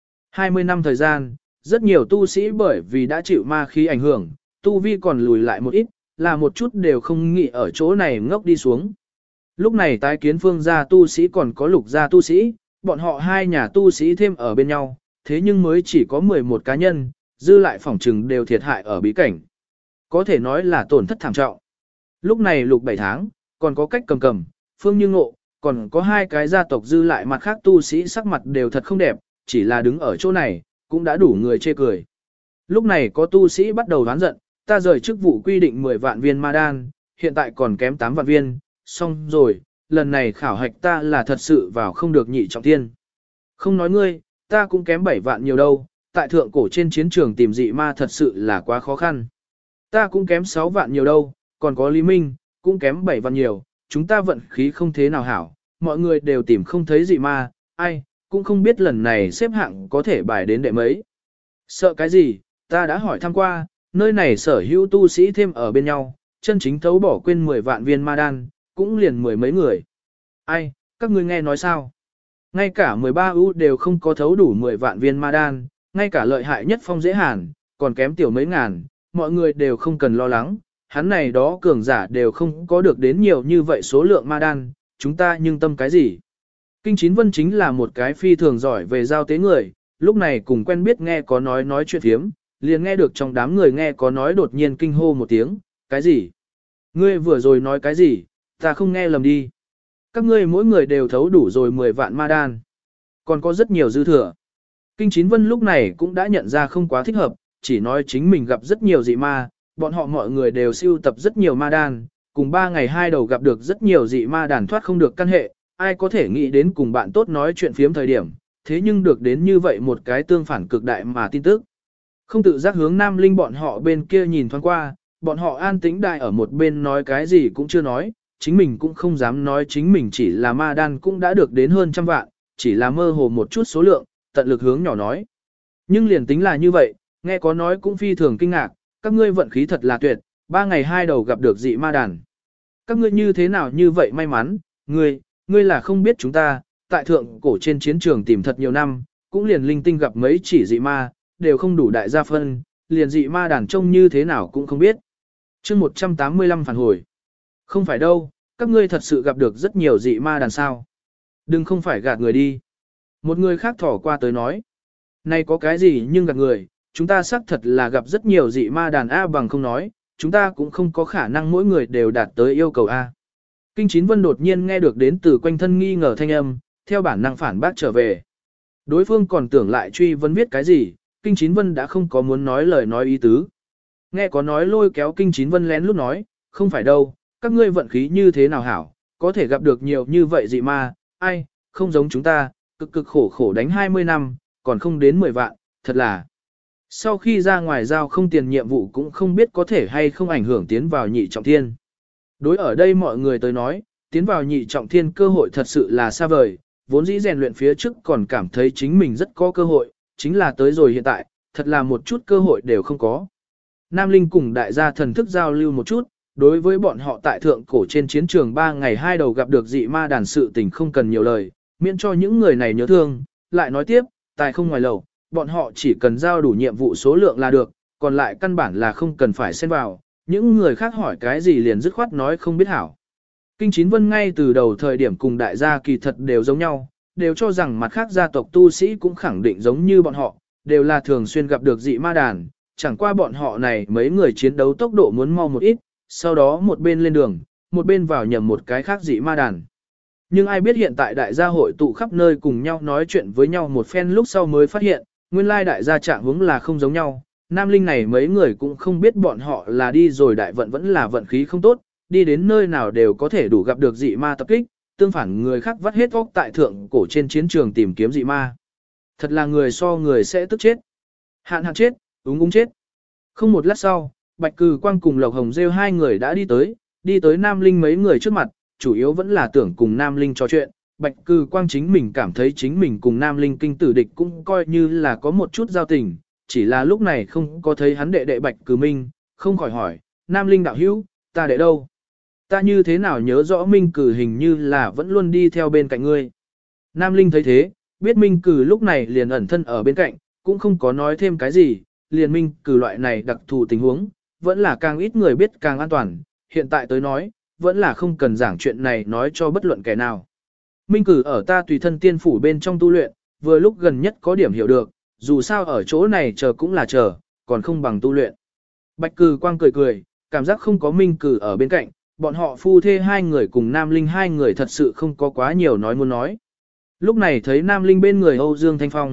20 năm thời gian, rất nhiều tu sĩ bởi vì đã chịu ma khí ảnh hưởng, tu vi còn lùi lại một ít, là một chút đều không nghĩ ở chỗ này ngốc đi xuống. Lúc này tái kiến Phương gia tu sĩ còn có Lục gia tu sĩ, bọn họ hai nhà tu sĩ thêm ở bên nhau, thế nhưng mới chỉ có 11 cá nhân, dư lại phỏng trừng đều thiệt hại ở bí cảnh. Có thể nói là tổn thất thảm trọng. Lúc này Lục 7 tháng, còn có Cách Cầm, Phương Như Ngộ, còn có hai cái gia tộc dư lại mặt khác tu sĩ sắc mặt đều thật không đẹp, chỉ là đứng ở chỗ này, cũng đã đủ người chê cười. Lúc này có tu sĩ bắt đầu đoán giận, ta rời chức vụ quy định 10 vạn viên ma đan, hiện tại còn kém 8 vạn viên, xong rồi, lần này khảo hạch ta là thật sự vào không được nhị trọng thiên. Không nói ngươi, ta cũng kém 7 vạn nhiều đâu, tại thượng cổ trên chiến trường tìm dị ma thật sự là quá khó khăn. Ta cũng kém 6 vạn nhiều đâu, còn có Lý Minh, cũng kém 7 vạn nhiều, chúng ta vận khí không thế nào hảo, mọi người đều tìm không thấy dị ma, ai, cũng không biết lần này xếp hạng có thể bài đến đệ mấy. Sợ cái gì, ta đã hỏi thăm qua, nơi này sở hữu tu sĩ thêm ở bên nhau, chân chính thấu bỏ quên 10 vạn viên ma đan, cũng liền mười mấy người. Ai, các ngươi nghe nói sao? Ngay cả 13 ưu đều không có thấu đủ 10 vạn viên ma đan, ngay cả lợi hại nhất Phong Dễ Hàn, còn kém tiểu mấy ngàn, mọi người đều không cần lo lắng, hắn này đó cường giả đều không có được đến nhiều như vậy số lượng ma đan, chúng ta nhưng tâm cái gì? Kinh Chín Vân chính là một cái phi thường giỏi về giao tế người, lúc này cùng quen biết nghe có nói chuyện thiếm, liền nghe được trong đám người nghe có nói đột nhiên kinh hô một tiếng, cái gì? Ngươi vừa rồi nói cái gì? Ta không nghe lầm đi. Các ngươi mỗi người đều thấu đủ rồi 10 vạn ma đan. Còn có rất nhiều dư thừa. Kinh Chín Vân lúc này cũng đã nhận ra không quá thích hợp, chỉ nói chính mình gặp rất nhiều dị ma, bọn họ mọi người đều siêu tập rất nhiều ma đan, cùng 3 ngày 2 đầu gặp được rất nhiều dị ma đàn thoát không được căn hệ, ai có thể nghĩ đến cùng bạn tốt nói chuyện phiếm thời điểm, thế nhưng được đến như vậy một cái tương phản cực đại mà tin tức. Không tự giác hướng Nam Linh bọn họ bên kia nhìn thoáng qua, bọn họ an tĩnh đại ở một bên nói cái gì cũng chưa nói, chính mình cũng không dám nói chính mình chỉ là ma đan cũng đã được đến hơn trăm vạn, chỉ là mơ hồ một chút số lượng, tận lực hướng nhỏ nói. Nhưng liền tính là như vậy, nghe có nói cũng phi thường kinh ngạc, các ngươi vận khí thật là tuyệt, 3 ngày 2 đầu gặp được dị ma đàn. Các ngươi như thế nào như vậy may mắn, ngươi là không biết chúng ta, tại thượng cổ trên chiến trường tìm thật nhiều năm, cũng liền linh tinh gặp mấy chỉ dị ma, đều không đủ đại gia phân, liền dị ma đàn trông như thế nào cũng không biết. chương 185 phản hồi. Không phải đâu, các ngươi thật sự gặp được rất nhiều dị ma đàn sao. Đừng không phải gạt người đi. Một người khác thỏ qua tới nói. Này có cái gì nhưng gạt người, chúng ta xác thật là gặp rất nhiều dị ma đàn A bằng không nói, chúng ta cũng không có khả năng mỗi người đều đạt tới yêu cầu A. Kinh Chín Vân đột nhiên nghe được đến từ quanh thân nghi ngờ thanh âm, theo bản năng phản bác trở về. Đối phương còn tưởng lại truy vấn viết cái gì, Kinh Chín Vân đã không có muốn nói lời nói ý tứ. Nghe có nói lôi kéo Kinh Chín Vân lén lút nói, không phải đâu, các ngươi vận khí như thế nào hảo, có thể gặp được nhiều như vậy dị ma, ai, không giống chúng ta, cực khổ đánh 20 năm, còn không đến 10 vạn, thật là. Sau khi ra ngoài giao không tiền nhiệm vụ cũng không biết có thể hay không ảnh hưởng tiến vào nhị trọng thiên. Đối ở đây mọi người tới nói, tiến vào nhị trọng thiên cơ hội thật sự là xa vời, vốn dĩ rèn luyện phía trước còn cảm thấy chính mình rất có cơ hội, chính là tới rồi hiện tại, thật là một chút cơ hội đều không có. Nam Linh cùng đại gia thần thức giao lưu một chút, đối với bọn họ tại thượng cổ trên chiến trường 3 ngày 2 đầu gặp được dị ma đàn sự tình không cần nhiều lời, miễn cho những người này nhớ thương, lại nói tiếp, tài không ngoài lầu, bọn họ chỉ cần giao đủ nhiệm vụ số lượng là được, còn lại căn bản là không cần phải xen vào, những người khác hỏi cái gì liền dứt khoát nói không biết hảo. Kinh Chín Vân ngay từ đầu thời điểm cùng đại gia kỳ thật đều giống nhau, đều cho rằng mặt khác gia tộc tu sĩ cũng khẳng định giống như bọn họ, đều là thường xuyên gặp được dị ma đàn, chẳng qua bọn họ này mấy người chiến đấu tốc độ muốn mau một ít, sau đó một bên lên đường, một bên vào nhầm một cái khác dị ma đàn. Nhưng ai biết hiện tại đại gia hội tụ khắp nơi cùng nhau nói chuyện với nhau một phen lúc sau mới phát hiện, nguyên lai đại gia trạng hướng là không giống nhau, Nam Linh này mấy người cũng không biết bọn họ là đi rồi đại vận vẫn là vận khí không tốt, đi đến nơi nào đều có thể đủ gặp được dị ma tập kích, tương phản người khác vắt hết óc tại thượng cổ trên chiến trường tìm kiếm dị ma. Thật là người so người sẽ tức chết. Hạn chết, úng chết. Không một lát sau, Bạch Cừ Quang cùng Lộc Hồng Rêu hai người đã đi tới Nam Linh mấy người trước mặt, chủ yếu vẫn là tưởng cùng Nam Linh trò chuyện. Bạch Cừ Quang chính mình cảm thấy chính mình cùng Nam Linh kinh tử địch cũng coi như là có một chút giao tình, chỉ là lúc này không có thấy hắn đệ đệ Bạch Cừ Minh, không khỏi hỏi, Nam Linh đạo hữu, ta đệ đâu? Ta như thế nào nhớ rõ Minh Cừ hình như là vẫn luôn đi theo bên cạnh ngươi. Nam Linh thấy thế, biết Minh Cừ lúc này liền ẩn thân ở bên cạnh, cũng không có nói thêm cái gì, liền Minh Cừ loại này đặc thù tình huống, vẫn là càng ít người biết càng an toàn, hiện tại tới nói, vẫn là không cần giảng chuyện này nói cho bất luận kẻ nào. Minh Cừ ở ta tùy thân tiên phủ bên trong tu luyện, vừa lúc gần nhất có điểm hiểu được, dù sao ở chỗ này chờ cũng là chờ, còn không bằng tu luyện. Bạch Cừ Quang cười, cảm giác không có Minh Cừ ở bên cạnh, bọn họ phu thê hai người cùng Nam Linh hai người thật sự không có quá nhiều nói muốn nói. Lúc này thấy Nam Linh bên người Âu Dương Thanh Phong,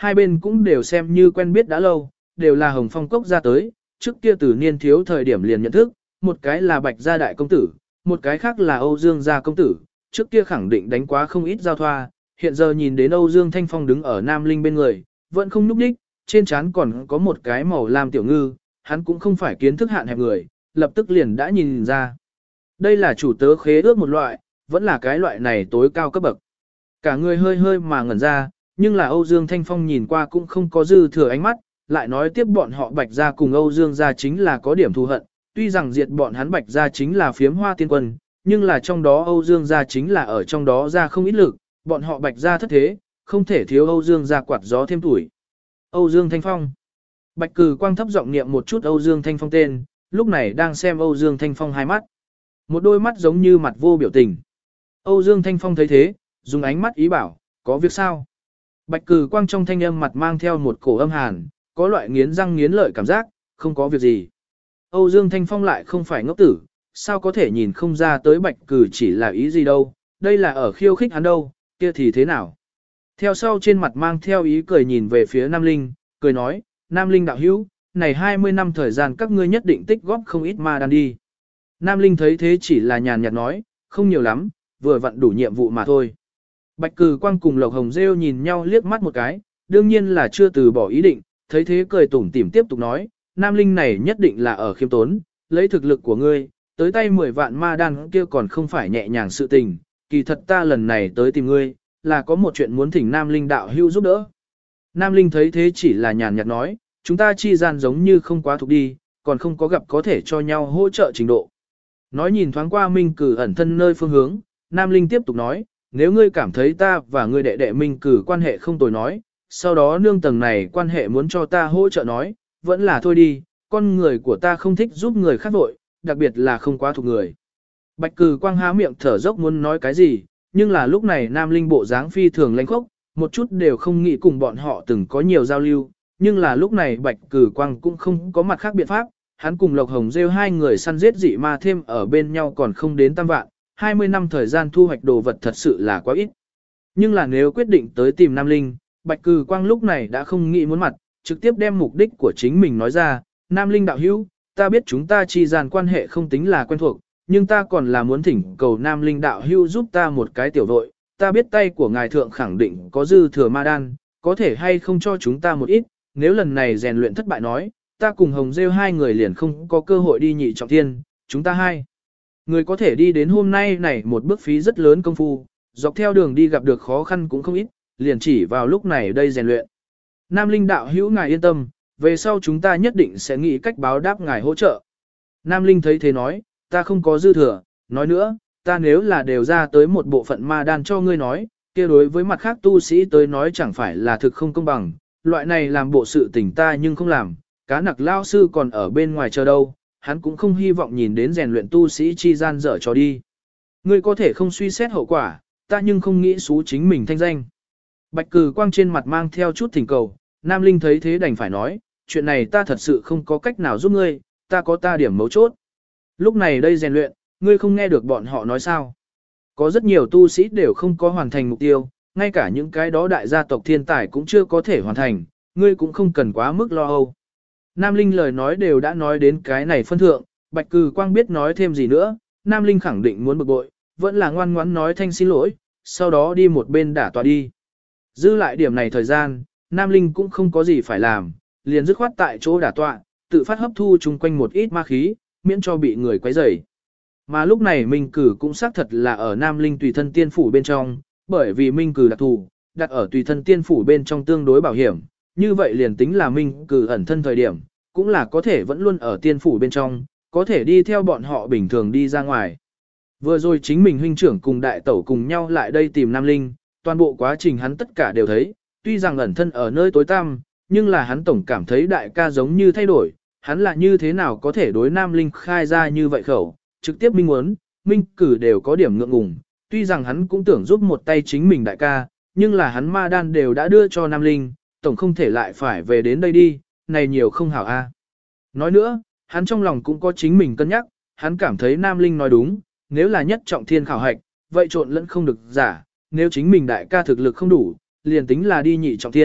hai bên cũng đều xem như quen biết đã lâu, đều là Hồng Phong Cốc ra tới, trước kia từ niên thiếu thời điểm liền nhận thức, một cái là Bạch gia đại công tử, một cái khác là Âu Dương gia công tử, trước kia khẳng định đánh quá không ít giao thoa, hiện giờ nhìn đến Âu Dương Thanh Phong đứng ở Nam Linh bên người, vẫn không núp đích, trên trán còn có một cái màu lam tiểu ngư, hắn cũng không phải kiến thức hạn hẹp người, lập tức liền đã nhìn ra. Đây là chủ tớ khế ước một loại, vẫn là cái loại này tối cao cấp bậc. Cả người hơi hơi mà ngẩn ra, nhưng là Âu Dương Thanh Phong nhìn qua cũng không có dư thừa ánh mắt, lại nói tiếp bọn họ Bạch gia cùng Âu Dương gia chính là có điểm thù hận, tuy rằng diệt bọn hắn Bạch gia chính là phiếm hoa tiên quân, nhưng là trong đó Âu Dương gia chính là ở trong đó ra không ít lực, bọn họ Bạch gia thất thế, không thể thiếu Âu Dương gia quạt gió thêm tuổi. Âu Dương Thanh Phong. Bạch Cử Quang thấp giọng niệm một chút Âu Dương Thanh Phong tên, lúc này đang xem Âu Dương Thanh Phong hai mắt. Một đôi mắt giống như mặt vô biểu tình. Âu Dương Thanh Phong thấy thế, dùng ánh mắt ý bảo, có việc sao? Bạch Cử Quang trong thanh âm mặt mang theo một cổ âm hàn, có loại nghiến răng nghiến lợi cảm giác, không có việc gì. Âu Dương Thanh Phong lại không phải ngốc tử, sao có thể nhìn không ra tới Bạch Cử chỉ là ý gì đâu, đây là ở khiêu khích hắn đâu, kia thì thế nào? Theo sau trên mặt mang theo ý cười nhìn về phía Nam Linh, cười nói, Nam Linh đạo hữu, này 20 năm thời gian các ngươi nhất định tích góp không ít ma đan đi. Nam Linh thấy thế chỉ là nhàn nhạt nói, không nhiều lắm, vừa vặn đủ nhiệm vụ mà thôi. Bạch Cử Quang cùng Lộc Hồng Rêu nhìn nhau liếc mắt một cái, đương nhiên là chưa từ bỏ ý định, thấy thế cười tủm tỉm tiếp tục nói, Nam Linh này nhất định là ở khiêm tốn, lấy thực lực của ngươi, tới tay 10 vạn ma đan kia còn không phải nhẹ nhàng sự tình, kỳ thật ta lần này tới tìm ngươi, là có một chuyện muốn thỉnh Nam Linh đạo hữu giúp đỡ. Nam Linh thấy thế chỉ là nhàn nhạt nói, chúng ta chi gian giống như không quá thuộc đi, còn không có gặp có thể cho nhau hỗ trợ trình độ. Nói nhìn thoáng qua Minh Cử ẩn thân nơi phương hướng, Nam Linh tiếp tục nói, nếu ngươi cảm thấy ta và ngươi đệ đệ Minh Cử quan hệ không tồi nói, sau đó nương tầng này quan hệ muốn cho ta hỗ trợ nói, vẫn là thôi đi, con người của ta không thích giúp người khác vội, đặc biệt là không quá thuộc người. Bạch Cử Quang há miệng thở dốc muốn nói cái gì, nhưng là lúc này Nam Linh bộ dáng phi thường lãnh khốc, một chút đều không nghĩ cùng bọn họ từng có nhiều giao lưu, nhưng là lúc này Bạch Cử Quang cũng không có mặt khác biện pháp, hắn cùng Lộc Hồng Rêu hai người săn giết dị ma thêm ở bên nhau còn không đến tam vạn, 20 năm thời gian thu hoạch đồ vật thật sự là quá ít. Nhưng là nếu quyết định tới tìm Nam Linh, Bạch Cử Quang lúc này đã không nghĩ muốn mặt, trực tiếp đem mục đích của chính mình nói ra, Nam Linh đạo hữu, ta biết chúng ta chi gian quan hệ không tính là quen thuộc, nhưng ta còn là muốn thỉnh cầu Nam Linh đạo hữu giúp ta một cái tiểu vội, ta biết tay của ngài thượng khẳng định có dư thừa ma đan, có thể hay không cho chúng ta một ít, nếu lần này rèn luyện thất bại nói, ta cùng Hồng Rêu hai người liền không có cơ hội đi nhị trọng thiên, chúng ta hai người có thể đi đến hôm nay này một bước phí rất lớn công phu, dọc theo đường đi gặp được khó khăn cũng không ít, liền chỉ vào lúc này đây rèn luyện. Nam Linh đạo hữu ngài yên tâm, về sau chúng ta nhất định sẽ nghĩ cách báo đáp ngài hỗ trợ. Nam Linh thấy thế nói, ta không có dư thừa, nói nữa, ta nếu là đều ra tới một bộ phận ma đan cho ngươi nói, kia đối với mặt khác tu sĩ tới nói chẳng phải là thực không công bằng, loại này làm bộ sự tình ta nhưng không làm, cá nặc lao sư còn ở bên ngoài chờ đâu, hắn cũng không hy vọng nhìn đến rèn luyện tu sĩ chi gian dở cho đi. Ngươi có thể không suy xét hậu quả, ta nhưng không nghĩ xú chính mình thanh danh. Bạch Cử Quang trên mặt mang theo chút thỉnh cầu, Nam Linh thấy thế đành phải nói, chuyện này ta thật sự không có cách nào giúp ngươi, ta có ta điểm mấu chốt. Lúc này đây rèn luyện, ngươi không nghe được bọn họ nói sao. Có rất nhiều tu sĩ đều không có hoàn thành mục tiêu, ngay cả những cái đó đại gia tộc thiên tài cũng chưa có thể hoàn thành, ngươi cũng không cần quá mức lo âu. Nam Linh lời nói đều đã nói đến cái này phân thượng, Bạch Cử Quang biết nói thêm gì nữa, Nam Linh khẳng định muốn bực bội, vẫn là ngoan ngoãn nói thanh xin lỗi, sau đó đi một bên đả tọa đi. Dư lại điểm này thời gian, Nam Linh cũng không có gì phải làm, liền dứt khoát tại chỗ đả tọa, tự phát hấp thu chung quanh một ít ma khí, miễn cho bị người quấy rầy. Mà lúc này Minh Cử cũng xác thật là ở Nam Linh tùy thân tiên phủ bên trong, bởi vì Minh Cử đặc thù, đặt ở tùy thân tiên phủ bên trong tương đối bảo hiểm, như vậy liền tính là Minh Cử ẩn thân thời điểm, cũng là có thể vẫn luôn ở tiên phủ bên trong, có thể đi theo bọn họ bình thường đi ra ngoài. Vừa rồi chính mình huynh trưởng cùng đại tẩu cùng nhau lại đây tìm Nam Linh, toàn bộ quá trình hắn tất cả đều thấy, tuy rằng ẩn thân ở nơi tối tăm, nhưng là hắn tổng cảm thấy đại ca giống như thay đổi, hắn là như thế nào có thể đối Nam Linh khai ra như vậy khẩu, trực tiếp Minh muốn, Minh Cử đều có điểm ngượng ngùng, tuy rằng hắn cũng tưởng giúp một tay chính mình đại ca, nhưng là hắn ma đan đều đã đưa cho Nam Linh, tổng không thể lại phải về đến đây đi, này nhiều không hảo a. Nói nữa, hắn trong lòng cũng có chính mình cân nhắc, hắn cảm thấy Nam Linh nói đúng, nếu là nhất trọng thiên khảo hạch, vậy trộn lẫn không được giả, nếu chính mình đại ca thực lực không đủ, liền tính là đi nhị trọng thiên,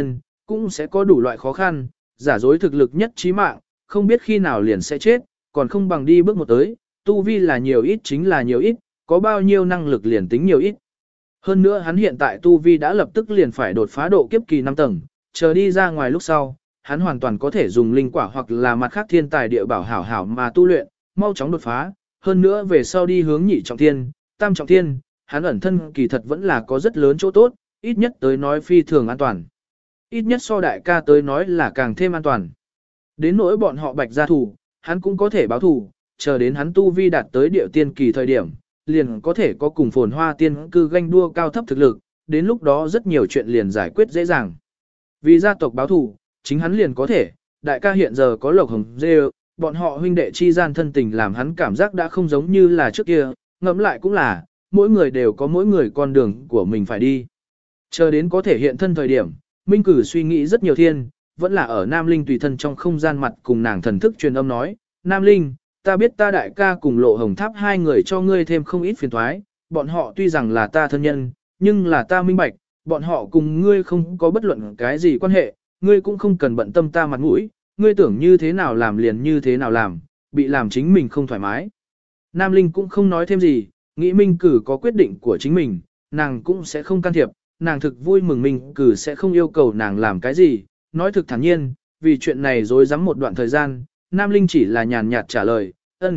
cũng sẽ có đủ loại khó khăn, giả dối thực lực nhất trí mạng, không biết khi nào liền sẽ chết, còn không bằng đi bước một tới, tu vi là nhiều ít chính là nhiều ít, có bao nhiêu năng lực liền tính nhiều ít. Hơn nữa hắn hiện tại tu vi đã lập tức liền phải đột phá độ kiếp kỳ 5 tầng, chờ đi ra ngoài lúc sau, hắn hoàn toàn có thể dùng linh quả hoặc là mặt khác thiên tài địa bảo hảo hảo mà tu luyện, mau chóng đột phá, hơn nữa về sau đi hướng nhị trọng thiên, tam trọng thiên, hắn ẩn thân kỳ thật vẫn là có rất lớn chỗ tốt, ít nhất tới nói phi thường an toàn. Ít nhất so đại ca tới nói là càng thêm an toàn. Đến nỗi bọn họ bạch gia thủ, hắn cũng có thể báo thủ, chờ đến hắn tu vi đạt tới địa tiên kỳ thời điểm, liền có thể có cùng phồn hoa tiên cư ganh đua cao thấp thực lực, đến lúc đó rất nhiều chuyện liền giải quyết dễ dàng. Vì gia tộc báo thủ, chính hắn liền có thể, đại ca hiện giờ có lộc hồng dê, bọn họ huynh đệ chi gian thân tình làm hắn cảm giác đã không giống như là trước kia, ngẫm lại cũng là, mỗi người đều có mỗi người con đường của mình phải đi. Chờ đến có thể hiện thân thời điểm, Minh Cử suy nghĩ rất nhiều thiên, vẫn là ở Nam Linh tùy thân trong không gian mặt cùng nàng thần thức truyền âm nói, Nam Linh, ta biết ta đại ca cùng Lộ Hồng Tháp hai người cho ngươi thêm không ít phiền toái, bọn họ tuy rằng là ta thân nhân, nhưng là ta minh bạch, bọn họ cùng ngươi không có bất luận cái gì quan hệ, ngươi cũng không cần bận tâm ta mặt mũi, ngươi tưởng như thế nào làm liền như thế nào làm, bị làm chính mình không thoải mái. Nam Linh cũng không nói thêm gì, nghĩ Minh Cử có quyết định của chính mình, nàng cũng sẽ không can thiệp, nàng thực vui mừng Minh Cử sẽ không yêu cầu nàng làm cái gì, nói thực thản nhiên, vì chuyện này dối rắm một đoạn thời gian, Nam Linh chỉ là nhàn nhạt trả lời,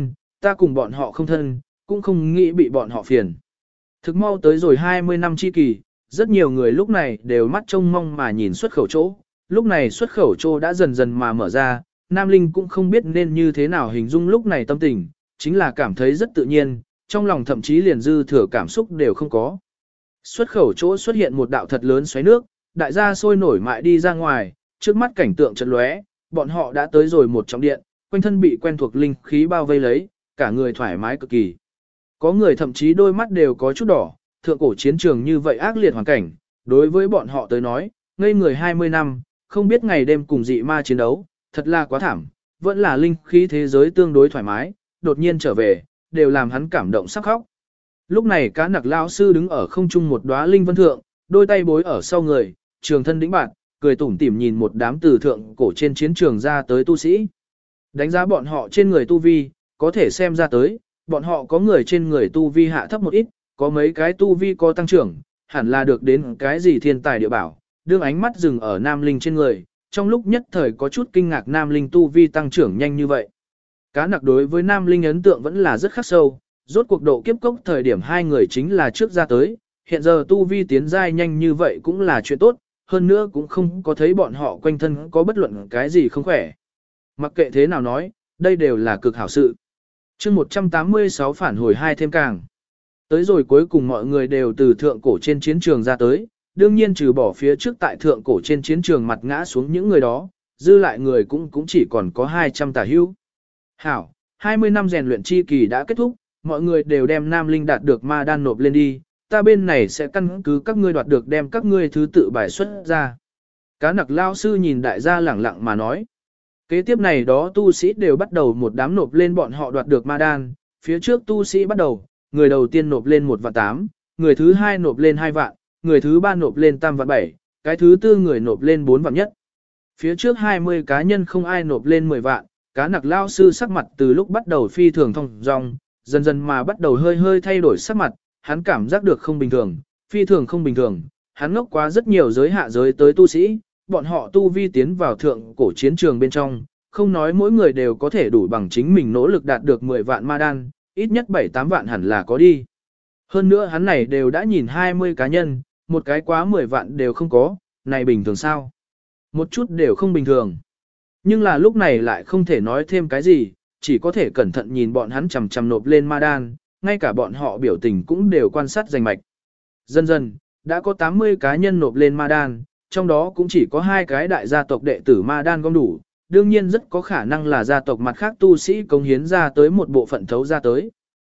ta cùng bọn họ không thân, cũng không nghĩ bị bọn họ phiền. Thực mau tới rồi 20 năm chi kỳ, rất nhiều người lúc này đều mắt trông mong mà nhìn xuất khẩu chỗ, lúc này xuất khẩu chỗ đã dần dần mà mở ra, Nam Linh cũng không biết nên như thế nào hình dung lúc này tâm tình, chính là cảm thấy rất tự nhiên, trong lòng thậm chí liền dư thừa cảm xúc đều không có. Xuất khẩu chỗ xuất hiện một đạo thật lớn xoáy nước, đại gia sôi nổi mại đi ra ngoài, trước mắt cảnh tượng chợt lóe, bọn họ đã tới rồi một trọng điện, quanh thân bị quen thuộc linh khí bao vây lấy, cả người thoải mái cực kỳ. Có người thậm chí đôi mắt đều có chút đỏ, thượng cổ chiến trường như vậy ác liệt hoàn cảnh, đối với bọn họ tới nói, ngây người 20 năm, không biết ngày đêm cùng dị ma chiến đấu, thật là quá thảm, vẫn là linh khí thế giới tương đối thoải mái, đột nhiên trở về, đều làm hắn cảm động sắp khóc. Lúc này cá nặc lão sư đứng ở không trung một đóa linh vân thượng, đôi tay bối ở sau người, trường thân đĩnh bạn, cười tủm tỉm nhìn một đám từ thượng cổ trên chiến trường ra tới tu sĩ. Đánh giá bọn họ trên người tu vi, có thể xem ra tới, bọn họ có người trên người tu vi hạ thấp một ít, có mấy cái tu vi có tăng trưởng, hẳn là được đến cái gì thiên tài địa bảo, đương ánh mắt dừng ở Nam Linh trên người, trong lúc nhất thời có chút kinh ngạc Nam Linh tu vi tăng trưởng nhanh như vậy. Cá nặc đối với Nam Linh ấn tượng vẫn là rất khắc sâu, rốt cuộc độ kiếp cốc thời điểm hai người chính là trước ra tới, hiện giờ tu vi tiến giai nhanh như vậy cũng là chuyện tốt, hơn nữa cũng không có thấy bọn họ quanh thân có bất luận cái gì không khỏe. Mặc kệ thế nào nói, đây đều là cực hảo sự. chương 186 phản hồi 2 thêm càng. Tới rồi cuối cùng mọi người đều từ thượng cổ trên chiến trường ra tới, đương nhiên trừ bỏ phía trước tại thượng cổ trên chiến trường mặt ngã xuống những người đó, dư lại người cũng chỉ còn có 200 tả hữu. Hảo, 20 năm rèn luyện chi kỳ đã kết thúc, mọi người đều đem Nam Linh đạt được ma đan nộp lên đi, ta bên này sẽ căn cứ các ngươi đoạt được đem các ngươi thứ tự bài xuất ra. Cá nặc lao sư nhìn đại gia lẳng lặng mà nói. Kế tiếp này đó tu sĩ đều bắt đầu một đám nộp lên bọn họ đoạt được ma đan, phía trước tu sĩ bắt đầu, người đầu tiên nộp lên 1 vạn 8, người thứ hai nộp lên 2 vạn, người thứ ba nộp lên tam vạn 7, cái thứ tư người nộp lên 4 vạn nhất. Phía trước 20 cá nhân không ai nộp lên 10 vạn, cá nặc lao sư sắc mặt từ lúc bắt đầu phi thường thông dong, dần dần mà bắt đầu hơi hơi thay đổi sắc mặt, hắn cảm giác được không bình thường, phi thường không bình thường, hắn ngốc quá rất nhiều giới hạ giới tới tu sĩ, bọn họ tu vi tiến vào thượng cổ chiến trường bên trong, không nói mỗi người đều có thể đủ bằng chính mình nỗ lực đạt được 10 vạn ma đan, ít nhất 7-8 vạn hẳn là có đi. Hơn nữa hắn này đều đã nhìn 20 cá nhân, một cái quá 10 vạn đều không có, này bình thường sao? Một chút đều không bình thường. Nhưng là lúc này lại không thể nói thêm cái gì, chỉ có thể cẩn thận nhìn bọn hắn chằm chằm nộp lên ma đan, ngay cả bọn họ biểu tình cũng đều quan sát rành mạch. Dần dần, đã có 80 cá nhân nộp lên ma đan, trong đó cũng chỉ có 2 cái đại gia tộc đệ tử ma đan gom đủ, đương nhiên rất có khả năng là gia tộc mặt khác tu sĩ cống hiến ra tới một bộ phận thấu ra tới.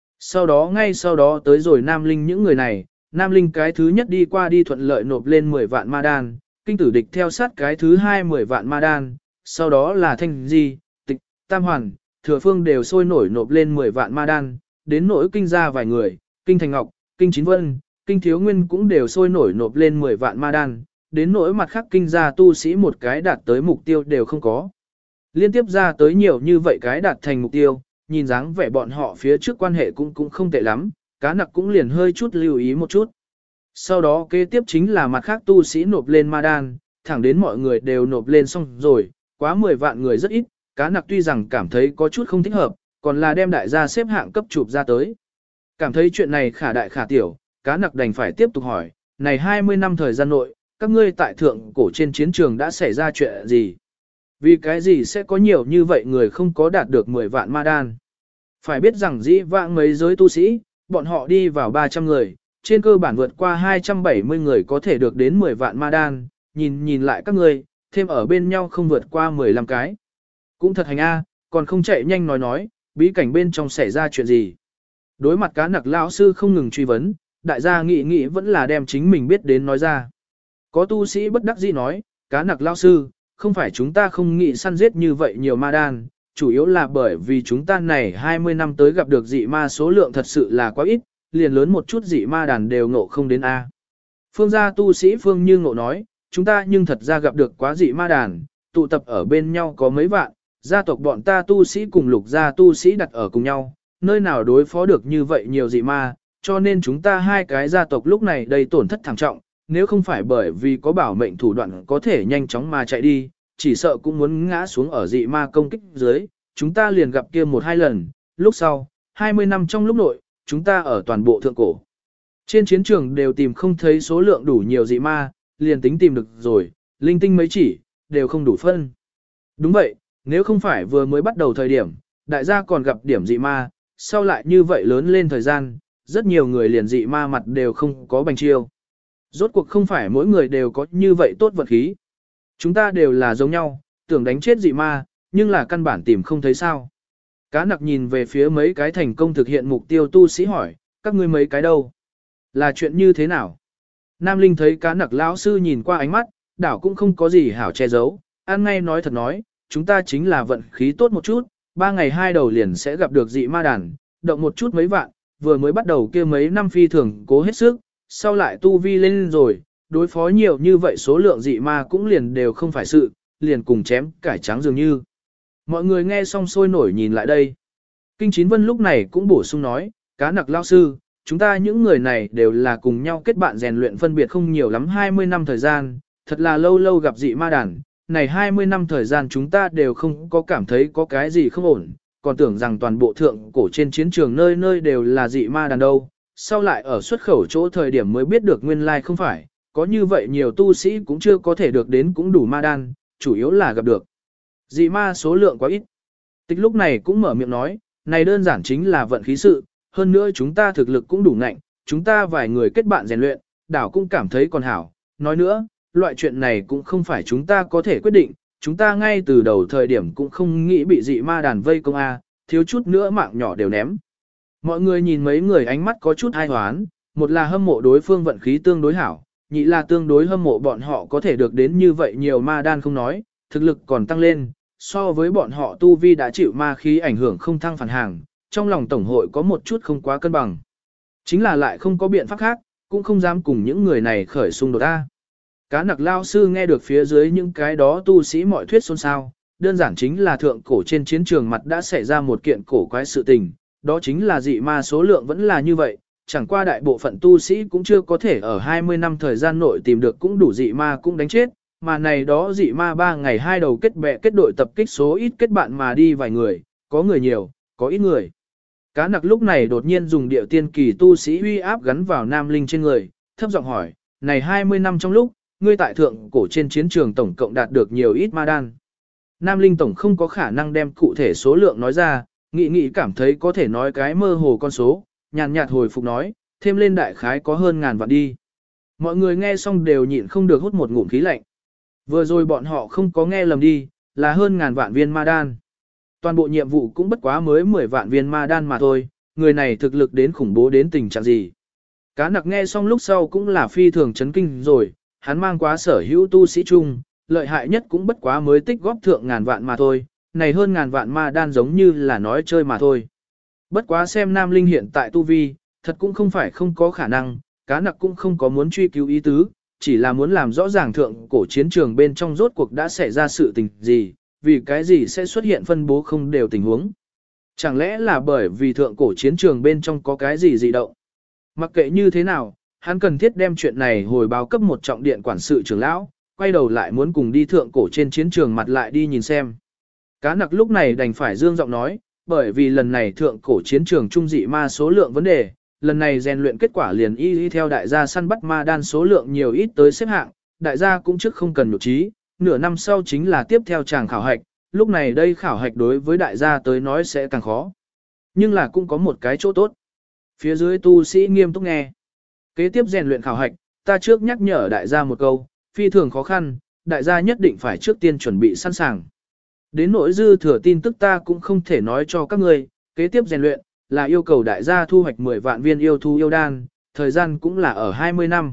Ngay sau đó tới rồi Nam Linh những người này, Nam Linh cái thứ nhất đi qua đi thuận lợi nộp lên 10 vạn ma đan, kinh tử địch theo sát cái thứ hai 10 vạn ma đan, sau đó là Thanh Di, Tịch, Tam Hoàn, Thừa Phương đều sôi nổi nộp lên 10 vạn ma đan, đến nỗi kinh ra vài người, kinh Thành Ngọc, kinh Chín Vân, kinh Thiếu Nguyên cũng đều sôi nổi nộp lên 10 vạn ma đan, đến nỗi mặt khác kinh gia tu sĩ một cái đạt tới mục tiêu đều không có. Liên tiếp ra tới nhiều như vậy cái đạt thành mục tiêu, nhìn dáng vẻ bọn họ phía trước quan hệ cũng không tệ lắm, cá nặc cũng liền hơi chút lưu ý một chút. Sau đó kế tiếp chính là mặt khác tu sĩ nộp lên ma đan, thẳng đến mọi người đều nộp lên xong rồi, quá 10 vạn người rất ít, cá nặc tuy rằng cảm thấy có chút không thích hợp, còn là đem đại gia xếp hạng cấp chụp ra tới. Cảm thấy chuyện này khả đại khả tiểu, cá nặc đành phải tiếp tục hỏi, này 20 năm thời gian nội, các ngươi tại thượng cổ trên chiến trường đã xảy ra chuyện gì? Vì cái gì sẽ có nhiều như vậy người không có đạt được 10 vạn ma đan? Phải biết rằng dĩ vãng mấy giới tu sĩ, bọn họ đi vào 300 người, trên cơ bản vượt qua 270 người có thể được đến 10 vạn ma đan, nhìn lại các ngươi, thêm ở bên nhau không vượt qua 15 cái. Cũng thật hành a, còn không chạy nhanh nói, bí cảnh bên trong xảy ra chuyện gì. Đối mặt cá nặc lão sư không ngừng truy vấn, đại gia nghĩ vẫn là đem chính mình biết đến nói ra. Có tu sĩ bất đắc dĩ nói, cá nặc lão sư, không phải chúng ta không nghĩ săn giết như vậy nhiều ma đan, chủ yếu là bởi vì chúng ta này 20 năm tới gặp được dị ma số lượng thật sự là quá ít, liền lớn một chút dị ma đàn đều ngộ không đến A. Phương gia tu sĩ Phương Như Ngộ nói, chúng ta nhưng thật ra gặp được quá dị ma đàn, tụ tập ở bên nhau có mấy vạn, gia tộc bọn ta tu sĩ cùng lục gia tu sĩ đặt ở cùng nhau, nơi nào đối phó được như vậy nhiều dị ma, cho nên chúng ta hai cái gia tộc lúc này đầy tổn thất thảm trọng, nếu không phải bởi vì có bảo mệnh thủ đoạn có thể nhanh chóng mà chạy đi, chỉ sợ cũng muốn ngã xuống ở dị ma công kích dưới, chúng ta liền gặp kia 1-2 lần, lúc sau, 20 năm trong lúc nội, chúng ta ở toàn bộ thượng cổ. Trên chiến trường đều tìm không thấy số lượng đủ nhiều dị ma, liền tính tìm được rồi, linh tinh mấy chỉ, đều không đủ phân. Đúng vậy, nếu không phải vừa mới bắt đầu thời điểm, đại gia còn gặp điểm dị ma, sau lại như vậy lớn lên thời gian, rất nhiều người liền dị ma mặt đều không có bành chiêu. Rốt cuộc không phải mỗi người đều có như vậy tốt vật khí. Chúng ta đều là giống nhau, tưởng đánh chết dị ma, nhưng là căn bản tìm không thấy sao. Cá nặc nhìn về phía mấy cái thành công thực hiện mục tiêu tu sĩ hỏi, các ngươi mấy cái đâu? Là chuyện như thế nào? Nam Linh thấy cá nặc lão sư nhìn qua ánh mắt, đảo cũng không có gì hảo che giấu, ăn ngay nói thật nói, chúng ta chính là vận khí tốt một chút, 3 ngày 2 đầu liền sẽ gặp được dị ma đàn, động một chút mấy vạn, vừa mới bắt đầu kia mấy năm phi thường cố hết sức, sau lại tu vi lên rồi, đối phó nhiều như vậy số lượng dị ma cũng liền đều không phải sự, liền cùng chém cải trắng dường như. Mọi người nghe xong sôi nổi nhìn lại đây. Kinh Chín Vân lúc này cũng bổ sung nói, cá nặc lao sư, chúng ta những người này đều là cùng nhau kết bạn rèn luyện phân biệt không nhiều lắm 20 năm thời gian, thật là lâu lâu gặp dị ma đàn, này 20 năm thời gian chúng ta đều không có cảm thấy có cái gì không ổn, còn tưởng rằng toàn bộ thượng cổ trên chiến trường nơi nơi đều là dị ma đàn đâu, sau lại ở xuất khẩu chỗ thời điểm mới biết được nguyên lai không phải, có như vậy nhiều tu sĩ cũng chưa có thể được đến cũng đủ ma đan, chủ yếu là gặp được dị ma số lượng quá ít. Tịch lúc này cũng mở miệng nói, này đơn giản chính là vận khí sự, hơn nữa chúng ta thực lực cũng đủ ngạnh, chúng ta vài người kết bạn rèn luyện, đảo cũng cảm thấy còn hảo. Nói nữa, loại chuyện này cũng không phải chúng ta có thể quyết định, chúng ta ngay từ đầu thời điểm cũng không nghĩ bị dị ma đàn vây công A, thiếu chút nữa mạng nhỏ đều ném. Mọi người nhìn mấy người ánh mắt có chút ai hoán, một là hâm mộ đối phương vận khí tương đối hảo, nhị là tương đối hâm mộ bọn họ có thể được đến như vậy nhiều ma đan không nói, thực lực còn tăng lên, so với bọn họ tu vi đã chịu ma khí ảnh hưởng không thăng phản hàng, trong lòng tổng hội có một chút không quá cân bằng. Chính là lại không có biện pháp khác, cũng không dám cùng những người này khởi xung đột A. Cá nặc lao sư nghe được phía dưới những cái đó tu sĩ mọi thuyết xôn xao, đơn giản chính là thượng cổ trên chiến trường mặt đã xảy ra một kiện cổ quái sự tình, đó chính là dị ma số lượng vẫn là như vậy, chẳng qua đại bộ phận tu sĩ cũng chưa có thể ở 20 năm thời gian nội tìm được cũng đủ dị ma cũng đánh chết, mà này đó dị ma 3 ngày 2 đầu kết bè kết đội tập kích số ít kết bạn mà đi vài người, có người nhiều, có ít người. Cá nặc lúc này đột nhiên dùng điệu tiên kỳ tu sĩ uy áp gắn vào Nam Linh trên người, thấp giọng hỏi, này 20 năm trong lúc, ngươi tại thượng cổ trên chiến trường tổng cộng đạt được nhiều ít ma đan. Nam Linh tổng không có khả năng đem cụ thể số lượng nói ra, nghĩ cảm thấy có thể nói cái mơ hồ con số, nhàn nhạt hồi phục nói, thêm lên đại khái có hơn ngàn vạn đi. Mọi người nghe xong đều nhịn không được hút một ngụm khí lạnh. Vừa rồi bọn họ không có nghe lầm đi, là hơn ngàn vạn viên ma đan. Toàn bộ nhiệm vụ cũng bất quá mới 10 vạn viên ma đan mà thôi, người này thực lực đến khủng bố đến tình trạng gì. Cá nặc nghe xong lúc sau cũng là phi thường chấn kinh rồi, hắn mang quá sở hữu tu sĩ chung, lợi hại nhất cũng bất quá mới tích góp thượng ngàn vạn mà thôi, này hơn ngàn vạn ma đan giống như là nói chơi mà thôi. Bất quá xem Nam Linh hiện tại tu vi, thật cũng không phải không có khả năng, cá nặc cũng không có muốn truy cứu ý tứ, chỉ là muốn làm rõ ràng thượng cổ chiến trường bên trong rốt cuộc đã xảy ra sự tình gì, vì cái gì sẽ xuất hiện phân bố không đều tình huống. Chẳng lẽ là bởi vì thượng cổ chiến trường bên trong có cái gì dị động? Mặc kệ như thế nào, hắn cần thiết đem chuyện này hồi báo cấp một trọng điện quản sự trưởng lão, quay đầu lại muốn cùng đi thượng cổ trên chiến trường mặt lại đi nhìn xem. Cá nặc lúc này đành phải dương giọng nói, bởi vì lần này thượng cổ chiến trường trung dị ma số lượng vấn đề, lần này rèn luyện kết quả liền y theo đại gia săn bắt ma đan số lượng nhiều ít tới xếp hạng, đại gia cũng trước không cần nhục trí, nửa năm sau chính là tiếp theo chàng khảo hạch, lúc này đây khảo hạch đối với đại gia tới nói sẽ càng khó. Nhưng là cũng có một cái chỗ tốt. Phía dưới tu sĩ nghiêm túc nghe. Kế tiếp rèn luyện khảo hạch, ta trước nhắc nhở đại gia một câu, phi thường khó khăn, đại gia nhất định phải trước tiên chuẩn bị sẵn sàng. Đến nỗi dư thừa tin tức ta cũng không thể nói cho các ngươi, kế tiếp rèn luyện, là yêu cầu đại gia thu hoạch 10 vạn viên yêu thú yêu đan, thời gian cũng là ở 20 năm.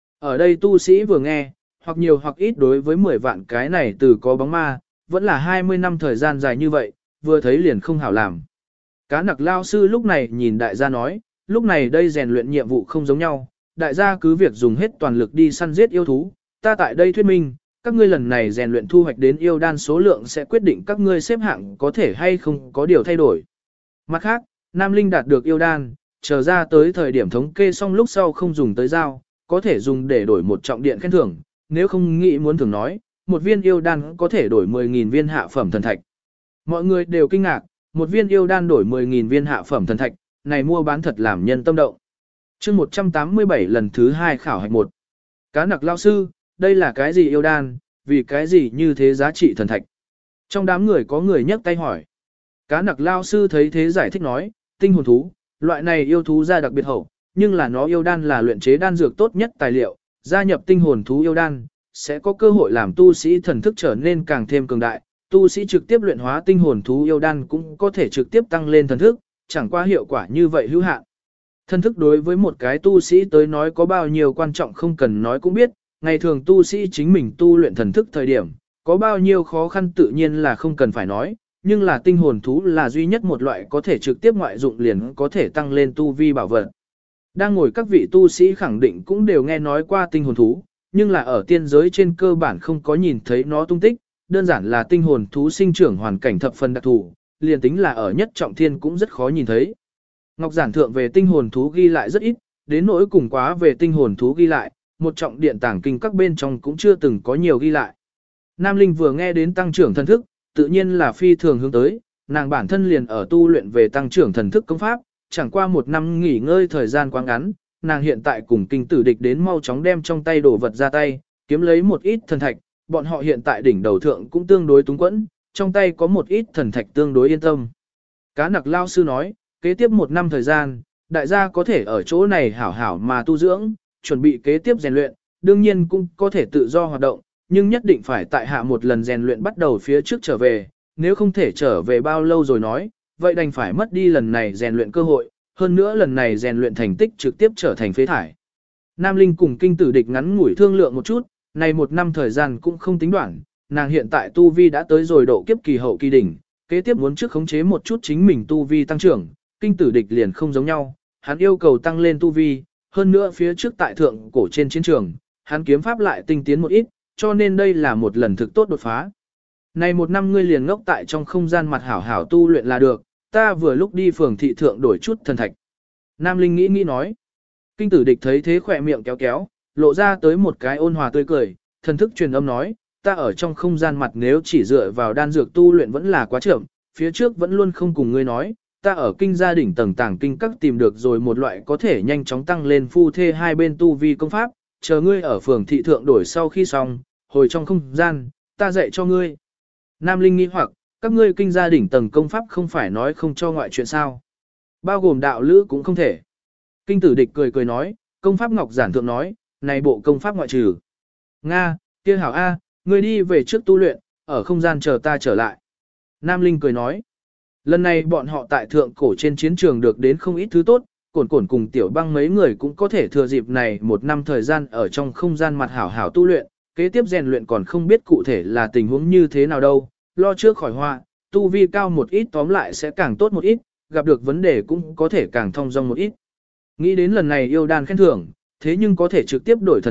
Ở đây tu sĩ vừa nghe, hoặc nhiều hoặc ít đối với 10 vạn cái này từ có bóng ma, vẫn là 20 năm thời gian dài như vậy, vừa thấy liền không hảo làm. Cá nặc lao sư lúc này nhìn đại gia nói, lúc này đây rèn luyện nhiệm vụ không giống nhau, đại gia cứ việc dùng hết toàn lực đi săn giết yêu thú, ta tại đây thuyết minh, các ngươi lần này rèn luyện thu hoạch đến yêu đan số lượng sẽ quyết định các ngươi xếp hạng có thể hay không có điều thay đổi. Mặt khác, Nam Linh đạt được yêu đan, chờ ra tới thời điểm thống kê xong lúc sau không dùng tới dao, có thể dùng để đổi một trọng điện khen thưởng, nếu không nghĩ muốn thưởng nói, một viên yêu đan có thể đổi 10.000 viên hạ phẩm thần thạch. Mọi người đều kinh ngạc, một viên yêu đan đổi 10.000 viên hạ phẩm thần thạch, này mua bán thật làm nhân tâm động. Chương 187 lần thứ 2 khảo hạch 1. Cá nặc lao sư, đây là cái gì yêu đan, vì cái gì như thế giá trị thần thạch? Trong đám người có người nhấc tay hỏi. Cá nặc lao sư thấy thế giải thích nói, tinh hồn thú, loại này yêu thú ra đặc biệt hậu, nhưng là nó yêu đan là luyện chế đan dược tốt nhất tài liệu, gia nhập tinh hồn thú yêu đan, sẽ có cơ hội làm tu sĩ thần thức trở nên càng thêm cường đại, tu sĩ trực tiếp luyện hóa tinh hồn thú yêu đan cũng có thể trực tiếp tăng lên thần thức, chẳng qua hiệu quả như vậy hữu hạn. Thần thức đối với một cái tu sĩ tới nói có bao nhiêu quan trọng không cần nói cũng biết, ngày thường tu sĩ chính mình tu luyện thần thức thời điểm, có bao nhiêu khó khăn tự nhiên là không cần phải nói, nhưng là tinh hồn thú là duy nhất một loại có thể trực tiếp ngoại dụng liền có thể tăng lên tu vi bảo vật. Đang ngồi các vị tu sĩ khẳng định cũng đều nghe nói qua tinh hồn thú, nhưng là ở tiên giới trên cơ bản không có nhìn thấy nó tung tích, đơn giản là tinh hồn thú sinh trưởng hoàn cảnh thập phần đặc thù, liền tính là ở nhất trọng thiên cũng rất khó nhìn thấy. Ngọc giản thượng về tinh hồn thú ghi lại rất ít, đến nỗi cùng quá về tinh hồn thú ghi lại, một trọng điện tàng kinh các bên trong cũng chưa từng có nhiều ghi lại. Nam Linh vừa nghe đến tăng trưởng thần thức, tự nhiên là phi thường hướng tới, nàng bản thân liền ở tu luyện về tăng trưởng thần thức công pháp, chẳng qua một năm nghỉ ngơi thời gian quá ngắn, nàng hiện tại cùng kinh tử địch đến mau chóng đem trong tay đồ vật ra tay, kiếm lấy một ít thần thạch, bọn họ hiện tại đỉnh đầu thượng cũng tương đối túng quẫn, trong tay có một ít thần thạch tương đối yên tâm. Cá nặc lao sư nói, kế tiếp một năm thời gian, đại gia có thể ở chỗ này hảo hảo mà tu dưỡng, chuẩn bị kế tiếp rèn luyện, đương nhiên cũng có thể tự do hoạt động, nhưng nhất định phải tại hạ một lần rèn luyện bắt đầu phía trước trở về, nếu không thể trở về bao lâu rồi nói, vậy đành phải mất đi lần này rèn luyện cơ hội, hơn nữa lần này rèn luyện thành tích trực tiếp trở thành phế thải. Nam Linh cùng kinh tử địch ngắn ngủi thương lượng một chút, này một năm thời gian cũng không tính đoạn, nàng hiện tại tu vi đã tới rồi độ kiếp kỳ hậu kỳ đỉnh, kế tiếp muốn trước khống chế một chút chính mình tu vi tăng trưởng, kinh tử địch liền không giống nhau, hắn yêu cầu tăng lên tu vi, hơn nữa phía trước tại thượng cổ trên chiến trường, hắn kiếm pháp lại tinh tiến một ít, cho nên đây là một lần thực tốt đột phá. Này một năm ngươi liền ngốc tại trong không gian mặt hảo hảo tu luyện là được, ta vừa lúc đi phường thị thượng đổi chút thần thạch. Nam Linh nghĩ nói. Kinh tử địch thấy thế khỏe miệng kéo kéo, lộ ra tới một cái ôn hòa tươi cười, thần thức truyền âm nói, ta ở trong không gian mặt nếu chỉ dựa vào đan dược tu luyện vẫn là quá chậm, phía trước vẫn luôn không cùng ngươi nói, ta ở kinh gia đỉnh tầng tàng kinh các tìm được rồi một loại có thể nhanh chóng tăng lên phu thê hai bên tu vi công pháp, chờ ngươi ở phường thị thượng đổi sau khi xong, hồi trong không gian, ta dạy cho ngươi. Nam Linh nghi hoặc, các ngươi kinh gia đỉnh tầng công pháp không phải nói không cho ngoại chuyện sao. Bao gồm đạo lữ cũng không thể. Kinh tử địch cười cười nói, công pháp ngọc giản thượng nói, này bộ công pháp ngoại trừ. Nga, kia hảo A, ngươi đi về trước tu luyện, ở không gian chờ ta trở lại. Nam Linh cười nói, lần này bọn họ tại thượng cổ trên chiến trường được đến không ít thứ tốt, cổn cổn cùng tiểu băng mấy người cũng có thể thừa dịp này một năm thời gian ở trong không gian mặt hảo hảo tu luyện, kế tiếp rèn luyện còn không biết cụ thể là tình huống như thế nào đâu, lo trước khỏi họa, tu vi cao một ít tóm lại sẽ càng tốt một ít, gặp được vấn đề cũng có thể càng thông dong một ít. Nghĩ đến lần này yêu đan khen thưởng, thế nhưng có thể trực tiếp đổi thần thạch,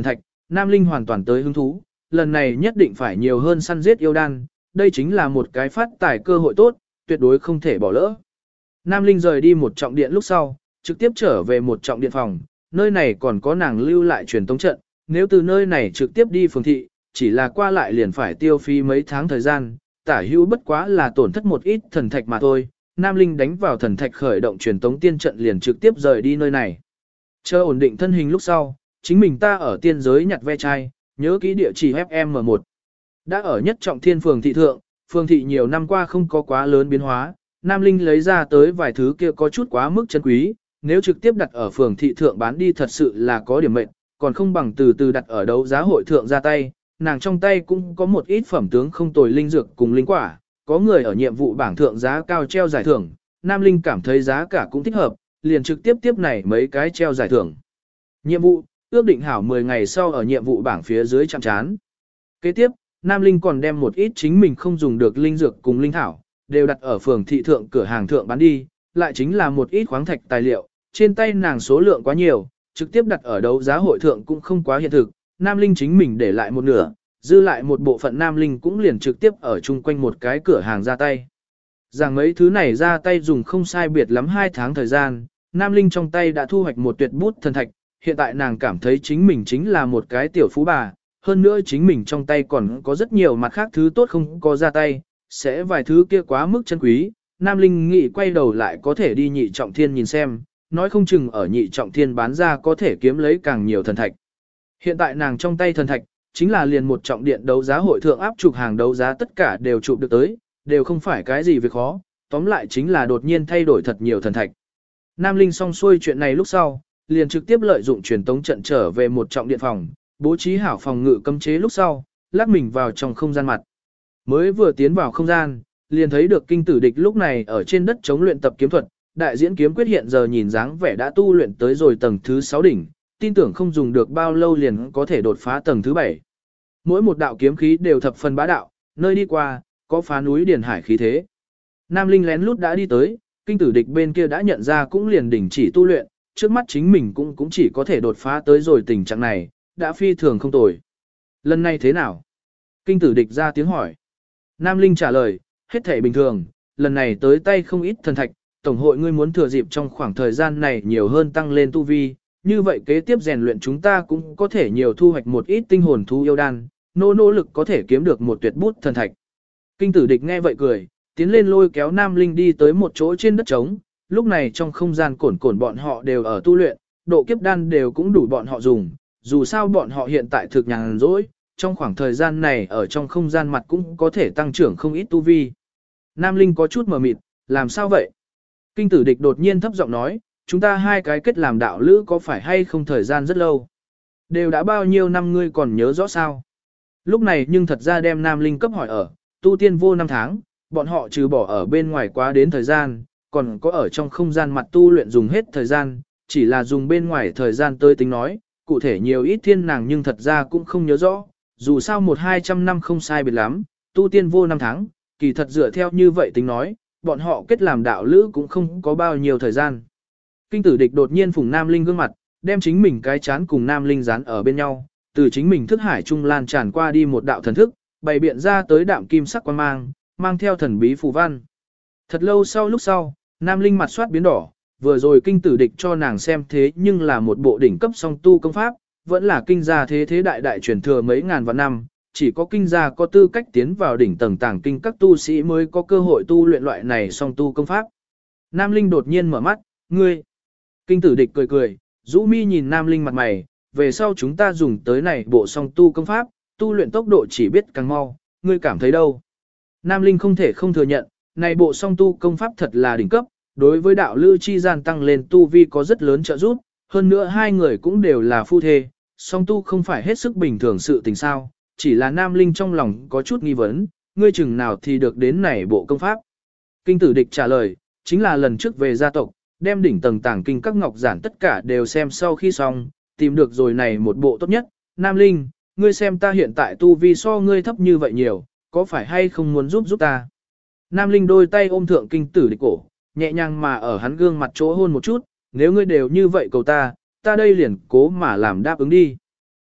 Nam Linh hoàn toàn tới hứng thú, lần này nhất định phải nhiều hơn săn giết yêu đan, đây chính là một cái phát tài cơ hội tốt, tuyệt đối không thể bỏ lỡ. Nam Linh rời đi một trọng điện lúc sau, trực tiếp trở về một trọng điện phòng, nơi này còn có nàng lưu lại truyền tống trận, nếu từ nơi này trực tiếp đi phường thị, chỉ là qua lại liền phải tiêu phí mấy tháng thời gian, tả hữu bất quá là tổn thất một ít thần thạch mà thôi. Nam Linh đánh vào thần thạch khởi động truyền tống tiên trận liền trực tiếp rời đi nơi này. Chờ ổn định thân hình lúc sau, chính mình ta ở tiên giới nhặt ve chai, nhớ kỹ địa chỉ FM1. Đã ở nhất trọng thiên phường thị thượng, phường thị nhiều năm qua không có quá lớn biến hóa, Nam Linh lấy ra tới vài thứ kia có chút quá mức chân quý, nếu trực tiếp đặt ở phường thị thượng bán đi thật sự là có điểm mệnh, còn không bằng từ từ đặt ở đấu giá hội thượng ra tay, nàng trong tay cũng có một ít phẩm tướng không tồi linh dược cùng linh quả, có người ở nhiệm vụ bảng thượng giá cao treo giải thưởng, Nam Linh cảm thấy giá cả cũng thích hợp, liền trực tiếp tiếp này mấy cái treo giải thưởng. Nhiệm vụ, ước định hảo 10 ngày sau ở nhiệm vụ bảng phía dưới chạm trán. Kế tiếp, Nam Linh còn đem một ít chính mình không dùng được linh dược cùng linh thảo, đều đặt ở phường thị thượng cửa hàng thượng bán đi, lại chính là một ít khoáng thạch tài liệu, trên tay nàng số lượng quá nhiều, trực tiếp đặt ở đấu giá hội thượng cũng không quá hiện thực, Nam Linh chính mình để lại một nửa, dư lại một bộ phận Nam Linh cũng liền trực tiếp ở chung quanh một cái cửa hàng ra tay. Rằng mấy thứ này ra tay dùng không sai biệt lắm 2 tháng thời gian, Nam Linh trong tay đã thu hoạch một tuyệt bút thần thạch, hiện tại nàng cảm thấy chính mình chính là một cái tiểu phú bà, hơn nữa chính mình trong tay còn có rất nhiều mặt khác thứ tốt không có ra tay, sẽ vài thứ kia quá mức chân quý, Nam Linh nghĩ quay đầu lại có thể đi nhị trọng thiên nhìn xem, nói không chừng ở nhị trọng thiên bán ra có thể kiếm lấy càng nhiều thần thạch. Hiện tại nàng trong tay thần thạch, chính là liền một trọng điện đấu giá hội thượng áp chụp hàng đấu giá tất cả đều chụp được tới, đều không phải cái gì việc khó, tóm lại chính là đột nhiên thay đổi thật nhiều thần thạch. Nam Linh xong xuôi chuyện này lúc sau, liền trực tiếp lợi dụng truyền tống trận trở về một trọng điện phòng, bố trí hảo phòng ngự cấm chế lúc sau, lắc mình vào trong không gian mặt. Mới vừa tiến vào không gian, liền thấy được kinh tử địch lúc này ở trên đất chống luyện tập kiếm thuật, đại diễn kiếm quyết hiện giờ nhìn dáng vẻ đã tu luyện tới rồi tầng thứ 6 đỉnh, tin tưởng không dùng được bao lâu liền có thể đột phá tầng thứ 7. Mỗi một đạo kiếm khí đều thập phần bá đạo, nơi đi qua, có phá núi điển hải khí thế. Nam Linh lén lút đã đi tới, kinh tử địch bên kia đã nhận ra cũng liền đỉnh chỉ tu luyện, trước mắt chính mình cũng chỉ có thể đột phá tới rồi tình trạng này, đã phi thường không tồi. Lần này thế nào? Kinh tử địch ra tiếng hỏi. Nam Linh trả lời, hết thể bình thường, lần này tới tay không ít thần thạch, tổng hội ngươi muốn thừa dịp trong khoảng thời gian này nhiều hơn tăng lên tu vi, như vậy kế tiếp rèn luyện chúng ta cũng có thể nhiều thu hoạch một ít tinh hồn thú yêu đan, nỗ lực có thể kiếm được một tuyệt bút thần thạch. Kinh tử địch nghe vậy cười, tiến lên lôi kéo Nam Linh đi tới một chỗ trên đất trống, lúc này trong không gian cổn bọn họ đều ở tu luyện, độ kiếp đan đều cũng đủ bọn họ dùng, dù sao bọn họ hiện tại thực nhàn rỗi, trong khoảng thời gian này ở trong không gian mặt cũng có thể tăng trưởng không ít tu vi. Nam Linh có chút mờ mịt, làm sao vậy? Kinh tử địch đột nhiên thấp giọng nói, chúng ta hai cái kết làm đạo lữ có phải hay không thời gian rất lâu? Đều đã bao nhiêu năm ngươi còn nhớ rõ sao? Lúc này nhưng thật ra đem Nam Linh cấp hỏi ở, tu tiên vô 5 tháng, bọn họ trừ bỏ ở bên ngoài quá đến thời gian, còn có ở trong không gian mặt tu luyện dùng hết thời gian, chỉ là dùng bên ngoài thời gian tới tính nói, cụ thể nhiều ít thiên nàng nhưng thật ra cũng không nhớ rõ, dù sao 100-200 năm không sai biệt lắm, tu tiên vô 5 tháng, kỳ thật dựa theo như vậy tính nói, bọn họ kết làm đạo lữ cũng không có bao nhiêu thời gian. Kinh tử địch đột nhiên phùng Nam Linh gương mặt, đem chính mình cái chán cùng Nam Linh dán ở bên nhau, từ chính mình thức hải trung lan tràn qua đi một đạo thần thức, bày biện ra tới đạm kim sắc quan mang, mang theo thần bí phù văn. Thật lâu sau lúc sau, Nam Linh mặt soát biến đỏ, vừa rồi kinh tử địch cho nàng xem thế nhưng là một bộ đỉnh cấp song tu công pháp, vẫn là kinh gia thế đại truyền thừa mấy ngàn vạn năm, chỉ có kinh gia có tư cách tiến vào đỉnh tầng tàng kinh các tu sĩ mới có cơ hội tu luyện loại này song tu công pháp. Nam Linh đột nhiên mở mắt, ngươi. Kinh tử địch cười, rũ mi nhìn Nam Linh mặt mày, về sau chúng ta dùng tới này bộ song tu công pháp, tu luyện tốc độ chỉ biết càng mau, ngươi cảm thấy đâu? Nam Linh không thể không thừa nhận, này bộ song tu công pháp thật là đỉnh cấp, đối với đạo lữ chi gian tăng lên tu vi có rất lớn trợ giúp, hơn nữa hai người cũng đều là phu thê, song tu không phải hết sức bình thường sự tình sao, chỉ là Nam Linh trong lòng có chút nghi vấn, ngươi chừng nào thì được đến này bộ công pháp. Kinh tử địch trả lời, chính là lần trước về gia tộc, đem đỉnh tầng tàng kinh các ngọc giản tất cả đều xem sau khi xong, tìm được rồi này một bộ tốt nhất. Nam Linh, ngươi xem ta hiện tại tu vi so ngươi thấp như vậy nhiều, có phải hay không muốn giúp ta? Nam Linh đôi tay ôm thượng kinh tử địch cổ, nhẹ nhàng mà ở hắn gương mặt chỗ hôn một chút, nếu ngươi đều như vậy cầu ta đây liền cố mà làm đáp ứng đi.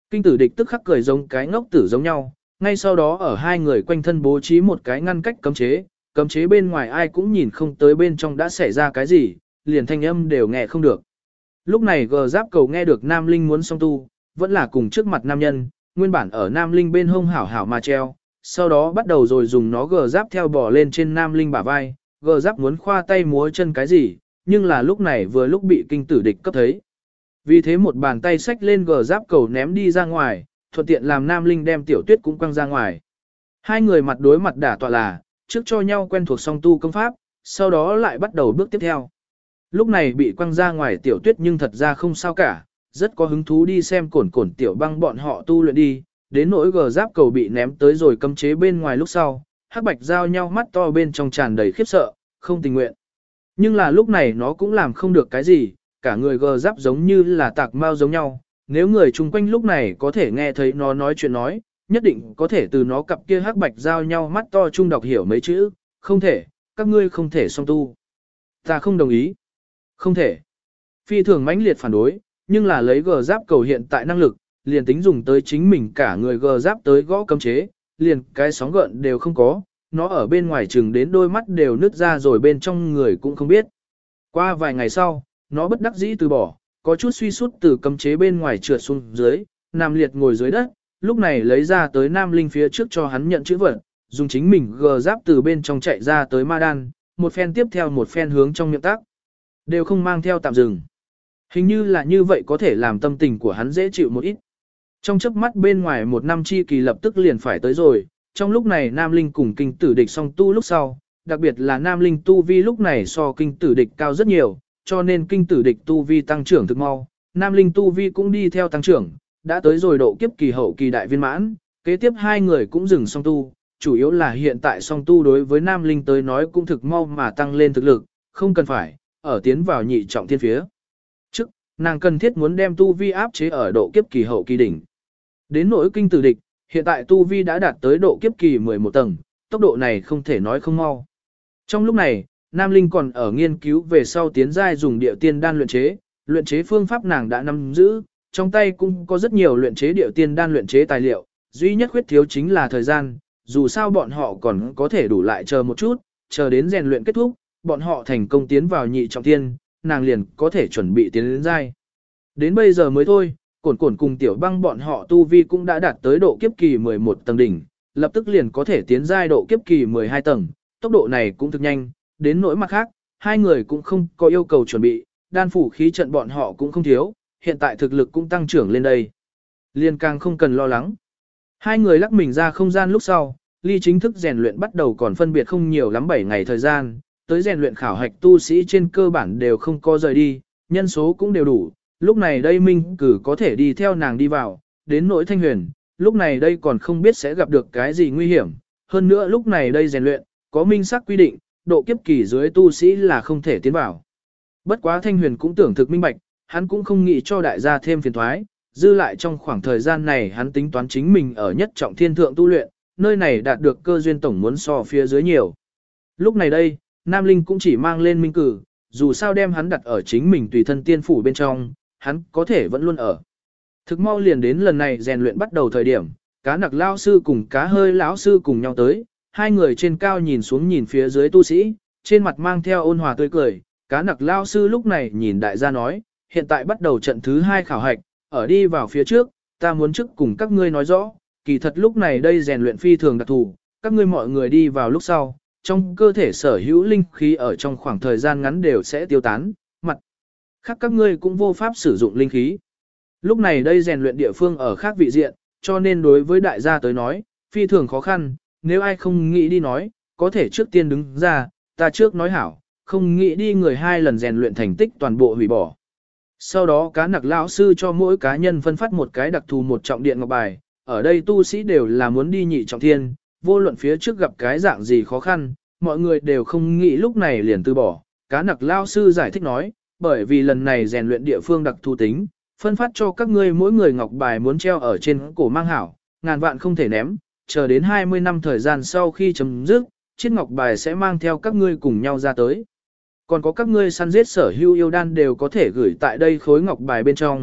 Kinh tử địch tức khắc cười giống cái ngốc tử giống nhau, ngay sau đó ở hai người quanh thân bố trí một cái ngăn cách cấm chế bên ngoài ai cũng nhìn không tới bên trong đã xảy ra cái gì, liền thanh âm đều nghe không được. Lúc này gờ giáp cầu nghe được Nam Linh muốn song tu, vẫn là cùng trước mặt nam nhân, nguyên bản ở Nam Linh bên hông hảo hảo mà treo, sau đó bắt đầu rồi dùng nó gờ giáp theo bò lên trên Nam Linh bả vai, gờ giáp muốn khoa tay múa chân cái gì, nhưng là lúc này vừa lúc bị kinh tử địch cấp thấy. Vì thế một bàn tay xách lên gờ giáp cầu ném đi ra ngoài, thuận tiện làm Nam Linh đem Tiểu Tuyết cũng quăng ra ngoài. Hai người mặt đối mặt đả tọa là, trước cho nhau quen thuộc song tu công pháp, sau đó lại bắt đầu bước tiếp theo. Lúc này bị quăng ra ngoài Tiểu Tuyết nhưng thật ra không sao cả, rất có hứng thú đi xem cổn cổn Tiểu Băng bọn họ tu luyện đi, đến nỗi gờ giáp cầu bị ném tới rồi cấm chế bên ngoài lúc sau, hắc bạch giao nhau mắt to bên trong tràn đầy khiếp sợ, không tình nguyện. Nhưng là lúc này nó cũng làm không được cái gì, cả người gờ giáp giống như là tạc mao giống nhau, nếu người chung quanh lúc này có thể nghe thấy nó nói chuyện nói, nhất định có thể từ nó cặp kia hắc bạch giao nhau mắt to chung đọc hiểu mấy chữ, không thể, các ngươi không thể song tu. Ta không đồng ý. Không thể. Phi thường mãnh liệt phản đối, nhưng là lấy gờ giáp cầu hiện tại năng lực, liền tính dùng tới chính mình cả người gờ giáp tới gõ cấm chế, liền cái sóng gợn đều không có, nó ở bên ngoài chừng đến đôi mắt đều nứt ra rồi bên trong người cũng không biết. Qua vài ngày sau, nó bất đắc dĩ từ bỏ, có chút suy sút từ cấm chế bên ngoài trượt xuống dưới, nằm liệt ngồi dưới đất, lúc này lấy ra tới Nam Linh phía trước cho hắn nhận chữ vật, dùng chính mình gờ giáp từ bên trong chạy ra tới ma đan, một phen tiếp theo một phen hướng trong miệng tác. Đều không mang theo tạm dừng. Hình như là như vậy có thể làm tâm tình của hắn dễ chịu một ít. Trong chớp mắt bên ngoài một năm chi kỳ lập tức liền phải tới rồi, trong lúc này Nam Linh cùng kinh tử địch song tu lúc sau, đặc biệt là Nam Linh tu vi lúc này so kinh tử địch cao rất nhiều, cho nên kinh tử địch tu vi tăng trưởng thực mau, Nam Linh tu vi cũng đi theo tăng trưởng, đã tới rồi độ kiếp kỳ hậu kỳ đại viên mãn, kế tiếp hai người cũng dừng song tu, chủ yếu là hiện tại song tu đối với Nam Linh tới nói cũng thực mau mà tăng lên thực lực, không cần phải, ở tiến vào nhị trọng thiên phía. Trước, nàng cần thiết muốn đem tu vi áp chế ở độ kiếp kỳ hậu kỳ đỉnh. Đến nỗi kinh tử địch, hiện tại tu vi đã đạt tới độ kiếp kỳ 11 tầng, tốc độ này không thể nói không mau. Trong lúc này, Nam Linh còn ở nghiên cứu về sau tiến giai dùng điệu tiên đan luyện chế phương pháp nàng đã nắm giữ, trong tay cũng có rất nhiều luyện chế điệu tiên đan luyện chế tài liệu, duy nhất khuyết thiếu chính là thời gian, dù sao bọn họ còn có thể đủ lại chờ một chút, chờ đến rèn luyện kết thúc, bọn họ thành công tiến vào nhị trọng thiên, nàng liền có thể chuẩn bị tiến đến giai. Đến bây giờ mới thôi, cổn cổn cùng Tiểu Băng bọn họ tu vi cũng đã đạt tới độ kiếp kỳ 11 tầng đỉnh, lập tức liền có thể tiến giai độ kiếp kỳ 12 tầng, tốc độ này cũng thực nhanh, đến nỗi mặt khác, hai người cũng không có yêu cầu chuẩn bị, đan phủ khí trận bọn họ cũng không thiếu, hiện tại thực lực cũng tăng trưởng lên đây. Liên càng không cần lo lắng. Hai người lắc mình ra không gian lúc sau, ly chính thức rèn luyện bắt đầu còn phân biệt không nhiều lắm 7 ngày thời gian, tới rèn luyện khảo hạch tu sĩ trên cơ bản đều không có rời đi, nhân số cũng đều đủ, lúc này đây Minh Cử có thể đi theo nàng đi vào, đến nỗi Thanh Huyền, lúc này đây còn không biết sẽ gặp được cái gì nguy hiểm, hơn nữa lúc này đây rèn luyện, có minh xác quy định, độ kiếp kỳ dưới tu sĩ là không thể tiến vào. Bất quá Thanh Huyền cũng tưởng thực minh bạch, hắn cũng không nghĩ cho đại gia thêm phiền thoái, dư lại trong khoảng thời gian này hắn tính toán chính mình ở nhất trọng thiên thượng tu luyện, nơi này đạt được cơ duyên tổng muốn so phía dưới nhiều. Lúc này đây, Nam Linh cũng chỉ mang lên Minh Cử, dù sao đem hắn đặt ở chính mình tùy thân tiên phủ bên trong, hắn có thể vẫn luôn ở. Thực mau liền đến lần này rèn luyện bắt đầu thời điểm, cá nặc lao sư cùng cá hơi lão sư cùng nhau tới, hai người trên cao nhìn xuống nhìn phía dưới tu sĩ, trên mặt mang theo ôn hòa tươi cười, cá nặc lao sư lúc này nhìn đại gia nói, hiện tại bắt đầu trận thứ 2 khảo hạch, ở đi vào phía trước, ta muốn trước cùng các ngươi nói rõ, kỳ thật lúc này đây rèn luyện phi thường đặc thù, các ngươi mọi người đi vào lúc sau, trong cơ thể sở hữu linh khí ở trong khoảng thời gian ngắn đều sẽ tiêu tán, mặt khác các ngươi cũng vô pháp sử dụng linh khí. Lúc này đây rèn luyện địa phương ở khác vị diện, cho nên đối với đại gia tới nói, phi thường khó khăn, nếu ai không nghĩ đi nói, có thể trước tiên đứng ra, ta trước nói hảo, không nghĩ đi người 2 lần rèn luyện thành tích toàn bộ hủy bỏ. Sau đó cá nặc lão sư cho mỗi cá nhân phân phát một cái đặc thù một trọng điện ngọc bài, ở đây tu sĩ đều là muốn đi nhị trọng thiên, vô luận phía trước gặp cái dạng gì khó khăn, mọi người đều không nghĩ lúc này liền từ bỏ. Cá nặc lão sư giải thích nói, bởi vì lần này rèn luyện địa phương đặc thù tính, phân phát cho các ngươi mỗi người ngọc bài muốn treo ở trên cổ mang hảo, ngàn vạn không thể ném, chờ đến 20 năm thời gian sau khi chấm dứt, chiếc ngọc bài sẽ mang theo các ngươi cùng nhau ra tới. Còn có các ngươi săn giết sở hữu yêu đan đều có thể gửi tại đây khối ngọc bài bên trong,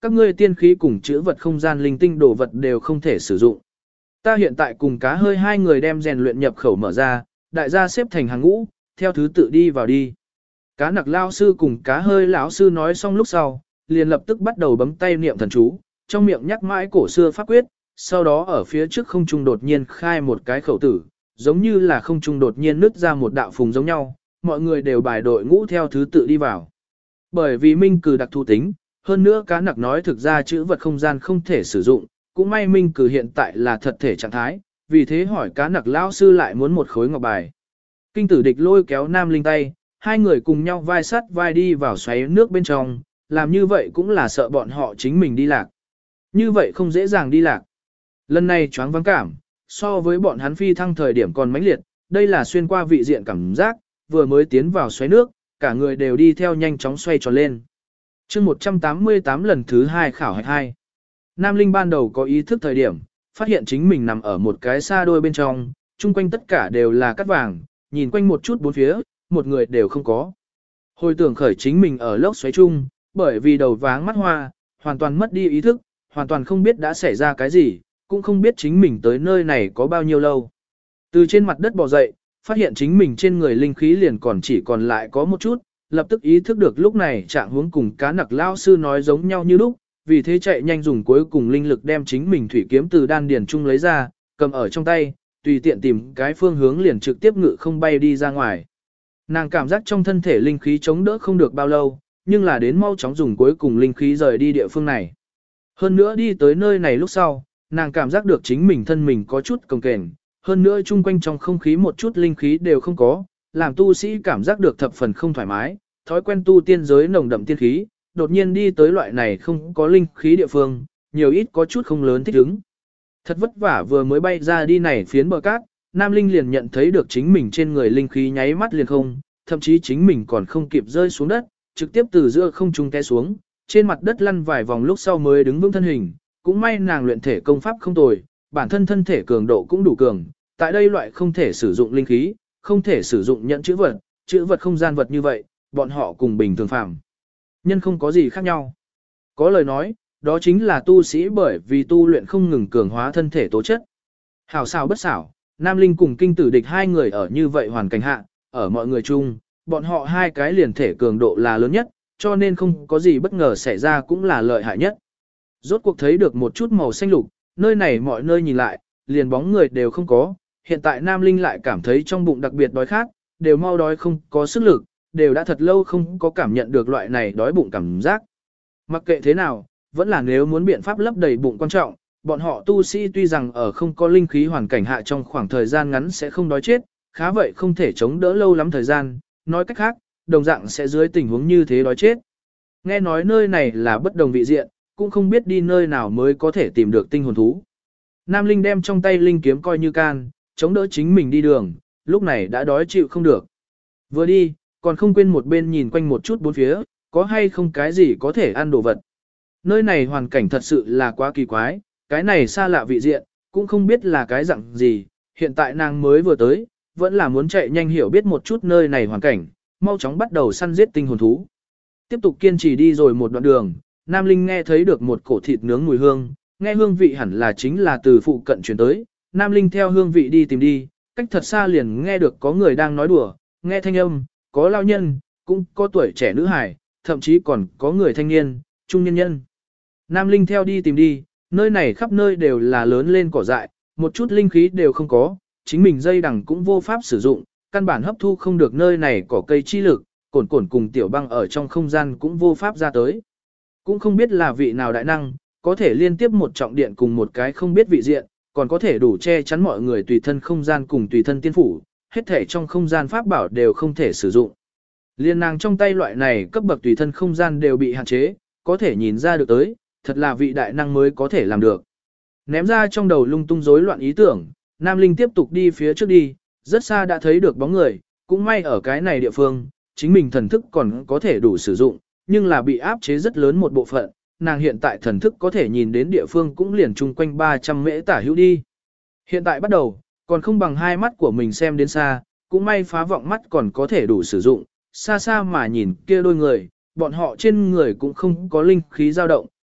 các ngươi tiên khí cùng chữ vật không gian linh tinh đồ vật đều không thể sử dụng. Ta hiện tại cùng cá hơi hai người đem rèn luyện nhập khẩu mở ra, đại gia xếp thành hàng ngũ, theo thứ tự đi vào đi. Cá nặc lao sư cùng cá hơi lão sư nói xong lúc sau, liền lập tức bắt đầu bấm tay niệm thần chú, trong miệng nhắc mãi cổ xưa pháp quyết, sau đó ở phía trước không trung đột nhiên khai một cái khẩu tử, giống như là không trung đột nhiên nứt ra một đạo phùng giống nhau, mọi người đều bài đội ngũ theo thứ tự đi vào. Bởi vì minh cử đặc thù tính, hơn nữa cá nặc nói thực ra chữ vật không gian không thể sử dụng, cũng may minh cử hiện tại là thật thể trạng thái, vì thế hỏi cá nặc lão sư lại muốn một khối ngọc bài. Kinh tử địch lôi kéo Nam Linh tay, hai người cùng nhau vai sắt vai đi vào xoáy nước bên trong, làm như vậy cũng là sợ bọn họ chính mình đi lạc. Như vậy không dễ dàng đi lạc. Lần này choáng vắng cảm, so với bọn hắn phi thăng thời điểm còn mãnh liệt, đây là xuyên qua vị diện cảm giác, vừa mới tiến vào xoáy nước, cả người đều đi theo nhanh chóng xoay tròn lên. chương 188 lần thứ 2 khảo hạch 2. Nam Linh ban đầu có ý thức thời điểm, phát hiện chính mình nằm ở một cái xa đôi bên trong, chung quanh tất cả đều là cát vàng, nhìn quanh một chút bốn phía, một người đều không có. Hồi tưởng khởi chính mình ở lốc xoáy chung, bởi vì đầu váng mắt hoa, hoàn toàn mất đi ý thức, hoàn toàn không biết đã xảy ra cái gì, cũng không biết chính mình tới nơi này có bao nhiêu lâu. Từ trên mặt đất bò dậy, phát hiện chính mình trên người linh khí liền còn chỉ còn lại có một chút, lập tức ý thức được lúc này trạng huống cùng cá nặc lao sư nói giống nhau như lúc, vì thế chạy nhanh dùng cuối cùng linh lực đem chính mình thủy kiếm từ đan điền trung lấy ra, cầm ở trong tay, tùy tiện tìm cái phương hướng liền trực tiếp ngự không bay đi ra ngoài. Nàng cảm giác trong thân thể linh khí chống đỡ không được bao lâu, nhưng là đến mau chóng dùng cuối cùng linh khí rời đi địa phương này. Hơn nữa đi tới nơi này lúc sau, nàng cảm giác được chính mình thân mình có chút cồng kềnh, hơn nữa chung quanh trong không khí một chút linh khí đều không có, làm tu sĩ cảm giác được thập phần không thoải mái, thói quen tu tiên giới nồng đậm tiên khí, đột nhiên đi tới loại này không có linh khí địa phương, nhiều ít có chút không lớn thích ứng. Thật vất vả vừa mới bay ra đi này phiến bờ cát, Nam Linh liền nhận thấy được chính mình trên người linh khí nháy mắt liền không, thậm chí chính mình còn không kịp rơi xuống đất, trực tiếp từ giữa không trung té xuống, trên mặt đất lăn vài vòng lúc sau mới đứng vững thân hình, cũng may nàng luyện thể công pháp không tồi, bản thân thân thể cường độ cũng đủ cường, tại đây loại không thể sử dụng linh khí, không thể sử dụng nhận chữ vật không gian vật như vậy, bọn họ cùng bình thường phàm nhân không có gì khác nhau. Có lời nói, đó chính là tu sĩ bởi vì tu luyện không ngừng cường hóa thân thể tố chất. Hảo xảo bất xảo, Nam Linh cùng kinh tử địch hai người ở như vậy hoàn cảnh hạ, ở mọi người chung, bọn họ hai cái liền thể cường độ là lớn nhất, cho nên không có gì bất ngờ xảy ra cũng là lợi hại nhất. Rốt cuộc thấy được một chút màu xanh lục, nơi này mọi nơi nhìn lại, liền bóng người đều không có, hiện tại Nam Linh lại cảm thấy trong bụng đặc biệt đói khát, đều mau đói không có sức lực, đều đã thật lâu không có cảm nhận được loại này đói bụng cảm giác. Mặc kệ thế nào, vẫn là nếu muốn biện pháp lấp đầy bụng quan trọng, bọn họ tu sĩ tuy rằng ở không có linh khí hoàn cảnh hạ trong khoảng thời gian ngắn sẽ không đói chết, khá vậy không thể chống đỡ lâu lắm thời gian, nói cách khác, đồng dạng sẽ dưới tình huống như thế đói chết. Nghe nói nơi này là bất đồng vị diện, cũng không biết đi nơi nào mới có thể tìm được tinh hồn thú. Nam Linh đem trong tay linh kiếm coi như can, chống đỡ chính mình đi đường, lúc này đã đói chịu không được. Vừa đi, còn không quên một bên nhìn quanh một chút bốn phía, có hay không cái gì có thể ăn đồ vật. Nơi này hoàn cảnh thật sự là quá kỳ quái, cái này xa lạ vị diện, cũng không biết là cái dạng gì, hiện tại nàng mới vừa tới, vẫn là muốn chạy nhanh hiểu biết một chút nơi này hoàn cảnh, mau chóng bắt đầu săn giết tinh hồn thú. Tiếp tục kiên trì đi rồi một đoạn đường, Nam Linh nghe thấy được một cổ thịt nướng mùi hương, nghe hương vị hẳn là chính là từ phụ cận chuyển tới, Nam Linh theo hương vị đi tìm đi, cách thật xa liền nghe được có người đang nói đùa, nghe thanh âm, có lao nhân, cũng có tuổi trẻ nữ hài, thậm chí còn có người thanh niên, trung nhân nhân. Nam Linh theo đi tìm đi, nơi này khắp nơi đều là lớn lên cỏ dại, một chút linh khí đều không có, chính mình dây đằng cũng vô pháp sử dụng, căn bản hấp thu không được nơi này cỏ cây chi lực, cồn cồn cùng tiểu băng ở trong không gian cũng vô pháp ra tới. Cũng không biết là vị nào đại năng, có thể liên tiếp một trọng điện cùng một cái không biết vị diện, còn có thể đủ che chắn mọi người tùy thân không gian cùng tùy thân tiên phủ, hết thể trong không gian pháp bảo đều không thể sử dụng. Liên nàng trong tay loại này cấp bậc tùy thân không gian đều bị hạn chế, có thể nhìn ra được tới, thật là vị đại năng mới có thể làm được. Ném ra trong đầu lung tung rối loạn ý tưởng, Nam Linh tiếp tục đi phía trước đi, rất xa đã thấy được bóng người, cũng may ở cái này địa phương, chính mình thần thức còn có thể đủ sử dụng, nhưng là bị áp chế rất lớn một bộ phận, nàng hiện tại thần thức có thể nhìn đến địa phương cũng liền chung quanh 300 mễ tả hữu đi. Hiện tại bắt đầu, còn không bằng hai mắt của mình xem đến xa, cũng may phá vọng mắt còn có thể đủ sử dụng, xa xa mà nhìn kia đôi người, bọn họ trên người cũng không có linh khí dao động,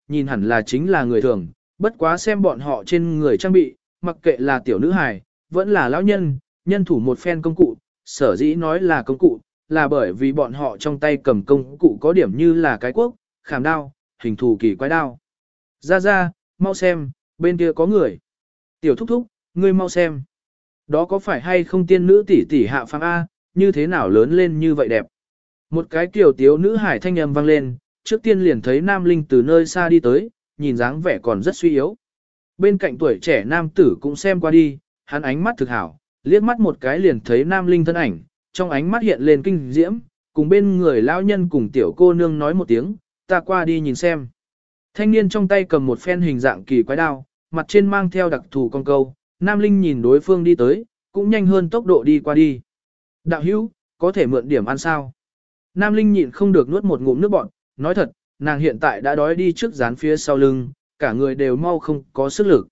nhìn hẳn là chính là người thường, bất quá xem bọn họ trên người trang bị, mặc kệ là tiểu nữ hài, vẫn là lão nhân, nhân thủ một phen công cụ, sở dĩ nói là công cụ, là bởi vì bọn họ trong tay cầm công cụ có điểm như là cái cuốc, khảm đao, hình thù kỳ quái đao. Ra, mau xem, bên kia có người. Tiểu thúc thúc, ngươi mau xem. Đó có phải hay không tiên nữ tỷ tỷ hạ phàm A, như thế nào lớn lên như vậy đẹp. Một cái kiểu tiếu nữ hải thanh âm vang lên, trước tiên liền thấy Nam Linh từ nơi xa đi tới, nhìn dáng vẻ còn rất suy yếu. Bên cạnh tuổi trẻ nam tử cũng xem qua đi, hắn ánh mắt thực hảo, liếc mắt một cái liền thấy Nam Linh thân ảnh, trong ánh mắt hiện lên kinh diễm, cùng bên người lão nhân cùng tiểu cô nương nói một tiếng, ta qua đi nhìn xem. Thanh niên trong tay cầm một phen hình dạng kỳ quái đao, mặt trên mang theo đặc thù con câu, Nam Linh nhìn đối phương đi tới, cũng nhanh hơn tốc độ đi qua đi. Đạo hữu, có thể mượn điểm ăn sao? Nam Linh nhịn không được nuốt một ngụm nước bọt, nói thật, nàng hiện tại đã đói đi trước dán phía sau lưng, cả người đều mau không có sức lực.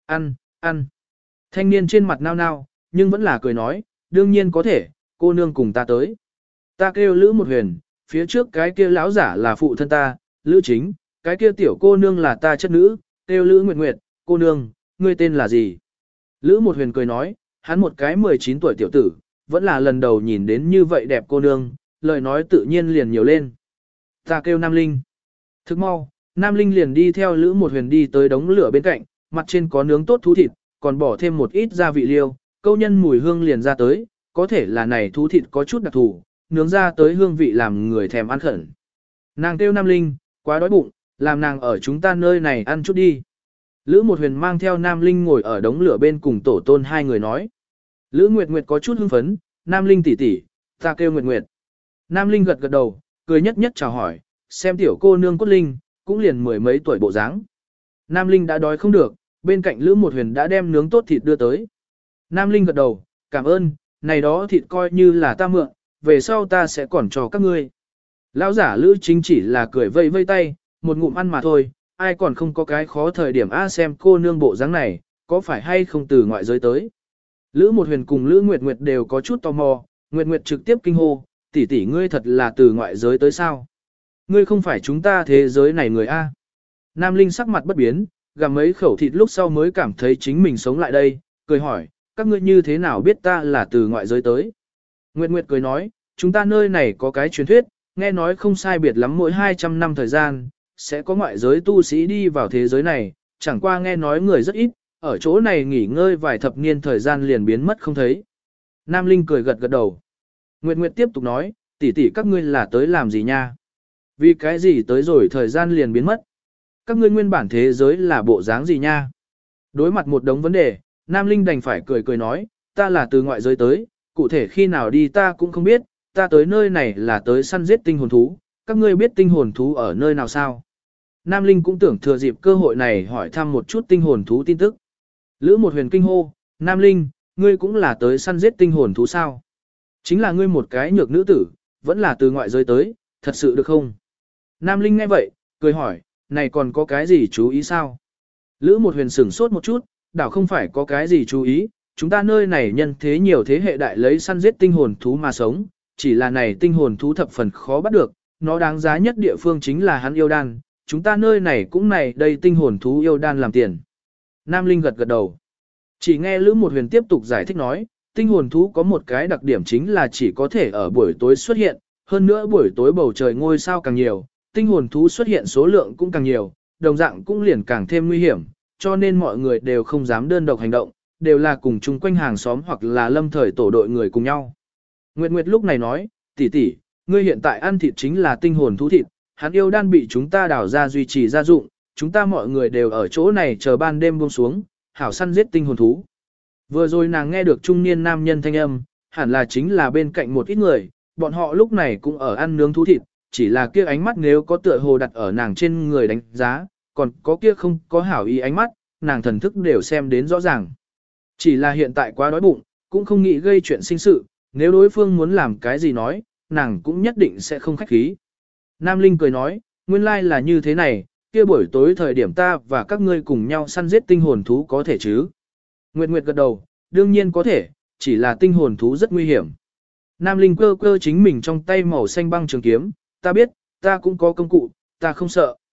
Ăn. Thanh niên trên mặt nao nao, nhưng vẫn là cười nói, đương nhiên có thể, cô nương cùng ta tới. Ta kêu Lữ Một Huyền, phía trước cái kia lão giả là phụ thân ta, Lữ Chính, cái kia tiểu cô nương là ta chất nữ, kêu Lữ Nguyệt Nguyệt, cô nương, ngươi tên là gì? Lữ Một Huyền cười nói, hắn một cái 19 tuổi tiểu tử, vẫn là lần đầu nhìn đến như vậy đẹp cô nương, lời nói tự nhiên liền nhiều lên. Ta kêu Nam Linh. Thức mau, Nam Linh liền đi theo Lữ Một Huyền đi tới đống lửa bên cạnh, mặt trên có nướng tốt thú thịt, còn bỏ thêm một ít gia vị liêu, câu nhân mùi hương liền ra tới, có thể là này thú thịt có chút đặc thù, nướng ra tới hương vị làm người thèm ăn khẩn. Nàng kêu Nam Linh, quá đói bụng, làm nàng ở chúng ta nơi này ăn chút đi. Lữ Một Huyền mang theo Nam Linh ngồi ở đống lửa bên cùng tổ tôn hai người nói. Lữ Nguyệt Nguyệt có chút hưng phấn, Nam Linh tỷ tỷ, ta kêu Nguyệt Nguyệt. Nam Linh gật gật đầu, cười nhất nhất chào hỏi, xem tiểu cô nương cốt linh, cũng liền mười mấy tuổi bộ dáng. Nam Linh đã đói không được, bên cạnh Lữ Một Huyền đã đem nướng tốt thịt đưa tới. Nam Linh gật đầu, cảm ơn, này đó thịt coi như là ta mượn, về sau ta sẽ còn cho các ngươi. Lão giả Lữ Chính chỉ là cười vây vây tay, một ngụm ăn mà thôi, ai còn không có cái khó thời điểm xem cô nương bộ dáng này, có phải hay không từ ngoại giới tới. Lữ Một Huyền cùng Lữ Nguyệt Nguyệt đều có chút tò mò, Nguyệt Nguyệt trực tiếp kinh hô, tỷ tỷ ngươi thật là từ ngoại giới tới sao? Ngươi không phải chúng ta thế giới này người A. Nam Linh sắc mặt bất biến, gặm mấy khẩu thịt lúc sau mới cảm thấy chính mình sống lại đây, cười hỏi, các ngươi như thế nào biết ta là từ ngoại giới tới? Nguyệt Nguyệt cười nói, chúng ta nơi này có cái truyền thuyết, nghe nói không sai biệt lắm mỗi 200 năm thời gian, sẽ có ngoại giới tu sĩ đi vào thế giới này, chẳng qua nghe nói người rất ít, ở chỗ này nghỉ ngơi vài thập niên thời gian liền biến mất không thấy. Nam Linh cười gật gật đầu. Nguyệt Nguyệt tiếp tục nói, tỷ tỷ các ngươi là tới làm gì nha? Vì cái gì tới rồi thời gian liền biến mất? Các ngươi nguyên bản thế giới là bộ dáng gì nha? Đối mặt một đống vấn đề, Nam Linh đành phải cười cười nói, ta là từ ngoại giới tới, cụ thể khi nào đi ta cũng không biết, ta tới nơi này là tới săn giết tinh hồn thú, các ngươi biết tinh hồn thú ở nơi nào sao? Nam Linh cũng tưởng thừa dịp cơ hội này hỏi thăm một chút tinh hồn thú tin tức. Lữ Một Huyền kinh hô, Nam Linh, ngươi cũng là tới săn giết tinh hồn thú sao? Chính là ngươi một cái nhược nữ tử, vẫn là từ ngoại giới tới, thật sự được không? Nam Linh nghe vậy, cười hỏi, này còn có cái gì chú ý sao? Lữ Một Huyền sửng sốt một chút, đảo không phải có cái gì chú ý, chúng ta nơi này nhân thế nhiều thế hệ đại lấy săn giết tinh hồn thú mà sống, chỉ là này tinh hồn thú thập phần khó bắt được, nó đáng giá nhất địa phương chính là hắn yêu đan, chúng ta nơi này cũng này đây tinh hồn thú yêu đan làm tiền. Nam Linh gật gật đầu. Chỉ nghe Lữ Một Huyền tiếp tục giải thích nói, tinh hồn thú có một cái đặc điểm chính là chỉ có thể ở buổi tối xuất hiện, hơn nữa buổi tối bầu trời ngôi sao càng nhiều, tinh hồn thú xuất hiện số lượng cũng càng nhiều, đồng dạng cũng liền càng thêm nguy hiểm, cho nên mọi người đều không dám đơn độc hành động, đều là cùng chung quanh hàng xóm hoặc là lâm thời tổ đội người cùng nhau. Nguyệt Nguyệt lúc này nói, tỷ tỷ, ngươi hiện tại ăn thịt chính là tinh hồn thú thịt, hắn yêu đan bị chúng ta đào ra duy trì gia dụng, chúng ta mọi người đều ở chỗ này chờ ban đêm buông xuống, hảo săn giết tinh hồn thú. Vừa rồi nàng nghe được trung niên nam nhân thanh âm, hẳn là chính là bên cạnh một ít người, bọn họ lúc này cũng ở ăn nướng thú thịt, chỉ là kia ánh mắt nếu có tựa hồ đặt ở nàng trên người đánh giá, còn có kia không có hảo ý ánh mắt, nàng thần thức đều xem đến rõ ràng. Chỉ là hiện tại quá đói bụng, cũng không nghĩ gây chuyện sinh sự, nếu đối phương muốn làm cái gì nói, nàng cũng nhất định sẽ không khách khí. Nam Linh cười nói, nguyên lai là như thế này, kia buổi tối thời điểm ta và các ngươi cùng nhau săn giết tinh hồn thú có thể chứ? Nguyệt Nguyệt gật đầu, đương nhiên có thể, chỉ là tinh hồn thú rất nguy hiểm. Nam Linh cơ cơ chính mình trong tay màu xanh băng trường kiếm, ta biết, ta cũng có công cụ, ta không sợ.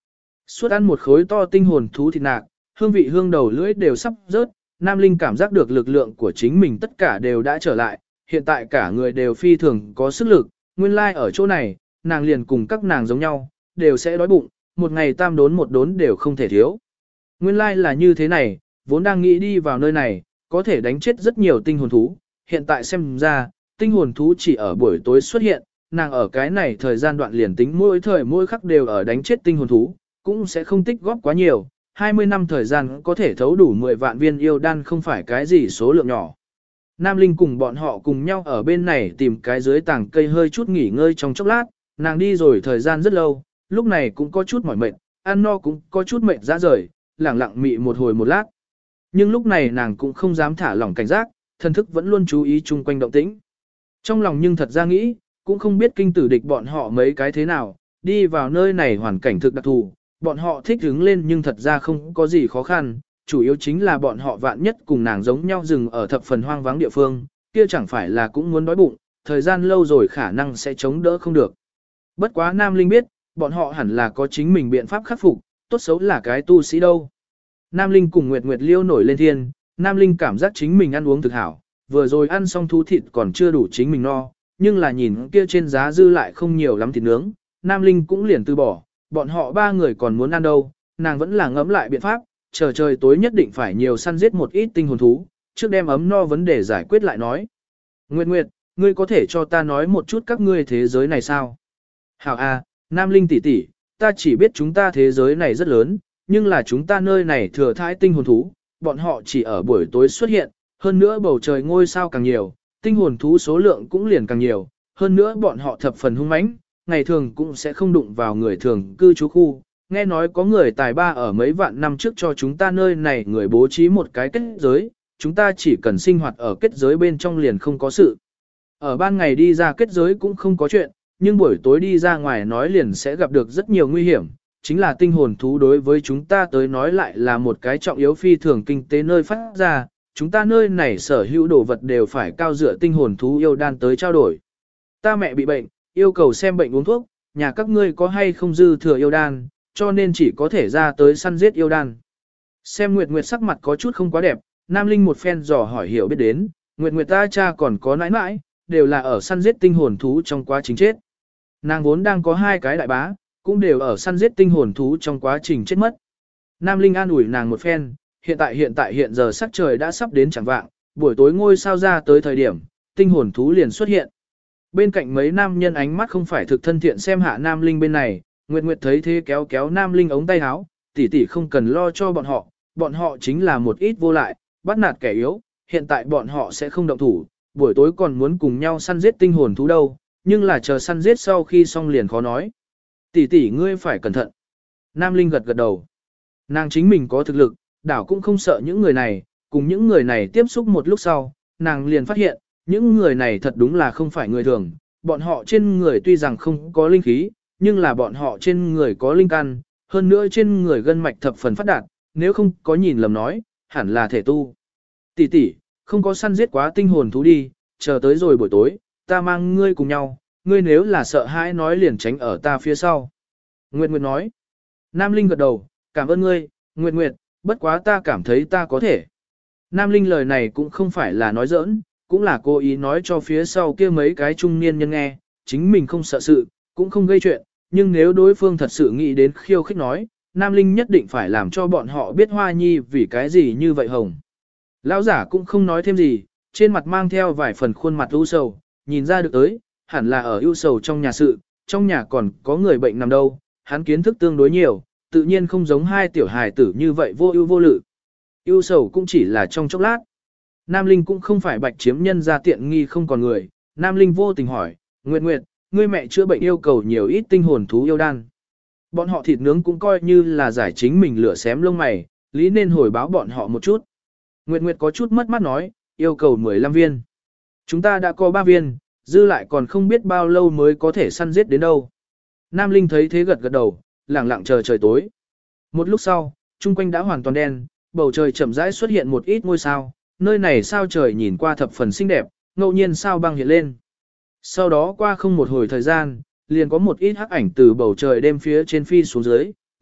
Suốt ăn một khối to tinh hồn thú thịt nạc, hương vị hương đầu lưỡi đều sắp rớt, Nam Linh cảm giác được lực lượng của chính mình tất cả đều đã trở lại, hiện tại cả người đều phi thường có sức lực, nguyên lai ở chỗ này, nàng liền cùng các nàng giống nhau, đều sẽ đói bụng, một ngày tam đốn một đốn đều không thể thiếu. Nguyên lai là như thế này, vốn đang nghĩ đi vào nơi này, có thể đánh chết rất nhiều tinh hồn thú, hiện tại xem ra, tinh hồn thú chỉ ở buổi tối xuất hiện, nàng ở cái này thời gian đoạn liền tính mỗi thời mỗi khắc đều ở đánh chết tinh hồn thú, cũng sẽ không tích góp quá nhiều, 20 năm thời gian có thể thấu đủ 10 vạn viên yêu đan không phải cái gì số lượng nhỏ. Nam Linh cùng bọn họ cùng nhau ở bên này tìm cái dưới tảng cây hơi chút nghỉ ngơi trong chốc lát, nàng đi rồi thời gian rất lâu, lúc này cũng có chút mỏi mệt, ăn no cũng có chút mệt ra rời, lẳng lặng mị một hồi một lát. Nhưng lúc này nàng cũng không dám thả lỏng cảnh giác, thần thức vẫn luôn chú ý chung quanh động tĩnh. Trong lòng nhưng thật ra nghĩ, cũng không biết kinh tử địch bọn họ mấy cái thế nào, đi vào nơi này hoàn cảnh thực đặc thù, bọn họ thích hứng lên nhưng thật ra không có gì khó khăn, chủ yếu chính là bọn họ vạn nhất cùng nàng giống nhau dừng ở thập phần hoang vắng địa phương, kia chẳng phải là cũng muốn đói bụng, thời gian lâu rồi khả năng sẽ chống đỡ không được. Bất quá Nam Linh biết, bọn họ hẳn là có chính mình biện pháp khắc phục, tốt xấu là cái tu sĩ đâu. Nam Linh cùng Nguyệt Nguyệt liêu nổi lên thiên, Nam Linh cảm giác chính mình ăn uống thực hảo, vừa rồi ăn xong thú thịt còn chưa đủ chính mình no, nhưng là nhìn kia trên giá dư lại không nhiều lắm thịt nướng, Nam Linh cũng liền từ bỏ, bọn họ ba người còn muốn ăn đâu, nàng vẫn là ngẫm lại biện pháp, chờ trời tối nhất định phải nhiều săn giết một ít tinh hồn thú, trước đem ấm no vấn đề giải quyết lại nói. Nguyệt Nguyệt, ngươi có thể cho ta nói một chút các ngươi thế giới này sao? Hảo a, Nam Linh tỷ tỷ, ta chỉ biết chúng ta thế giới này rất lớn, nhưng là chúng ta nơi này thừa thãi tinh hồn thú, bọn họ chỉ ở buổi tối xuất hiện, hơn nữa bầu trời ngôi sao càng nhiều, tinh hồn thú số lượng cũng liền càng nhiều, hơn nữa bọn họ thập phần hung mãnh, ngày thường cũng sẽ không đụng vào người thường cư trú khu. Nghe nói có người tài ba ở mấy vạn năm trước cho chúng ta nơi này người bố trí một cái kết giới, chúng ta chỉ cần sinh hoạt ở kết giới bên trong liền không có sự. Ở ban ngày đi ra kết giới cũng không có chuyện, nhưng buổi tối đi ra ngoài nói liền sẽ gặp được rất nhiều nguy hiểm, chính là tinh hồn thú đối với chúng ta tới nói lại là một cái trọng yếu phi thường kinh tế nơi phát ra, chúng ta nơi này sở hữu đồ vật đều phải cao dựa tinh hồn thú yêu đan tới trao đổi. Ta mẹ bị bệnh, yêu cầu xem bệnh uống thuốc, nhà các ngươi có hay không dư thừa yêu đan, cho nên chỉ có thể ra tới săn giết yêu đan. Xem Nguyệt Nguyệt sắc mặt có chút không quá đẹp, Nam Linh một phen dò hỏi hiểu biết đến, Nguyệt Nguyệt ta cha còn có nãi nãi, đều là ở săn giết tinh hồn thú trong quá trình chết. Nàng vốn đang có hai cái đại bá, cũng đều ở săn giết tinh hồn thú trong quá trình chết mất. Nam Linh an ủi nàng một phen, hiện giờ sắc trời đã sắp đến chẳng vạng, buổi tối ngôi sao ra tới thời điểm, tinh hồn thú liền xuất hiện. Bên cạnh mấy nam nhân ánh mắt không phải thực thân thiện xem hạ Nam Linh bên này, Nguyệt Nguyệt thấy thế kéo kéo Nam Linh ống tay áo, tỷ tỷ không cần lo cho bọn họ chính là một ít vô lại, bắt nạt kẻ yếu, hiện tại bọn họ sẽ không động thủ, buổi tối còn muốn cùng nhau săn giết tinh hồn thú đâu, nhưng là chờ săn giết sau khi xong liền khó nói. Tỷ tỷ ngươi phải cẩn thận. Nam Linh gật gật đầu. Nàng chính mình có thực lực, đảo cũng không sợ những người này, cùng những người này tiếp xúc một lúc sau, nàng liền phát hiện, những người này thật đúng là không phải người thường, bọn họ trên người tuy rằng không có linh khí, nhưng là bọn họ trên người có linh căn, hơn nữa trên người gân mạch thập phần phát đạt, nếu không có nhìn lầm nói, hẳn là thể tu. Tỷ tỷ, không có săn giết quá tinh hồn thú đi, chờ tới rồi buổi tối, ta mang ngươi cùng nhau, ngươi nếu là sợ hãi nói liền tránh ở ta phía sau. Nguyệt Nguyệt nói. Nam Linh gật đầu, cảm ơn ngươi, Nguyệt Nguyệt, bất quá ta cảm thấy ta có thể. Nam Linh lời này cũng không phải là nói giỡn, cũng là cố ý nói cho phía sau kia mấy cái trung niên nhân nghe, chính mình không sợ sự, cũng không gây chuyện, nhưng nếu đối phương thật sự nghĩ đến khiêu khích nói, Nam Linh nhất định phải làm cho bọn họ biết Hoa Nhi vì cái gì như vậy hồng. Lão giả cũng không nói thêm gì, trên mặt mang theo vài phần khuôn mặt ưu sầu, nhìn ra được tới, hẳn là ở ưu sầu trong nhà sự, trong nhà còn có người bệnh nằm đâu, hắn kiến thức tương đối nhiều, tự nhiên không giống hai tiểu hài tử như vậy vô ưu vô lự. Ưu sầu cũng chỉ là trong chốc lát. Nam Linh cũng không phải bạch chiếm nhân ra tiện nghi không còn người, Nam Linh vô tình hỏi, Nguyệt Nguyệt, ngươi mẹ chữa bệnh yêu cầu nhiều ít tinh hồn thú yêu đan. Bọn họ thịt nướng cũng coi như là giải chính mình lửa xém lông mày, lý nên hồi báo bọn họ một chút. Nguyệt Nguyệt có chút mất mát nói, yêu cầu 15 viên. Chúng ta đã có 3 viên, dư lại còn không biết bao lâu mới có thể săn giết đến đâu. Nam Linh thấy thế gật gật đầu, lẳng lặng chờ trời tối. Một lúc sau, chung quanh đã hoàn toàn đen, bầu trời chậm rãi xuất hiện một ít ngôi sao, nơi này sao trời nhìn qua thập phần xinh đẹp, ngẫu nhiên sao băng hiện lên. Sau đó qua không một hồi thời gian, liền có một ít hắc ảnh từ bầu trời đêm phía trên phi xuống dưới,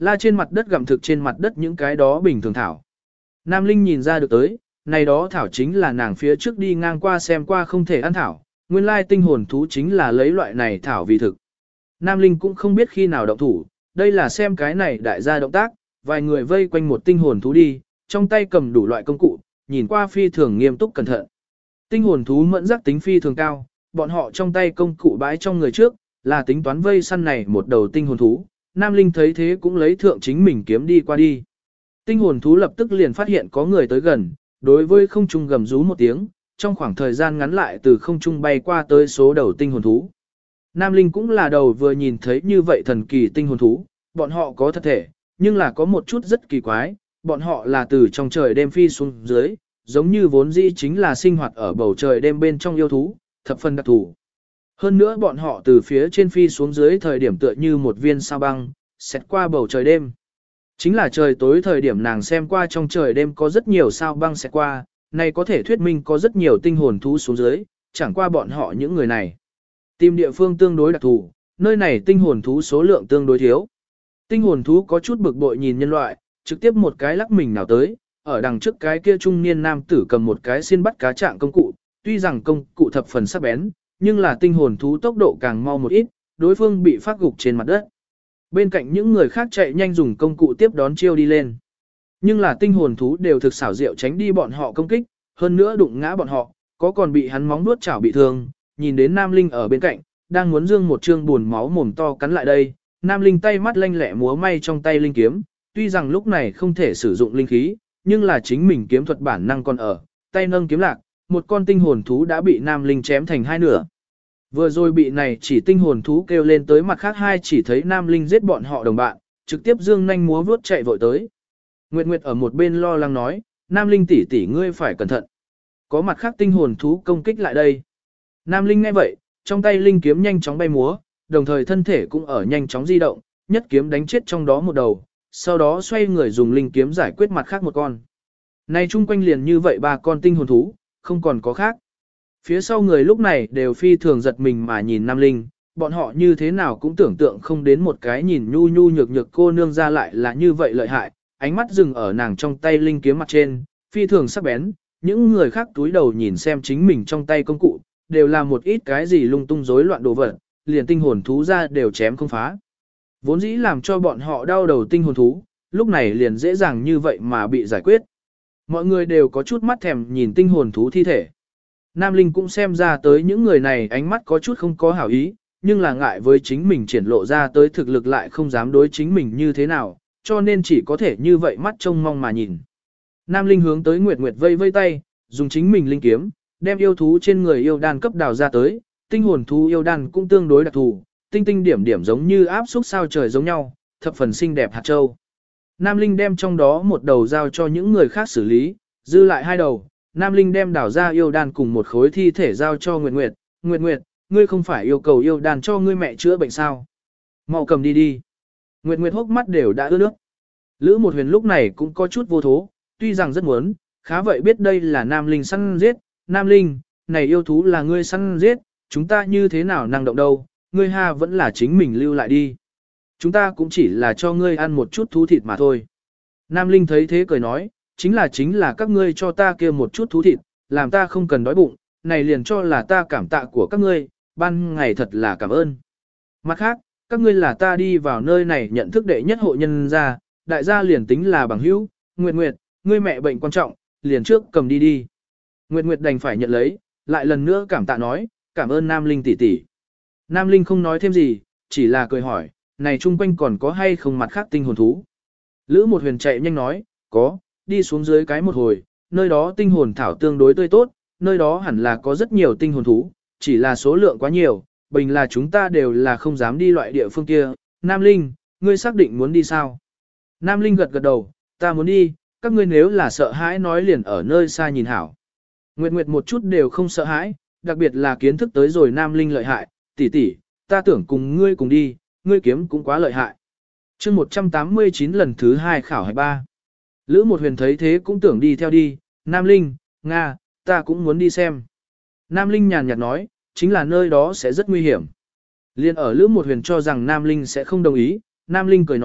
la trên mặt đất gặm thực trên mặt đất những cái đó bình thường thảo. Nam Linh nhìn ra được tới, này đó thảo chính là nàng phía trước đi ngang qua xem qua không thể ăn thảo, nguyên lai tinh hồn thú chính là lấy loại này thảo vì thực. Nam Linh cũng không biết khi nào động thủ, đây là xem cái này đại gia động tác, vài người vây quanh một tinh hồn thú đi, trong tay cầm đủ loại công cụ, nhìn qua phi thường nghiêm túc cẩn thận. Tinh hồn thú mẫn giác tính phi thường cao, bọn họ trong tay công cụ bãi trong người trước, là tính toán vây săn này một đầu tinh hồn thú. Nam Linh thấy thế cũng lấy thượng chính mình kiếm đi qua đi. Tinh hồn thú lập tức liền phát hiện có người tới gần, đối với không trung gầm rú một tiếng, trong khoảng thời gian ngắn lại từ không trung bay qua tới số đầu tinh hồn thú. Nam Linh cũng là đầu vừa nhìn thấy như vậy thần kỳ tinh hồn thú, bọn họ có thật thể, nhưng là có một chút rất kỳ quái, bọn họ là từ trong trời đêm phi xuống dưới, giống như vốn dĩ chính là sinh hoạt ở bầu trời đêm bên trong yêu thú, thập phần đặc thù. Hơn nữa bọn họ từ phía trên phi xuống dưới thời điểm tựa như một viên sao băng, xẹt qua bầu trời đêm. Chính là trời tối thời điểm nàng xem qua trong trời đêm có rất nhiều sao băng xẹt qua, này có thể thuyết minh có rất nhiều tinh hồn thú xuống dưới, chẳng qua bọn họ những người này. Tìm địa phương tương đối đặc thù, nơi này tinh hồn thú số lượng tương đối thiếu. Tinh hồn thú có chút bực bội nhìn nhân loại, trực tiếp một cái lắc mình nào tới, ở đằng trước cái kia trung niên nam tử cầm một cái xiên bắt cá trạng công cụ, tuy rằng công cụ thập phần sắc bén, nhưng là tinh hồn thú tốc độ càng mau một ít, đối phương bị phát gục trên mặt đất. Bên cạnh những người khác chạy nhanh dùng công cụ tiếp đón chiêu đi lên. Nhưng là tinh hồn thú đều thực xảo diệu tránh đi bọn họ công kích, hơn nữa đụng ngã bọn họ, có còn bị hắn móng vuốt chảo bị thương, nhìn đến Nam Linh ở bên cạnh, đang muốn dương một trương buồn máu mồm to cắn lại đây, Nam Linh tay mắt lanh lẹ múa may trong tay linh kiếm, tuy rằng lúc này không thể sử dụng linh khí, nhưng là chính mình kiếm thuật bản năng còn ở, tay nâng kiếm lạc, một con tinh hồn thú đã bị Nam Linh chém thành hai nửa. Vừa rồi bị này chỉ tinh hồn thú kêu lên tới mặt khác hai chỉ thấy Nam Linh giết bọn họ đồng bạn, trực tiếp dương nhanh múa vuốt chạy vội tới. Nguyệt Nguyệt ở một bên lo lắng nói, Nam Linh tỷ tỷ ngươi phải cẩn thận. Có mặt khác tinh hồn thú công kích lại đây. Nam Linh nghe vậy, trong tay linh kiếm nhanh chóng bay múa, đồng thời thân thể cũng ở nhanh chóng di động, nhất kiếm đánh chết trong đó một đầu, sau đó xoay người dùng linh kiếm giải quyết mặt khác một con. Này chung quanh liền như vậy ba con tinh hồn thú, không còn có khác. Phía sau người lúc này đều phi thường giật mình mà nhìn Nam Linh, bọn họ như thế nào cũng tưởng tượng không đến một cái nhìn nhu nhu nhược nhược cô nương ra lại là như vậy lợi hại, ánh mắt dừng ở nàng trong tay linh kiếm mặt trên, phi thường sắc bén, những người khác túi đầu nhìn xem chính mình trong tay công cụ, đều là một ít cái gì lung tung rối loạn đồ vật, liền tinh hồn thú ra đều chém không phá. Vốn dĩ làm cho bọn họ đau đầu tinh hồn thú, lúc này liền dễ dàng như vậy mà bị giải quyết. Mọi người đều có chút mắt thèm nhìn tinh hồn thú thi thể. Nam Linh cũng xem ra tới những người này ánh mắt có chút không có hảo ý, nhưng là ngại với chính mình triển lộ ra tới thực lực lại không dám đối chính mình như thế nào, cho nên chỉ có thể như vậy mắt trông mong mà nhìn. Nam Linh hướng tới Nguyệt Nguyệt vây vây tay, dùng chính mình linh kiếm, đem yêu thú trên người yêu đan cấp đào ra tới, tinh hồn thú yêu đan cũng tương đối đặc thù, tinh tinh điểm điểm giống như áp xúc sao trời giống nhau, thập phần xinh đẹp hạt châu. Nam Linh đem trong đó một đầu giao cho những người khác xử lý, dư lại hai đầu, Nam Linh đem đào ra yêu đan cùng một khối thi thể giao cho Nguyệt Nguyệt, Nguyệt Nguyệt, ngươi không phải yêu cầu yêu đan cho ngươi mẹ chữa bệnh sao? Mau cầm đi đi. Nguyệt Nguyệt hốc mắt đều đã ướt nước. Lữ Một Huyền lúc này cũng có chút vô thố, tuy rằng rất muốn, khá vậy biết đây là Nam Linh săn giết, Nam Linh, này yêu thú là ngươi săn giết, chúng ta như thế nào năng động đâu, ngươi ha vẫn là chính mình lưu lại đi. Chúng ta cũng chỉ là cho ngươi ăn một chút thú thịt mà thôi. Nam Linh thấy thế cười nói, chính là các ngươi cho ta kia một chút thú thịt, làm ta không cần đói bụng, này liền cho là ta cảm tạ của các ngươi, ban ngày thật là cảm ơn. Mặt khác, các ngươi là ta đi vào nơi này nhận thức đệ nhất hộ nhân gia, đại gia liền tính là bằng hữu, Nguyệt Nguyệt, ngươi mẹ bệnh quan trọng, liền trước cầm đi đi. Nguyệt Nguyệt đành phải nhận lấy, lại lần nữa cảm tạ nói, cảm ơn Nam Linh tỷ tỷ. Nam Linh không nói thêm gì, chỉ là cười hỏi, này chung quanh còn có hay không mặt khác tinh hồn thú. Lữ Một Huyền chạy nhanh nói, có, đi xuống dưới cái một hồi, nơi đó tinh hồn thảo tương đối tươi tốt, nơi đó hẳn là có rất nhiều tinh hồn thú, chỉ là số lượng quá nhiều, bình là chúng ta đều là không dám đi loại địa phương kia. Nam Linh, ngươi xác định muốn đi sao? Nam Linh gật gật đầu, ta muốn đi, các ngươi nếu là sợ hãi nói liền ở nơi xa nhìn hảo. Nguyệt Nguyệt một chút đều không sợ hãi, đặc biệt là kiến thức tới rồi Nam Linh lợi hại, tỷ tỷ, ta tưởng cùng ngươi cùng đi, ngươi kiếm cũng quá lợi hại. Chương 189 lần thứ 2 khảo hạch 3. Lữ Một Huyền thấy thế cũng tưởng đi theo đi, Nam Linh, Nga, ta cũng muốn đi xem. Nam Linh nhàn nhạt nói, chính là nơi đó sẽ rất nguy hiểm. Liên ở Lữ Một Huyền cho rằng Nam Linh sẽ không đồng ý, Nam Linh cười nói,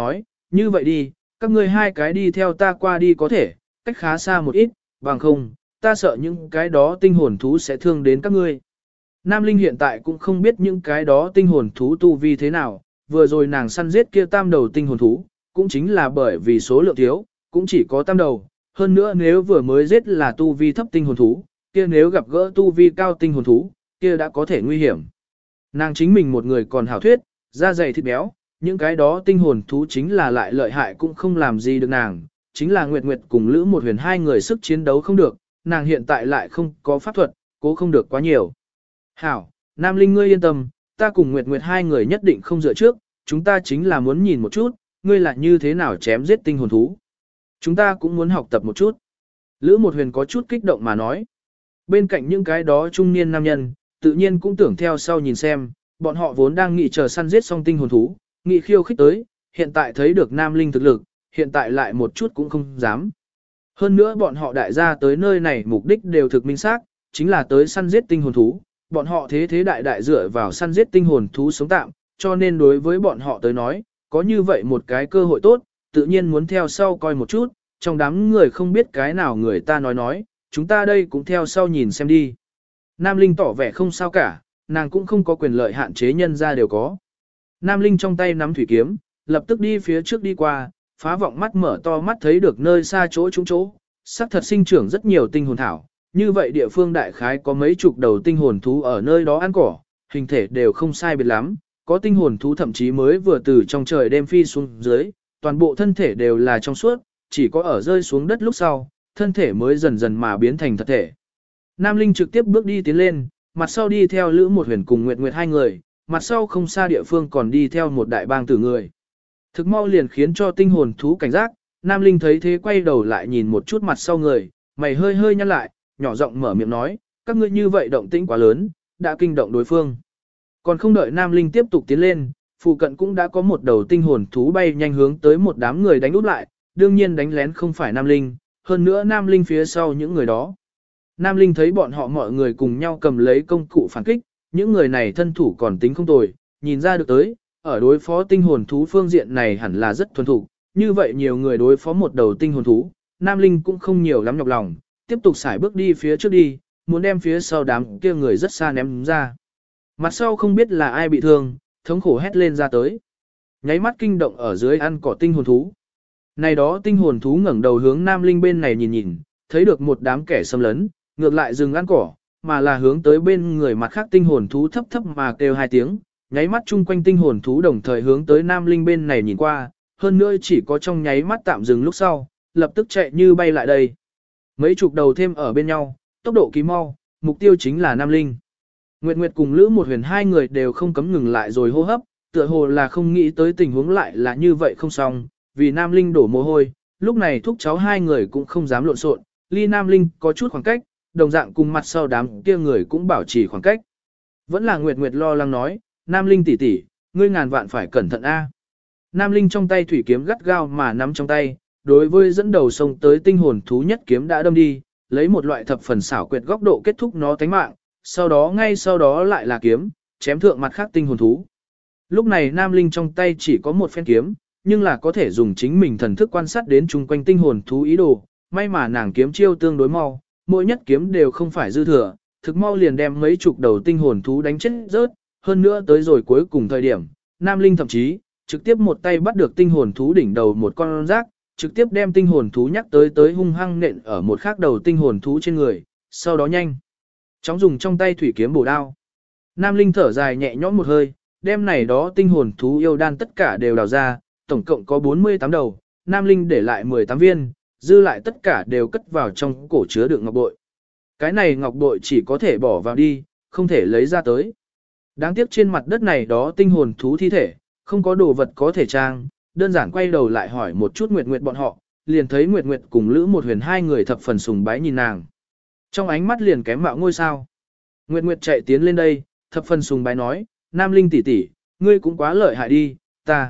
như vậy đi, các ngươi hai cái đi theo ta qua đi có thể, cách khá xa một ít, bằng không, ta sợ những cái đó tinh hồn thú sẽ thương đến các ngươi. Nam Linh hiện tại cũng không biết những cái đó tinh hồn thú tu vi thế nào, vừa rồi nàng săn giết kia tam đầu tinh hồn thú, cũng chính là bởi vì số lượng thiếu, cũng chỉ có tam đầu, hơn nữa nếu vừa mới giết là tu vi thấp tinh hồn thú, kia nếu gặp gỡ tu vi cao tinh hồn thú, kia đã có thể nguy hiểm. Nàng chính mình một người còn hảo thuyết, da dày thịt béo, những cái đó tinh hồn thú chính là lại lợi hại cũng không làm gì được nàng, chính là Nguyệt Nguyệt cùng Lữ Một Huyền hai người sức chiến đấu không được, nàng hiện tại lại không có pháp thuật, cố không được quá nhiều. Hảo, Nam Linh ngươi yên tâm, ta cùng Nguyệt Nguyệt hai người nhất định không dựa trước, chúng ta chính là muốn nhìn một chút, ngươi là như thế nào chém giết tinh hồn thú. Chúng ta cũng muốn học tập một chút. Lữ Một Huyền có chút kích động mà nói. Bên cạnh những cái đó trung niên nam nhân, tự nhiên cũng tưởng theo sau nhìn xem, bọn họ vốn đang nghị chờ săn giết xong tinh hồn thú, nghị khiêu khích tới, hiện tại thấy được Nam Linh thực lực, hiện tại lại một chút cũng không dám. Hơn nữa bọn họ đại gia tới nơi này mục đích đều thực minh xác, chính là tới săn giết tinh hồn thú, bọn họ thế đại đại dựa vào săn giết tinh hồn thú sống tạm, cho nên đối với bọn họ tới nói, có như vậy một cái cơ hội tốt, tự nhiên muốn theo sau coi một chút, trong đám người không biết cái nào người ta nói, chúng ta đây cũng theo sau nhìn xem đi. Nam Linh tỏ vẻ không sao cả, nàng cũng không có quyền lợi hạn chế nhân ra đều có. Nam Linh trong tay nắm thủy kiếm, lập tức đi phía trước đi qua, phá vọng mắt mở to mắt thấy được nơi xa chỗ trúng chỗ, sắc thật sinh trưởng rất nhiều tinh hồn thảo, như vậy địa phương đại khái có mấy chục đầu tinh hồn thú ở nơi đó ăn cỏ, hình thể đều không sai biệt lắm, có tinh hồn thú thậm chí mới vừa từ trong trời đêm phi xuống dưới, toàn bộ thân thể đều là trong suốt, chỉ có ở rơi xuống đất lúc sau, thân thể mới dần dần mà biến thành thật thể. Nam Linh trực tiếp bước đi tiến lên, mặt sau đi theo Lữ Một Huyền cùng Nguyệt Nguyệt hai người, mặt sau không xa địa phương còn đi theo một đại bang tử người. Thực mau liền khiến cho tinh hồn thú cảnh giác, Nam Linh thấy thế quay đầu lại nhìn một chút mặt sau người, mày hơi hơi nhăn lại, nhỏ giọng mở miệng nói, các ngươi như vậy động tĩnh quá lớn, đã kinh động đối phương. Còn không đợi Nam Linh tiếp tục tiến lên, phụ cận cũng đã có một đầu tinh hồn thú bay nhanh hướng tới một đám người đánh úp lại, đương nhiên đánh lén không phải Nam Linh, hơn nữa Nam Linh phía sau những người đó. Nam Linh thấy bọn họ mọi người cùng nhau cầm lấy công cụ phản kích, những người này thân thủ còn tính không tồi, nhìn ra được tới, ở đối phó tinh hồn thú phương diện này hẳn là rất thuần thủ, như vậy nhiều người đối phó một đầu tinh hồn thú, Nam Linh cũng không nhiều lắm nhọc lòng, tiếp tục xài bước đi phía trước đi, muốn đem phía sau đám kia người rất xa ném ra. Mặt sau không biết là ai bị thương, thống khổ hét lên ra tới. Nháy mắt kinh động ở dưới ăn cỏ tinh hồn thú. Này đó tinh hồn thú ngẩng đầu hướng Nam Linh bên này nhìn nhìn, thấy được một đám kẻ xâm lấn, ngược lại dừng ăn cỏ, mà là hướng tới bên người mặt khác tinh hồn thú thấp thấp mà kêu hai tiếng, nháy mắt chung quanh tinh hồn thú đồng thời hướng tới Nam Linh bên này nhìn qua, hơn nữa chỉ có trong nháy mắt tạm dừng lúc sau, lập tức chạy như bay lại đây. Mấy chục đầu thêm ở bên nhau, tốc độ kỳ mau, mục tiêu chính là Nam Linh. Nguyệt Nguyệt cùng Lữ Một Huyền hai người đều không cấm ngừng lại rồi hô hấp, tựa hồ là không nghĩ tới tình huống lại là như vậy không xong, vì Nam Linh đổ mồ hôi, lúc này thúc cháu hai người cũng không dám lộn xộn, ly Nam Linh có chút khoảng cách, đồng dạng cùng mặt sau đám kia người cũng bảo trì khoảng cách. Vẫn là Nguyệt Nguyệt lo lắng nói, Nam Linh tỷ tỷ, ngươi ngàn vạn phải cẩn thận a. Nam Linh trong tay thủy kiếm gắt gao mà nắm trong tay, đối với dẫn đầu sông tới tinh hồn thú nhất kiếm đã đâm đi, lấy một loại thập phần xảo quyệt góc độ kết thúc nó tánh mạng, ngay sau đó lại là kiếm, chém thượng mặt khác tinh hồn thú. Lúc này Nam Linh trong tay chỉ có một phen kiếm, nhưng là có thể dùng chính mình thần thức quan sát đến chung quanh tinh hồn thú ý đồ, may mà nàng kiếm chiêu tương đối mau, mỗi nhất kiếm đều không phải dư thừa, thực mau liền đem mấy chục đầu tinh hồn thú đánh chết rớt, hơn nữa tới rồi cuối cùng thời điểm, Nam Linh thậm chí trực tiếp một tay bắt được tinh hồn thú đỉnh đầu một con rác, trực tiếp đem tinh hồn thú nhắc tới hung hăng nện ở một khác đầu tinh hồn thú trên người, sau đó nhanh chóng dùng trong tay thủy kiếm bổ đao. Nam Linh thở dài nhẹ nhõm một hơi, đem này đó tinh hồn thú yêu đan tất cả đều đào ra, tổng cộng có 48 đầu, Nam Linh để lại 18 viên, dư lại tất cả đều cất vào trong cổ chứa đựng ngọc bội. Cái này ngọc bội chỉ có thể bỏ vào đi, không thể lấy ra tới. Đáng tiếc trên mặt đất này đó tinh hồn thú thi thể, không có đồ vật có thể trang, đơn giản quay đầu lại hỏi một chút Nguyệt Nguyệt bọn họ, liền thấy Nguyệt Nguyệt cùng Lữ Một Huyền hai người thập phần sùng bái nhìn nàng. Trong ánh mắt liền kém mạo ngôi sao. Nguyệt Nguyệt chạy tiến lên đây, thập phần sùng bái nói, Nam Linh tỷ tỷ, ngươi cũng quá lợi hại đi,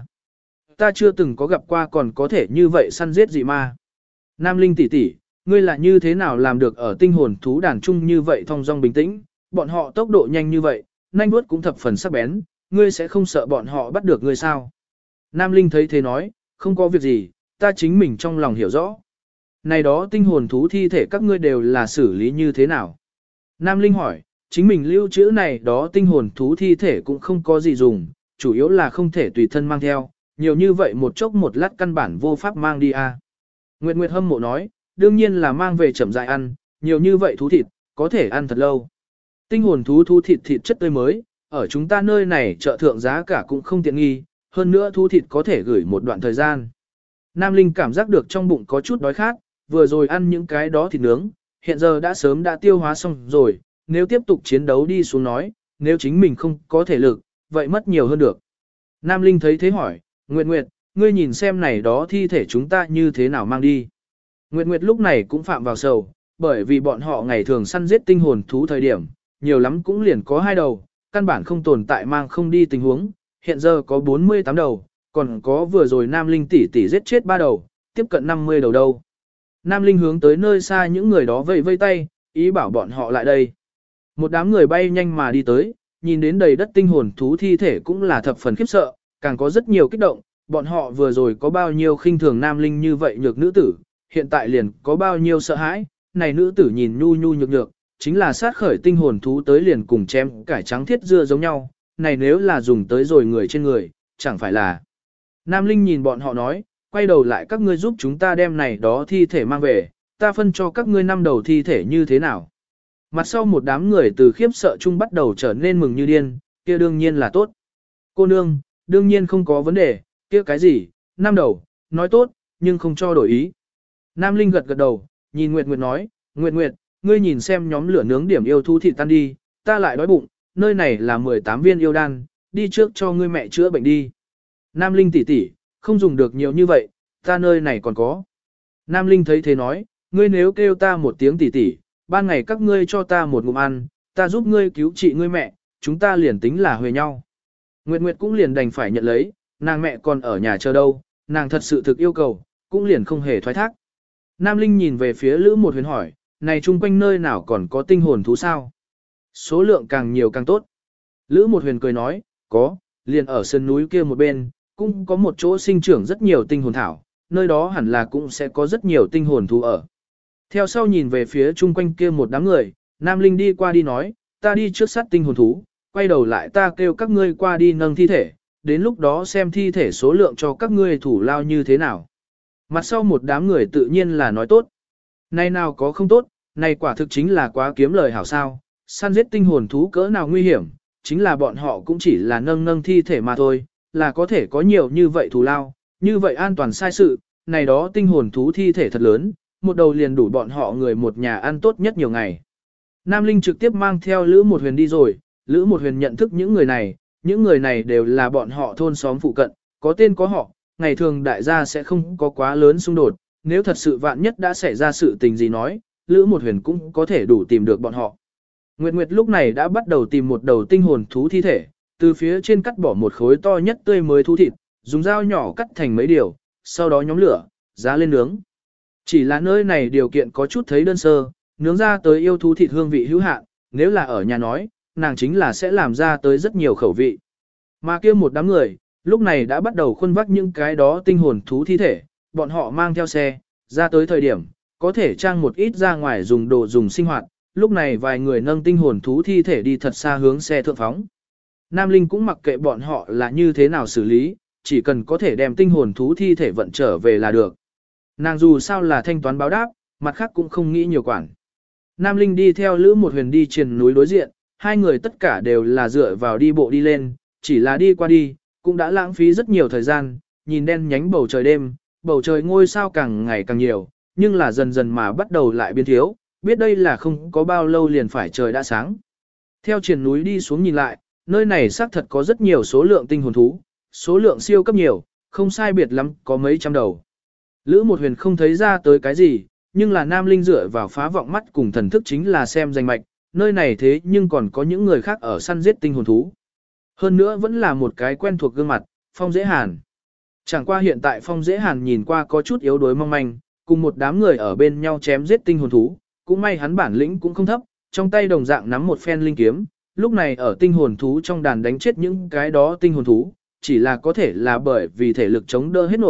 ta chưa từng có gặp qua còn có thể như vậy săn giết gì mà. Nam Linh tỷ tỷ, ngươi là như thế nào làm được ở tinh hồn thú đàn chung như vậy thong dong bình tĩnh, bọn họ tốc độ nhanh như vậy, nhanh vuốt cũng thập phần sắc bén, ngươi sẽ không sợ bọn họ bắt được ngươi sao? Nam Linh thấy thế nói, không có việc gì, ta chính mình trong lòng hiểu rõ. Này đó tinh hồn thú thi thể các ngươi đều là xử lý như thế nào? Nam Linh hỏi, chính mình lưu trữ này đó tinh hồn thú thi thể cũng không có gì dùng, chủ yếu là không thể tùy thân mang theo, nhiều như vậy một chốc một lát căn bản vô pháp mang đi à. Nguyệt Nguyệt hâm mộ nói, đương nhiên là mang về chậm rãi ăn, nhiều như vậy thú thịt, có thể ăn thật lâu. Tinh hồn thú thịt thịt chất tươi mới, ở chúng ta nơi này chợ thượng giá cả cũng không tiện nghi, hơn nữa thú thịt có thể gửi một đoạn thời gian. Nam Linh cảm giác được trong bụng có chút đói khát, vừa rồi ăn những cái đó thịt nướng, hiện giờ đã sớm đã tiêu hóa xong rồi, nếu tiếp tục chiến đấu đi xuống nói, nếu chính mình không có thể lực, vậy mất nhiều hơn được. Nam Linh thấy thế hỏi, Nguyệt Nguyệt, ngươi nhìn xem này đó thi thể chúng ta như thế nào mang đi. Nguyệt Nguyệt lúc này cũng phạm vào sầu, bởi vì bọn họ ngày thường săn giết tinh hồn thú thời điểm, nhiều lắm cũng liền có 2 đầu, căn bản không tồn tại mang không đi tình huống, hiện giờ có 48 đầu, còn có vừa rồi Nam Linh tỷ tỷ giết chết 3 đầu, tiếp cận 50 đầu đâu. Nam Linh hướng tới nơi xa những người đó vẫy vây tay, ý bảo bọn họ lại đây. Một đám người bay nhanh mà đi tới, nhìn đến đầy đất tinh hồn thú thi thể cũng là thập phần khiếp sợ, càng có rất nhiều kích động, bọn họ vừa rồi có bao nhiêu khinh thường Nam Linh như vậy nhược nữ tử, hiện tại liền có bao nhiêu sợ hãi, này nữ tử nhìn nhu nhu nhược nhược, chính là sát khởi tinh hồn thú tới liền cùng chém cải trắng thiết dưa giống nhau, này nếu là dùng tới rồi người trên người, chẳng phải là. Nam Linh nhìn bọn họ nói, quay đầu lại các ngươi giúp chúng ta đem này đó thi thể mang về, ta phân cho các ngươi 5 đầu thi thể như thế nào. Mặt sau một đám người từ khiếp sợ chung bắt đầu trở nên mừng như điên, kia đương nhiên là tốt. Cô nương, đương nhiên không có vấn đề, kia cái gì, 5 đầu, nói tốt, nhưng không cho đổi ý. Nam Linh gật gật đầu, nhìn Nguyệt Nguyệt nói, Nguyệt Nguyệt, ngươi nhìn xem nhóm lửa nướng điểm yêu thú thịt tan đi, ta lại đói bụng, nơi này là 18 viên yêu đan, đi trước cho ngươi mẹ chữa bệnh đi. Nam Linh tỷ tỷ, không dùng được nhiều như vậy, ta nơi này còn có. Nam Linh thấy thế nói, ngươi nếu kêu ta một tiếng tỷ tỷ, ban ngày các ngươi cho ta một ngụm ăn, ta giúp ngươi cứu trị ngươi mẹ, chúng ta liền tính là huề nhau. Nguyệt Nguyệt cũng liền đành phải nhận lấy, nàng mẹ còn ở nhà chờ đâu, nàng thật sự thực yêu cầu, cũng liền không hề thoái thác. Nam Linh nhìn về phía Lữ Một Huyền hỏi, này chung quanh nơi nào còn có tinh hồn thú sao? Số lượng càng nhiều càng tốt. Lữ Một Huyền cười nói, có, liền ở sân núi kia một bên, cũng có một chỗ sinh trưởng rất nhiều tinh hồn thảo, nơi đó hẳn là cũng sẽ có rất nhiều tinh hồn thú ở. Theo sau nhìn về phía chung quanh kia một đám người, Nam Linh đi qua đi nói, ta đi trước sát tinh hồn thú, quay đầu lại ta kêu các ngươi qua đi nâng thi thể, đến lúc đó xem thi thể số lượng cho các ngươi thủ lao như thế nào. Mặt sau một đám người tự nhiên là nói tốt. Này nào có không tốt, này quả thực chính là quá kiếm lời hảo sao, săn giết tinh hồn thú cỡ nào nguy hiểm, chính là bọn họ cũng chỉ là nâng thi thể mà thôi, là có thể có nhiều như vậy thù lao, như vậy an toàn sai sự, này đó tinh hồn thú thi thể thật lớn, một đầu liền đủ bọn họ người một nhà ăn tốt nhất nhiều ngày. Nam Linh trực tiếp mang theo Lữ Một Huyền đi rồi, Lữ Một Huyền nhận thức những người này đều là bọn họ thôn xóm phụ cận, có tên có họ, ngày thường đại gia sẽ không có quá lớn xung đột, nếu thật sự vạn nhất đã xảy ra sự tình gì nói, Lữ Một Huyền cũng có thể đủ tìm được bọn họ. Nguyệt Nguyệt lúc này đã bắt đầu tìm một đầu tinh hồn thú thi thể, từ phía trên cắt bỏ một khối to nhất tươi mới thú thịt, dùng dao nhỏ cắt thành mấy điều, sau đó nhóm lửa, giá lên nướng. Chỉ là nơi này điều kiện có chút thấy đơn sơ, nướng ra tới yêu thú thịt hương vị hữu hạn, nếu là ở nhà nói, nàng chính là sẽ làm ra tới rất nhiều khẩu vị. Mà kia một đám người, lúc này đã bắt đầu khuân vác những cái đó tinh hồn thú thi thể, bọn họ mang theo xe, ra tới thời điểm, có thể trang một ít ra ngoài dùng đồ dùng sinh hoạt, lúc này vài người nâng tinh hồn thú thi thể đi thật xa hướng xe thượng phóng. Nam Linh cũng mặc kệ bọn họ là như thế nào xử lý, chỉ cần có thể đem tinh hồn thú thi thể vận trở về là được. Nàng dù sao là thanh toán báo đáp, mặt khác cũng không nghĩ nhiều quản. Nam Linh đi theo Lữ Một Huyền đi trên núi đối diện, hai người tất cả đều là dựa vào đi bộ đi lên, chỉ là đi qua đi, cũng đã lãng phí rất nhiều thời gian, nhìn đen nhánh bầu trời đêm, bầu trời ngôi sao càng ngày càng nhiều, nhưng là dần dần mà bắt đầu lại biến thiếu, biết đây là không có bao lâu liền phải trời đã sáng. Theo triển núi đi xuống nhìn lại, nơi này xác thật có rất nhiều số lượng tinh hồn thú, số lượng siêu cấp nhiều, không sai biệt lắm có mấy trăm đầu. Lữ Một Huyền không thấy ra tới cái gì, nhưng là Nam Linh dựa vào phá vọng mắt cùng thần thức chính là xem danh mạch, nơi này thế nhưng còn có những người khác ở săn giết tinh hồn thú. Hơn nữa vẫn là một cái quen thuộc gương mặt, Phong Dễ Hàn. Chẳng qua hiện tại Phong Dễ Hàn nhìn qua có chút yếu đuối mong manh, cùng một đám người ở bên nhau chém giết tinh hồn thú, cũng may hắn bản lĩnh cũng không thấp, trong tay đồng dạng nắm một phen linh kiếm, lúc này ở tinh hồn thú trong đàn đánh chết những cái đó tinh hồn thú, chỉ là có thể là bởi vì thể lực chống đỡ hết nổi,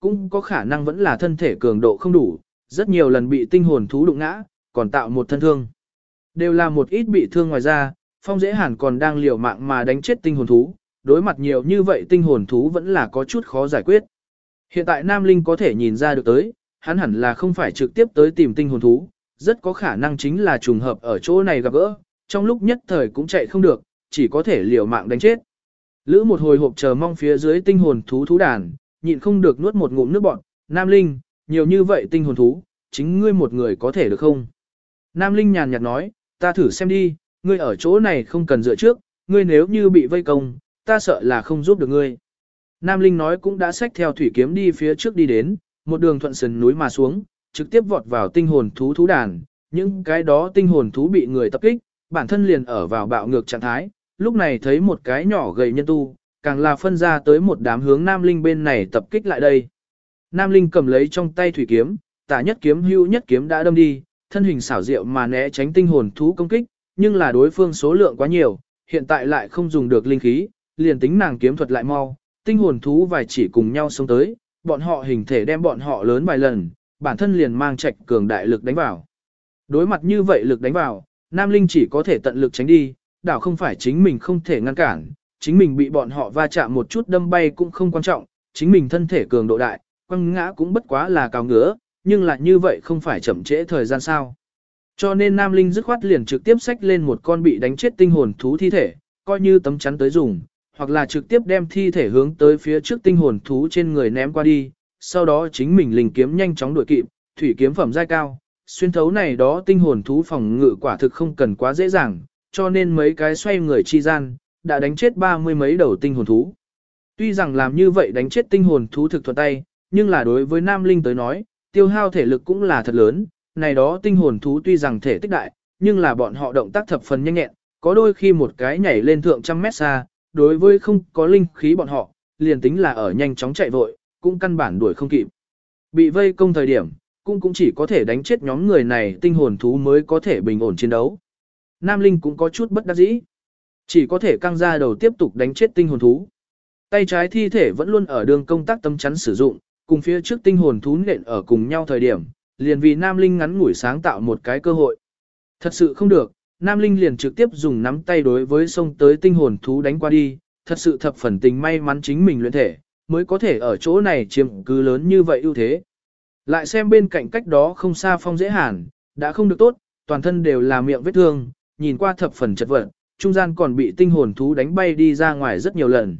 cũng có khả năng vẫn là thân thể cường độ không đủ, rất nhiều lần bị tinh hồn thú đụng ngã, còn tạo một thân thương. Đều là một ít bị thương ngoài ra, Phong Dễ Hàn còn đang liều mạng mà đánh chết tinh hồn thú, đối mặt nhiều như vậy tinh hồn thú vẫn là có chút khó giải quyết. Hiện tại Nam Linh có thể nhìn ra được tới, hắn hẳn là không phải trực tiếp tới tìm tinh hồn thú, rất có khả năng chính là trùng hợp ở chỗ này gặp gỡ, trong lúc nhất thời cũng chạy không được, chỉ có thể liều mạng đánh chết. Lữ một hồi hộp chờ mong phía dưới tinh hồn thú thú đàn, nhịn không được nuốt một ngụm nước bọt, Nam Linh, nhiều như vậy tinh hồn thú, chính ngươi một người có thể được không? Nam Linh nhàn nhạt nói, ta thử xem đi, ngươi ở chỗ này không cần dựa trước, ngươi nếu như bị vây công, ta sợ là không giúp được ngươi. Nam Linh nói cũng đã xách theo thủy kiếm đi phía trước đi đến, một đường thuận sườn núi mà xuống, trực tiếp vọt vào tinh hồn thú thú đàn, những cái đó tinh hồn thú bị người tập kích, bản thân liền ở vào bạo ngược trạng thái, lúc này thấy một cái nhỏ gầy nhân tu, càng là phân ra tới một đám hướng Nam Linh bên này tập kích lại đây. Nam Linh cầm lấy trong tay thủy kiếm, tả nhất kiếm hưu nhất kiếm đã đâm đi, thân hình xảo diệu mà né tránh tinh hồn thú công kích, nhưng là đối phương số lượng quá nhiều, hiện tại lại không dùng được linh khí, liền tính nàng kiếm thuật lại mau, tinh hồn thú vài chỉ cùng nhau xông tới, bọn họ hình thể đem bọn họ lớn vài lần, bản thân liền mang trạch cường đại lực đánh vào. Đối mặt như vậy lực đánh vào, Nam Linh chỉ có thể tận lực tránh đi, đảo không phải chính mình không thể ngăn cản, chính mình bị bọn họ va chạm một chút đâm bay cũng không quan trọng, chính mình thân thể cường độ đại, quăng ngã cũng bất quá là cào ngứa, nhưng lại như vậy không phải chậm trễ thời gian sao. Cho nên Nam Linh dứt khoát liền trực tiếp xách lên một con bị đánh chết tinh hồn thú thi thể, coi như tấm chắn tới dùng, hoặc là trực tiếp đem thi thể hướng tới phía trước tinh hồn thú trên người ném qua đi, sau đó chính mình linh kiếm nhanh chóng đuổi kịp, thủy kiếm phẩm giai cao, xuyên thấu này đó tinh hồn thú phòng ngự quả thực không cần quá dễ dàng, cho nên mấy cái xoay người chi gian, đã đánh chết 30 mấy đầu tinh hồn thú. Tuy rằng làm như vậy đánh chết tinh hồn thú thực thuận tay, nhưng là đối với Nam Linh tới nói, tiêu hao thể lực cũng là thật lớn, này đó tinh hồn thú tuy rằng thể tích đại, nhưng là bọn họ động tác thập phần nhanh nhẹn, có đôi khi một cái nhảy lên thượng trăm mét xa, đối với không có linh khí bọn họ, liền tính là ở nhanh chóng chạy vội, cũng căn bản đuổi không kịp. Bị vây công thời điểm, cũng chỉ có thể đánh chết nhóm người này tinh hồn thú mới có thể bình ổn chiến đấu. Nam Linh cũng có chút bất đắc dĩ, chỉ có thể căng ra đầu tiếp tục đánh chết tinh hồn thú. Tay trái thi thể vẫn luôn ở đường công tác tấm chắn sử dụng, cùng phía trước tinh hồn thú nện ở cùng nhau thời điểm, liền vì Nam Linh ngắn ngủi sáng tạo một cái cơ hội. Thật sự không được, Nam Linh liền trực tiếp dùng nắm tay đối với xông tới tinh hồn thú đánh qua đi, thật sự thập phần tình may mắn chính mình luyện thể, mới có thể ở chỗ này chiếm cứ lớn như vậy ưu thế. Lại xem bên cạnh cách đó không xa Phong Dễ Hàn, đã không được tốt, toàn thân đều là miệng vết thương, nhìn qua thập phần chật vật, trung gian còn bị tinh hồn thú đánh bay đi ra ngoài rất nhiều lần.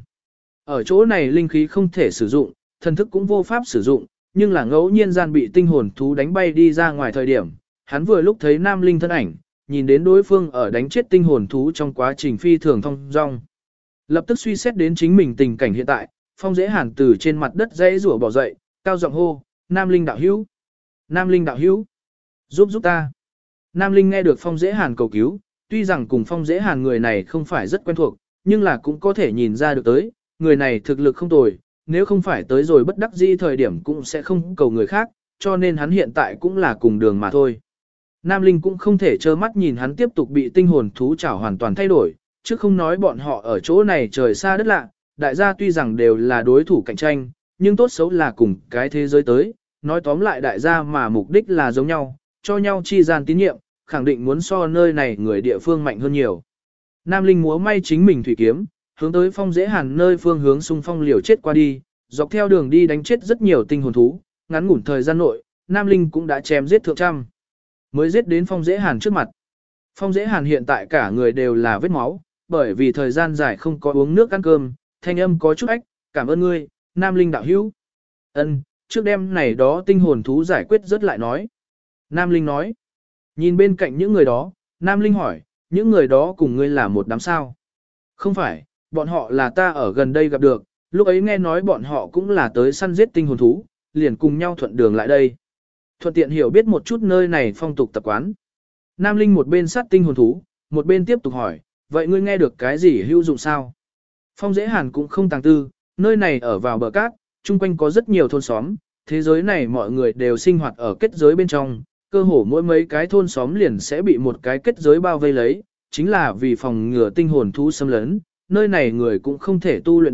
Ở chỗ này linh khí không thể sử dụng, thần thức cũng vô pháp sử dụng, nhưng là ngẫu nhiên gian bị tinh hồn thú đánh bay đi ra ngoài thời điểm, hắn vừa lúc thấy Nam Linh thân ảnh, nhìn đến đối phương ở đánh chết tinh hồn thú trong quá trình phi thường thông dong. Lập tức suy xét đến chính mình tình cảnh hiện tại, Phong Dễ Hàn từ trên mặt đất dãy rủa bỏ dậy, cao giọng hô, Nam Linh đạo hữu, Nam Linh đạo hữu, giúp ta. Nam Linh nghe được Phong Dễ Hàn cầu cứu, tuy rằng cùng Phong Dễ Hàn người này không phải rất quen thuộc, nhưng là cũng có thể nhìn ra được tới, người này thực lực không tồi, nếu không phải tới rồi bất đắc dĩ thời điểm cũng sẽ không cầu người khác, cho nên hắn hiện tại cũng là cùng đường mà thôi. Nam Linh cũng không thể trơ mắt nhìn hắn tiếp tục bị tinh hồn thú chảo hoàn toàn thay đổi, chứ không nói bọn họ ở chỗ này trời xa đất lạ, đại gia tuy rằng đều là đối thủ cạnh tranh, nhưng tốt xấu là cùng cái thế giới tới, nói tóm lại đại gia mà mục đích là giống nhau, cho nhau chi gian tín nhiệm, khẳng định muốn so nơi này người địa phương mạnh hơn nhiều. Nam Linh múa may chính mình thủy kiếm, hướng tới Phong Dễ Hàn nơi phương hướng xung phong liều chết qua đi, dọc theo đường đi đánh chết rất nhiều tinh hồn thú, ngắn ngủn thời gian nội, Nam Linh cũng đã chém giết thượng trăm, mới giết đến Phong Dễ Hàn trước mặt. Phong Dễ Hàn hiện tại cả người đều là vết máu, bởi vì thời gian dài không có uống nước ăn cơm, thanh âm có chút ách, cảm ơn ngươi, Nam Linh đạo hữu. Ân, trước đêm này đó tinh hồn thú giải quyết rất lại nói. Nam Linh nói, nhìn bên cạnh những người đó, Nam Linh hỏi, những người đó cùng ngươi là một đám sao? Không phải, bọn họ là ta ở gần đây gặp được, lúc ấy nghe nói bọn họ cũng là tới săn giết tinh hồn thú, liền cùng nhau thuận đường lại đây. Thuận tiện hiểu biết một chút nơi này phong tục tập quán. Nam Linh một bên sát tinh hồn thú, một bên tiếp tục hỏi, vậy ngươi nghe được cái gì hữu dụng sao? Phong Dễ Hàn cũng không tàng tư, nơi này ở vào bờ cát, chung quanh có rất nhiều thôn xóm, thế giới này mọi người đều sinh hoạt ở kết giới bên trong, cơ hồ mỗi mấy cái thôn xóm liền sẽ bị một cái kết giới bao vây lấy, chính là vì phòng ngừa tinh hồn thú xâm lấn, nơi này người cũng không thể tu luyện đại,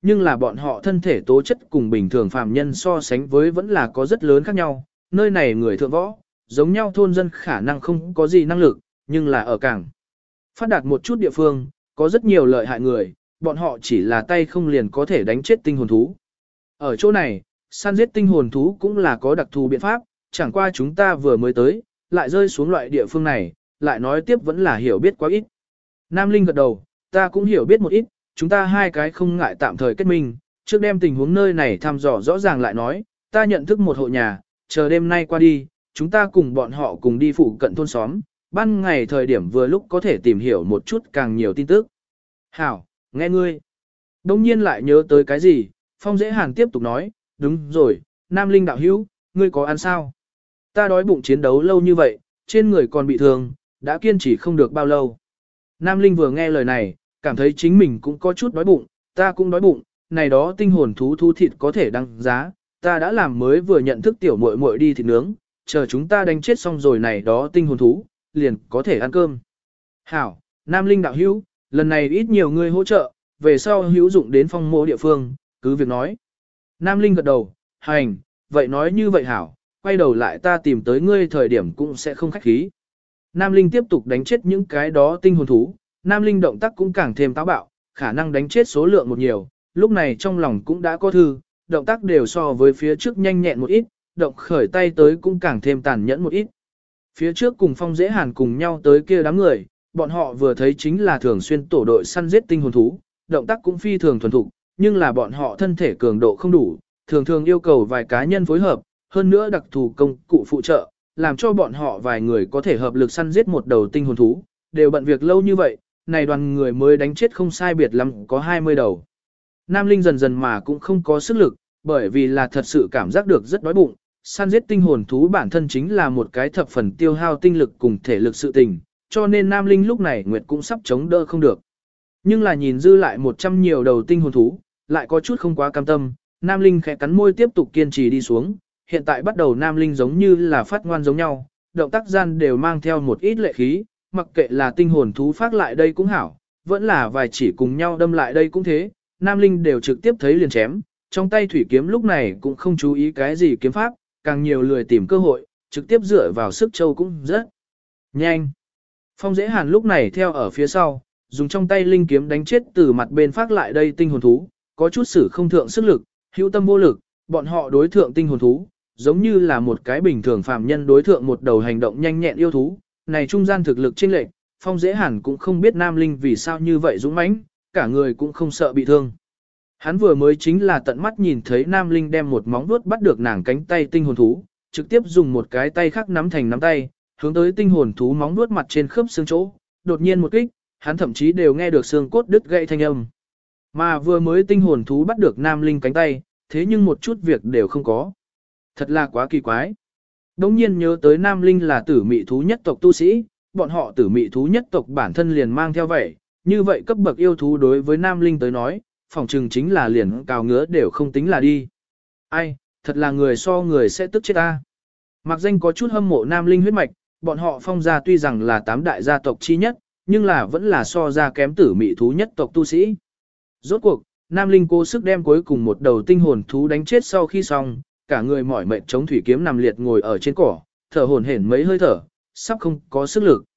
nhưng là bọn họ thân thể tố chất cùng bình thường phàm nhân so sánh với vẫn là có rất lớn khác nhau, nơi này người thượng võ, giống nhau thôn dân khả năng không có gì năng lực, nhưng là ở cảng phát đạt một chút địa phương, có rất nhiều lợi hại người, bọn họ chỉ là tay không liền có thể đánh chết tinh hồn thú. Ở chỗ này, săn giết tinh hồn thú cũng là có đặc thù biện pháp, chẳng qua chúng ta vừa mới tới, lại rơi xuống loại địa phương này, lại nói tiếp vẫn là hiểu biết quá ít. Nam Linh gật đầu, ta cũng hiểu biết một ít, chúng ta hai cái không ngại tạm thời kết minh, trước đem tình huống nơi này thăm dò rõ ràng lại nói, ta nhận thức một hộ nhà, chờ đêm nay qua đi, chúng ta cùng bọn họ cùng đi phụ cận thôn xóm, ban ngày thời điểm vừa lúc có thể tìm hiểu một chút càng nhiều tin tức. Hảo, nghe ngươi. Đông nhiên lại nhớ tới cái gì, Phong Dễ Hàn tiếp tục nói, đúng rồi, Nam Linh đạo hữu, ngươi có ăn sao? Ta đói bụng chiến đấu lâu như vậy, trên người còn bị thương, đã kiên trì không được bao lâu. Nam Linh vừa nghe lời này, cảm thấy chính mình cũng có chút đói bụng, ta cũng đói bụng, này đó tinh hồn thú thú thịt có thể đăng giá, ta đã làm mới vừa nhận thức tiểu muội muội đi thịt nướng, chờ chúng ta đánh chết xong rồi này đó tinh hồn thú, liền có thể ăn cơm. Hảo, Nam Linh đạo hữu, lần này ít nhiều người hỗ trợ, về sau hữu dụng đến phong mô địa phương, cứ việc nói. Nam Linh gật đầu, hành, vậy nói như vậy hảo, quay đầu lại ta tìm tới ngươi thời điểm cũng sẽ không khách khí. Nam Linh tiếp tục đánh chết những cái đó tinh hồn thú, Nam Linh động tác cũng càng thêm táo bạo, khả năng đánh chết số lượng một nhiều, lúc này trong lòng cũng đã có thư, động tác đều so với phía trước nhanh nhẹn một ít, động khởi tay tới cũng càng thêm tàn nhẫn một ít. Phía trước cùng Phong Dễ Hàn cùng nhau tới kia đám người, bọn họ vừa thấy chính là thường xuyên tổ đội săn giết tinh hồn thú, động tác cũng phi thường thuần thục, nhưng là bọn họ thân thể cường độ không đủ, thường thường yêu cầu vài cá nhân phối hợp, hơn nữa đặc thù công cụ phụ trợ, làm cho bọn họ vài người có thể hợp lực săn giết một đầu tinh hồn thú, đều bận việc lâu như vậy, này đoàn người mới đánh chết không sai biệt lắm có 20 đầu. Nam Linh dần dần mà cũng không có sức lực, bởi vì là thật sự cảm giác được rất đói bụng, săn giết tinh hồn thú bản thân chính là một cái thập phần tiêu hao tinh lực cùng thể lực sự tình, cho nên Nam Linh lúc này Nguyệt cũng sắp chống đỡ không được. Nhưng là nhìn dư lại 100 nhiều đầu tinh hồn thú, lại có chút không quá cam tâm, Nam Linh khẽ cắn môi tiếp tục kiên trì đi xuống, hiện tại bắt đầu Nam Linh giống như là phát ngoan giống nhau, động tác gian đều mang theo một ít lệ khí, mặc kệ là tinh hồn thú phát lại đây cũng hảo, vẫn là vài chỉ cùng nhau đâm lại đây cũng thế, Nam Linh đều trực tiếp thấy liền chém, trong tay thủy kiếm lúc này cũng không chú ý cái gì kiếm pháp, càng nhiều lười tìm cơ hội, trực tiếp dựa vào sức châu cũng rất nhanh. Phong Dễ Hàn lúc này theo ở phía sau, dùng trong tay linh kiếm đánh chết từ mặt bên phát lại đây tinh hồn thú, có chút sử không thượng sức lực, hữu tâm vô lực, bọn họ đối thượng tinh hồn thú, giống như là một cái bình thường phàm nhân đối thượng một đầu hành động nhanh nhẹn yêu thú, này trung gian thực lực chênh lệch, Phong Dễ Hàn cũng không biết Nam Linh vì sao như vậy dũng mãnh, cả người cũng không sợ bị thương. Hắn vừa mới chính là tận mắt nhìn thấy Nam Linh đem một móng vuốt bắt được nàng cánh tay tinh hồn thú, trực tiếp dùng một cái tay khác nắm thành nắm tay, hướng tới tinh hồn thú móng vuốt mặt trên khớp xương chỗ, đột nhiên một kích, hắn thậm chí đều nghe được xương cốt đứt gãy thanh âm. Mà vừa mới tinh hồn thú bắt được Nam Linh cánh tay, thế nhưng một chút việc đều không có. Thật là quá kỳ quái. Đống nhiên nhớ tới Nam Linh là tử mị thú nhất tộc tu sĩ, bọn họ tử mị thú nhất tộc bản thân liền mang theo vậy, như vậy cấp bậc yêu thú đối với Nam Linh tới nói, phỏng chừng chính là liền cào ngứa đều không tính là đi. Ai, thật là người so người sẽ tức chết ta. Mạc Danh có chút hâm mộ Nam Linh huyết mạch, bọn họ Phong gia tuy rằng là 8 đại gia tộc chi nhất, nhưng là vẫn là so ra kém tử mị thú nhất tộc tu sĩ. Rốt cuộc, Nam Linh cố sức đem cuối cùng một đầu tinh hồn thú đánh chết sau khi xong, cả người mỏi mệt chống thủy kiếm nằm liệt ngồi ở trên cỏ, thở hổn hển mấy hơi thở, sắp không có sức lực.